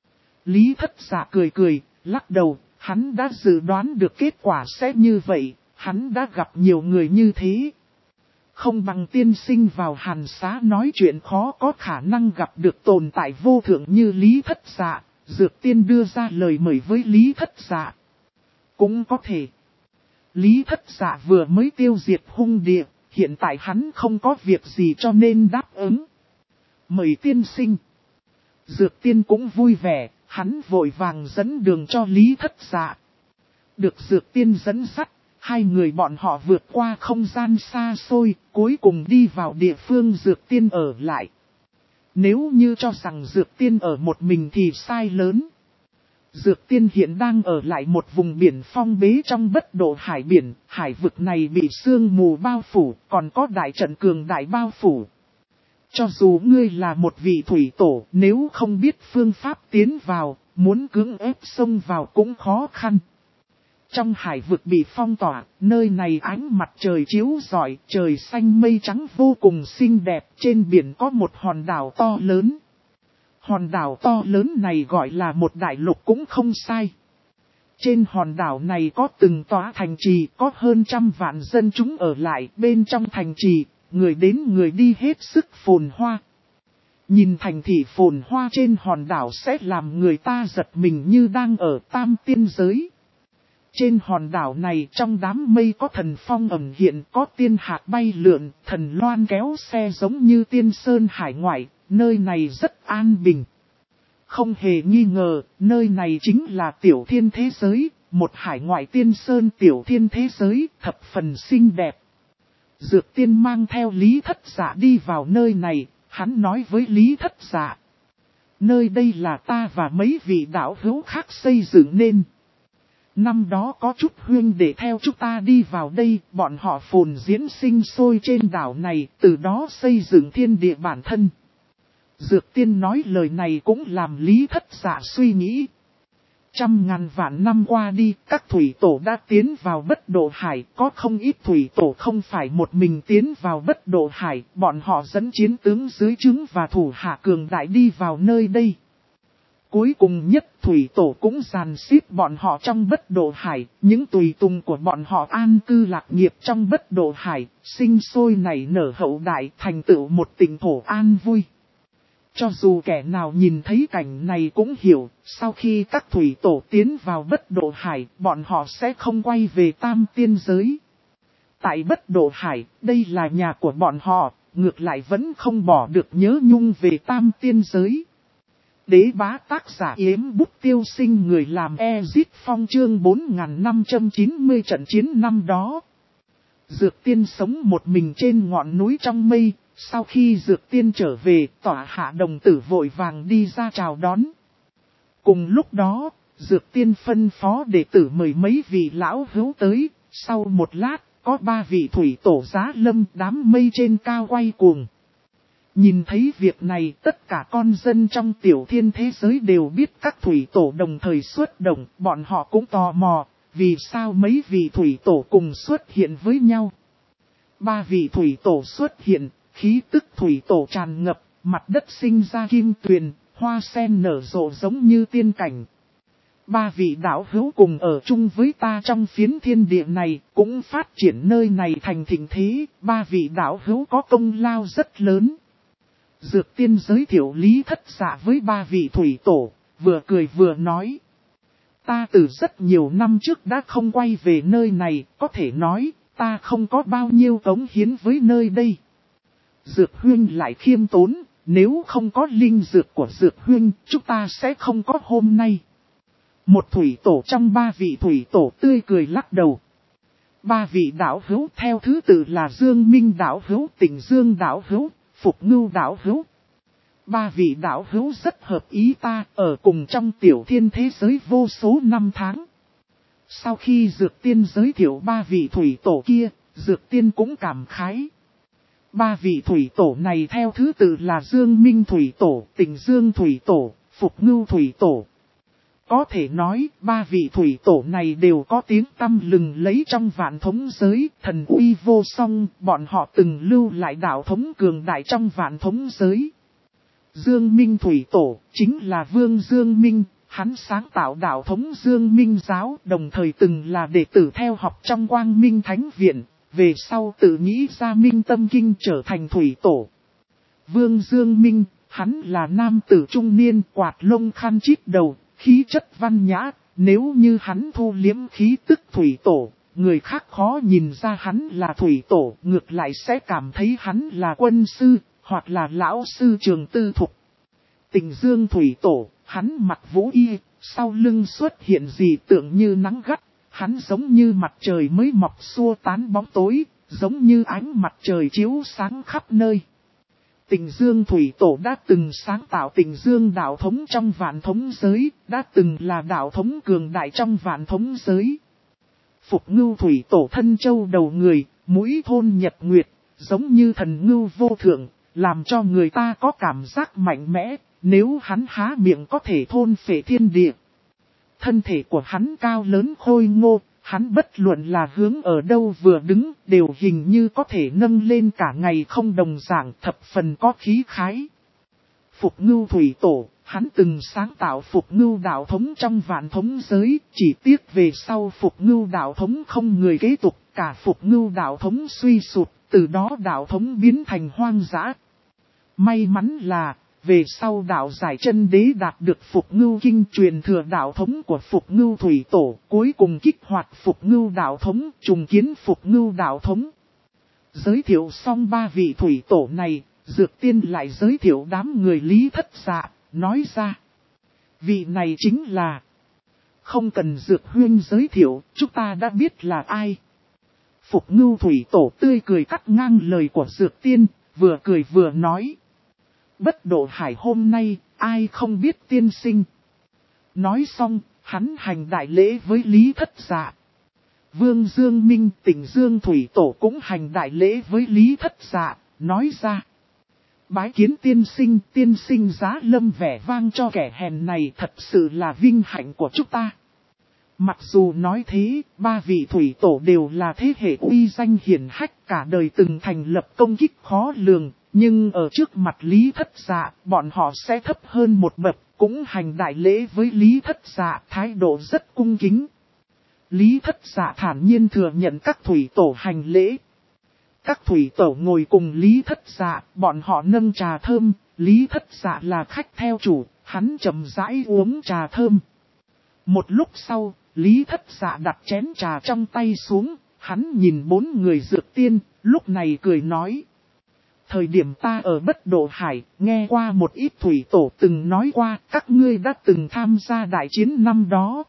Lý Thất Dạ cười cười, lắc đầu, hắn đã dự đoán được kết quả sẽ như vậy, hắn đã gặp nhiều người như thế. Không bằng tiên sinh vào Hàn Xá nói chuyện khó có khả năng gặp được tồn tại vô thượng như Lý Thất Dạ, dược tiên đưa ra lời mời với Lý Thất Dạ. Cũng có thể. Lý Thất Dạ vừa mới tiêu diệt hung địa, hiện tại hắn không có việc gì cho nên đáp ứng. Mời tiên sinh. Dược tiên cũng vui vẻ, hắn vội vàng dẫn đường cho Lý Thất Dạ. Được dược tiên dẫn dắt, hai người bọn họ vượt qua không gian xa xôi, cuối cùng đi vào địa phương dược tiên ở lại. Nếu như cho rằng dược tiên ở một mình thì sai lớn. Dược tiên hiện đang ở lại một vùng biển phong bế trong bất độ hải biển, hải vực này bị sương mù bao phủ, còn có đại trận cường đại bao phủ. Cho dù ngươi là một vị thủy tổ, nếu không biết phương pháp tiến vào, muốn cưỡng ép xông vào cũng khó khăn. Trong hải vực bị phong tỏa, nơi này ánh mặt trời chiếu rọi, trời xanh mây trắng vô cùng xinh đẹp, trên biển có một hòn đảo to lớn. Hòn đảo to lớn này gọi là một đại lục cũng không sai. Trên hòn đảo này có từng tòa thành trì, có hơn 100 vạn dân chúng ở lại, bên trong thành trì, người đến người đi hết sức phồn hoa. Nhìn thành thị phồn hoa trên hòn đảo sẽ làm người ta giật mình như đang ở tam tiên giới. Trên hòn đảo này trong đám mây có thần phong ẩn hiện, có tiên hạc bay lượn, thần loan kéo xe giống như tiên sơn hải ngoại, nơi này rất an bình. Không hề nghi ngờ, nơi này chính là tiểu thiên thế giới, một hải ngoại tiên sơn tiểu thiên thế giới, thập phần xinh đẹp. Dược tiên mang theo Lý Thất Dạ đi vào nơi này, hắn nói với Lý Thất Dạ. Nơi đây là ta và mấy vị đạo hữu khác xây dựng nên. Năm đó có chút huynh để theo chúng ta đi vào đây, bọn họ phồn diễn sinh sôi trên đảo này, từ đó xây dựng thiên địa bản thân. Dược tiên nói lời này cũng làm Lý Thất Dạ suy nghĩ. 100.000 vạn năm qua đi, các thủy tổ đã tiến vào bất độ hải, có không ít thủy tổ không phải một mình tiến vào bất độ hải, bọn họ dẫn chiến tướng dưới trướng và thủ hạ cường đại đi vào nơi đây. Cuối cùng nhất thủy tổ cũng dàn xếp bọn họ trong bất độ hải, những tùy tùng của bọn họ an cư lạc nghiệp trong bất độ hải, sinh sôi nảy nở hậu đại thành tựu một tỉnh thổ an vui. Cho dù kẻ nào nhìn thấy cảnh này cũng hiểu, sau khi các thủy tổ tiến vào bất độ hải, bọn họ sẽ không quay về tam tiên giới. Tại bất độ hải, đây là nhà của bọn họ, ngược lại vẫn không bỏ được nhớ nhung về tam tiên giới. Đế bá tác giả Yếm Bút Tiêu Sinh, người làm Ezit Phong, chương 4590 trận chiến năm đó. Dược tiên sống một mình trên ngọn núi trong mây, sau khi dược tiên trở về, tỏa hạ đồng tử vội vàng đi ra chào đón. Cùng lúc đó, dược tiên phân phó đệ tử mời mấy vị lão hữu tới, sau một lát, có 3 vị thủy tổ giá lâm, đám mây trên cao quay cuồng. Nhìn thấy việc này, tất cả con dân trong tiểu thiên thế giới đều biết các thủy tổ đồng thời xuất động, bọn họ cũng tò mò, vì sao mấy vị thủy tổ cùng xuất hiện với nhau. 3 vị thủy tổ xuất hiện, khí tức thủy tổ tràn ngập, mặt đất sinh ra kim tuyền, hoa sen nở rộ giống như tiên cảnh. 3 vị đạo hữu cùng ở chung với ta trong phiến thiên địa này, cũng phát triển nơi này thành thịnh thế, 3 vị đạo hữu có công lao rất lớn. Dược tiên giới thiệu Lý Thất Dạ với 3 vị thủy tổ, vừa cười vừa nói. Ta từ rất nhiều năm trước đã không quay về nơi này, có thể nói, ta không có bao nhiêu cống hiến với nơi đây. Dược huynh lại khiêm tốn, nếu không có linh dược của dược huynh, chúng ta sẽ không có hôm nay. Một thủy tổ trong ba vị thủy tổ tươi cười lắc đầu. Ba vị đạo hữu theo thứ tự là Dương Minh đạo hữu, Tỉnh Dương đạo hữu, Phục Ngưu đạo hữu. Ba vị đạo hữu rất hợp ý ta, ở cùng trong tiểu thiên thế giới vô số năm tháng. Sau khi Dược Tiên giới thiệu ba vị thủy tổ kia, Dược Tiên cũng cảm khái. Ba vị thủy tổ này theo thứ tự là Dương Minh thủy tổ, Tỉnh Dương thủy tổ, Phục Ngưu thủy tổ. Có thể nói, ba vị thủy tổ này đều có tiếng tăm lừng lấy trong vạn thống giới, thần uy vô song, bọn họ từng lưu lại đạo thống cường đại trong vạn thống giới. Dương Minh thủy tổ, chính là Vương Dương Minh, hắn sáng tạo đạo thống Dương Minh giáo, đồng thời từng là đệ tử theo học trong Quang Minh Thánh Viện, về sau tự nghĩ ra Minh Tâm Kinh trở thành thủy tổ. Vương Dương Minh, hắn là nam tử trung niên, quạt lông khăn chít đầu, khí chất văn nhã, nếu như hắn thu liếm khí tức thủy tổ, người khác khó nhìn ra hắn là thủy tổ, ngược lại sẽ cảm thấy hắn là quân sư, hoặc là lão sư Trường Tư Thục. Tỉnh Dương thủy tổ, hắn mặc vũ y, sau lưng xuất hiện dị tượng như nắng gắt, hắn giống như mặt trời mới mọc xua tán bóng tối, giống như ánh mặt trời chiếu sáng khắp nơi. Tỉnh Dương thủy tổ đã từng sáng tạo Tỉnh Dương đạo thống trong vạn thống giới, đã từng là đạo thống cường đại trong vạn thống giới. Phục Ngưu thủy tổ thân châu đầu người, mũi thôn nhật nguyệt, giống như thần ngưu vô thượng, làm cho người ta có cảm giác mạnh mẽ, nếu hắn há miệng có thể thôn phệ thiên địa. Thân thể của hắn cao lớn khôi ngô, hắn bất luận là hướng ở đâu vừa đứng, đều hình như có thể nâng lên cả ngày không đồng dạng, thập phần có khí khái. Phục Ngưu thủy tổ, hắn từng sáng tạo Phục Ngưu đạo thống trong vạn thống giới, chỉ tiếc về sau Phục Ngưu đạo thống không người kế tục, cả Phục Ngưu đạo thống suy sụp, từ đó đạo thống biến thành hoang dã. May mắn là, về sau đạo giải chân đế đạt được Phục Ngưu kinh truyền thừa đạo thống của Phục Ngưu thủy tổ, cuối cùng kích hoạt Phục Ngưu đạo thống, trùng kiến Phục Ngưu đạo thống. Giới thiệu xong ba vị thủy tổ này, Dược Tiên lại giới thiệu đám người Lý Thất Dạ, nói ra. Vị này chính là... Không cần Dược Huyên giới thiệu, chúng ta đã biết là ai. Phục Ngưu thủy tổ tươi cười cắt ngang lời của Dược Tiên, vừa cười vừa nói. Bất Độ Hải hôm nay, ai không biết tiên sinh. Nói xong, hắn hành đại lễ với Lý Thất Dạ. Vương Dương Minh Tỉnh Dương thủy tổ cũng hành đại lễ với Lý Thất Dạ, nói ra. Bái kiến tiên sinh giá lâm vẻ vang cho kẻ hèn này thật sự là vinh hạnh của chúng ta. Mặc dù nói thế, ba vị thủy tổ đều là thế hệ uy danh hiển hách cả đời từng thành lập công kích khó lường, nhưng ở trước mặt Lý Thất Dạ, bọn họ sẽ thấp hơn một bậc, cũng hành đại lễ với Lý Thất Dạ, thái độ rất cung kính. Lý Thất Dạ thản nhiên thừa nhận các thủy tổ hành lễ. Các thủy tổ ngồi cùng Lý Thất Dạ, bọn họ nâng trà thơm, Lý Thất Dạ là khách theo chủ, hắn chậm rãi uống trà thơm. Một lúc sau, Lý Thất Dạ đặt chén trà trong tay xuống, hắn nhìn bốn người Dược Tiên, lúc này cười nói. Thời điểm ta ở Bất Độ Hải, nghe qua một ít thủy tổ từng nói qua, các ngươi đã từng tham gia đại chiến năm đó.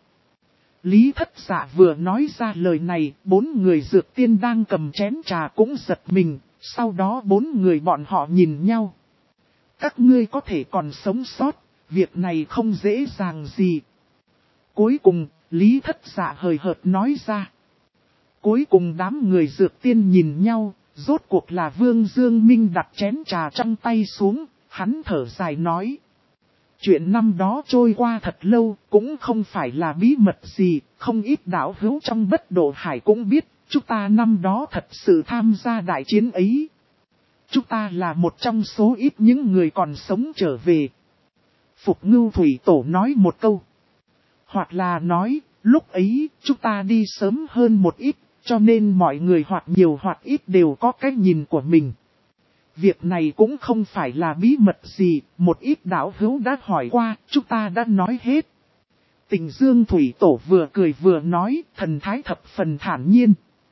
Lý Thất Dạ vừa nói ra lời này, bốn người Dược Tiên đang cầm chén trà cũng giật mình, sau đó bốn người bọn họ nhìn nhau. Các ngươi có thể còn sống sót, việc này không dễ dàng gì. Cuối cùng, Lý Thất Dạ hời hợt nói ra. Cuối cùng đám người Dược Tiên nhìn nhau, rốt cuộc là Vương Dương Minh đặt chén trà trong tay xuống, hắn thở dài nói. Chuyện năm đó trôi qua thật lâu, cũng không phải là bí mật gì, không ít đạo hữu trong Bất Độ Hải cũng biết, chúng ta năm đó thật sự tham gia đại chiến ấy. Chúng ta là một trong số ít những người còn sống trở về. Phục Ngưu thủy tổ nói một câu. Hoặc là nói, lúc ấy, chúng ta đi sớm hơn một ít, cho nên mọi người hoặc nhiều hoặc ít đều có cái nhìn của mình. Việc này cũng không phải là bí mật gì, một ít đạo hữu đã hỏi qua, chúng ta đã nói hết. Tỉnh Dương thủy tổ vừa cười vừa nói, thần thái thập phần thản nhiên.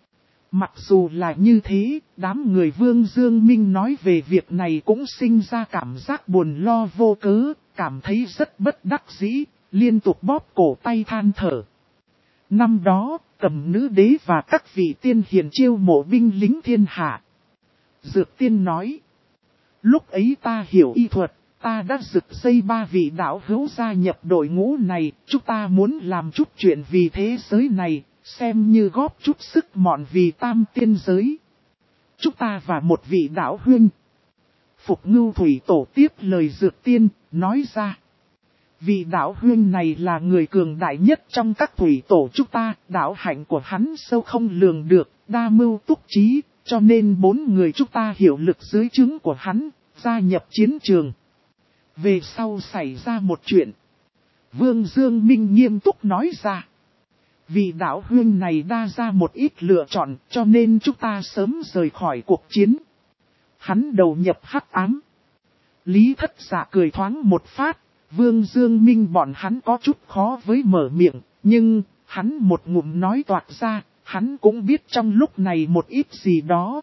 Mặc dù là như thế, đám người Vương Dương Minh nói về việc này cũng sinh ra cảm giác buồn lo vô cớ, cảm thấy rất bất đắc dĩ, liên tục bóp cổ tay than thở. Năm đó, Cầm Nữ Đế và các vị tiên hiền chiêu mộ binh lính thiên hạ. Dược Tiên nói, lúc ấy ta hiểu y thuật, ta đã rực dây 3 vị đạo hữu gia nhập đội ngũ này, chúng ta muốn làm chút chuyện vì thế giới này, xem như góp chút sức mọn vì tam tiên giới. Chúng ta và một vị đạo huynh. Phục Ngưu Thủy Tổ tiếp lời Dược Tiên, nói ra. Vị đạo huynh này là người cường đại nhất trong các thủy tổ chúng ta, đạo hạnh của hắn sâu không lường được, đa mưu túc trí, cho nên 4 người chúng ta hiểu lực dưới trướng của hắn, gia nhập chiến trường. Về sau xảy ra một chuyện. Vương Dương Minh nghiêm túc nói ra. Vị đạo huynh này đa ra một ít lựa chọn, cho nên chúng ta sớm rời khỏi cuộc chiến. Hắn đầu nhập hắc ám. Lý Thất Dạ cười thoáng một phát. Vương Dương Minh bọn hắn có chút khó với mở miệng, nhưng hắn một ngụm nói toạc ra, hắn cũng biết trong lúc này một ít gì đó.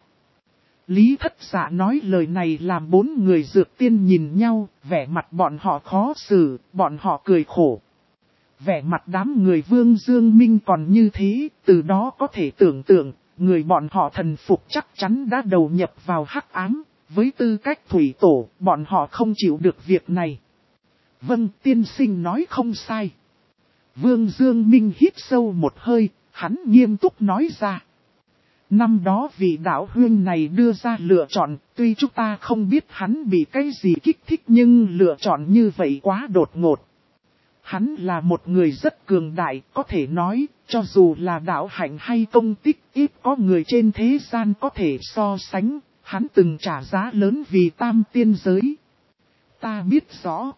Lý Thất Dạ nói lời này làm 4 người Dược Tiên nhìn nhau, vẻ mặt bọn họ khó xử, bọn họ cười khổ. Vẻ mặt đám người Vương Dương Minh còn như thế, từ đó có thể tưởng tượng, người bọn họ thần phục chắc chắn đã đầu nhập vào hắc ám, với tư cách thủy tổ, bọn họ không chịu được việc này. Vâng, tiên sinh nói không sai. Vương Dương Minh hít sâu một hơi, hắn nghiêm túc nói ra. Năm đó vị đạo huynh này đưa ra lựa chọn, tuy chúng ta không biết hắn bị cái gì kích thích nhưng lựa chọn như vậy quá đột ngột. Hắn là một người rất cường đại, có thể nói, cho dù là đạo hạnh hay công tích, ít có người trên thế gian có thể so sánh, hắn từng trả giá lớn vì tam tiên giới. Ta biết rõ.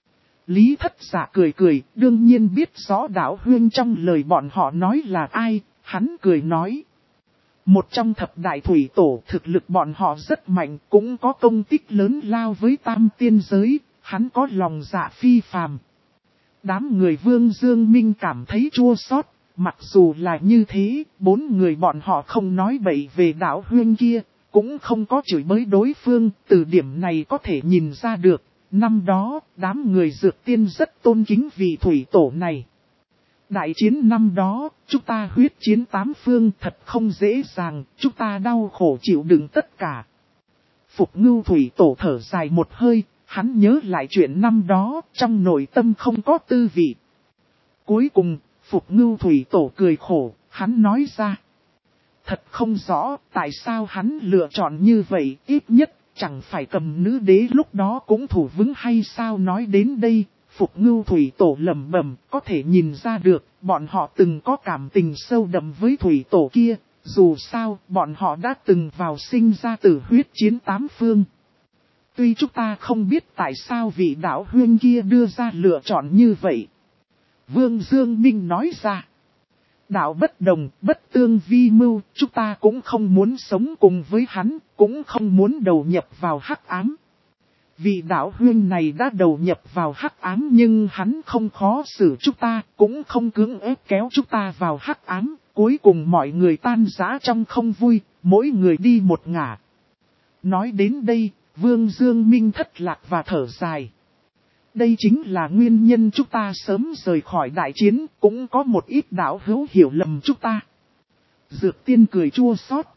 Lý Thất Dạ cười cười, đương nhiên biết rõ đạo huynh trong lời bọn họ nói là ai, hắn cười nói. Một trong thập đại thủy tổ thực lực bọn họ rất mạnh, cũng có công tích lớn lao với tam tiên giới, hắn có lòng dạ phi phàm. Đám người Vương Dương Minh cảm thấy chua xót, mặc dù là như thế, 4 người bọn họ không nói bậy về đạo huynh kia, cũng không có chửi bới đối phương, từ điểm này có thể nhìn ra được. Năm đó, đám người Dược Tiên rất tôn kính vị thủy tổ này. Đại chiến năm đó, chúng ta huyết chiến 8 phương thật không dễ dàng, chúng ta đau khổ chịu đựng tất cả. Phục Ngưu Thủy Tổ thở dài một hơi, hắn nhớ lại chuyện năm đó, trong nội tâm không có tư vị. Cuối cùng, Phục Ngưu Thủy Tổ cười khổ, hắn nói ra. Thật không rõ, tại sao hắn lựa chọn như vậy, ít nhất. Chẳng phải Cầm Nữ Đế lúc đó cũng thủ vững hay sao. Nói đến đây, Phục Ngưu Thủy Tổ lẩm bẩm, có thể nhìn ra được, bọn họ từng có cảm tình sâu đậm với Thủy Tổ kia, dù sao, bọn họ đã từng vào sinh ra tử huyết chiến 8 phương. Tuy chúng ta không biết tại sao vị đạo huynh kia đưa ra lựa chọn như vậy. Vương Dương Minh nói ra. Đạo bất đồng, bất tương vi mưu, chúng ta cũng không muốn sống cùng với hắn, cũng không muốn đầu nhập vào hắc ám. Vị đạo huynh này đã đầu nhập vào hắc ám nhưng hắn không khó xử chúng ta, cũng không cưỡng ép kéo chúng ta vào hắc ám. Cuối cùng mọi người tan rã trong không vui, mỗi người đi một ngả. Nói đến đây, Vương Dương Minh thất lạc và thở dài. Đây chính là nguyên nhân chúng ta sớm rời khỏi đại chiến, cũng có một ít đạo hữu hiểu lầm chúng ta. Dược Tiên cười chua xót.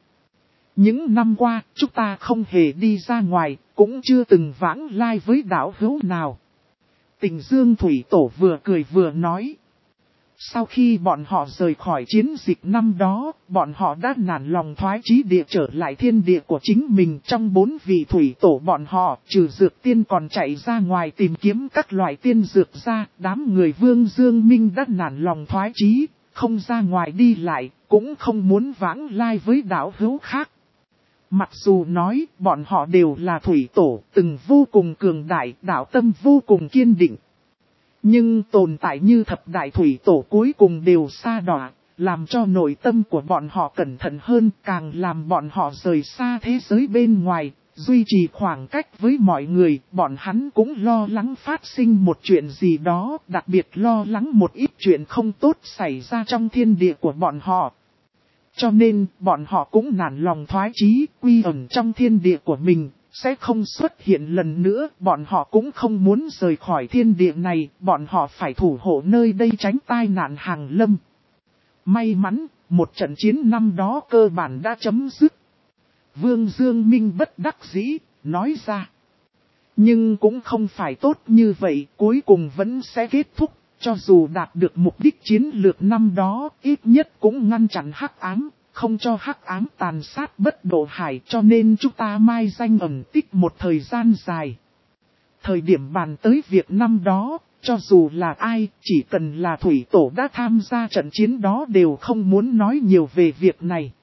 Những năm qua, chúng ta không hề đi ra ngoài, cũng chưa từng vãng lai với đạo hữu nào. Tình Dương Thủy Tổ vừa cười vừa nói. Sau khi bọn họ rời khỏi chiến dịch năm đó, bọn họ đã nản lòng thoái chí địa trở lại thiên địa của chính mình. Trong 4 vị thủy tổ bọn họ, trừ Dược Tiên còn chạy ra ngoài tìm kiếm các loại tiên dược ra. Đám người Vương Dương Minh đã nản lòng thoái chí, không ra ngoài đi lại, cũng không muốn vãng lai với đạo hữu khác. Mặc dù nói, bọn họ đều là thủy tổ, từng vô cùng cường đại, đạo tâm vô cùng kiên định. Nhưng tồn tại như thập đại thủy tổ cuối cùng đều sa đọa, làm cho nội tâm của bọn họ cẩn thận hơn, càng làm bọn họ rời xa thế giới bên ngoài, duy trì khoảng cách với mọi người. Bọn hắn cũng lo lắng phát sinh một chuyện gì đó, đặc biệt lo lắng một ít chuyện không tốt xảy ra trong thiên địa của bọn họ. Cho nên, bọn họ cũng nản lòng thoái chí, quy ẩn trong thiên địa của mình, sẽ không xuất hiện lần nữa. Bọn họ cũng không muốn rời khỏi thiên địa này, bọn họ phải thủ hộ nơi đây tránh tai nạn hàng lâm. May mắn, một trận chiến năm đó cơ bản đã chấm dứt. Vương Dương Minh bất đắc dĩ, nói ra. Nhưng cũng không phải tốt như vậy, cuối cùng vẫn sẽ kết thúc. Cho dù đạt được mục đích chiến lược năm đó, ít nhất cũng ngăn chặn hắc ám, không cho hắc ám tàn sát bất độ hải, cho nên chúng ta mai danh ẩn tích một thời gian dài. Thời điểm bàn tới việc năm đó, cho dù là ai, chỉ cần là thủy tổ đã tham gia trận chiến đó đều không muốn nói nhiều về việc này.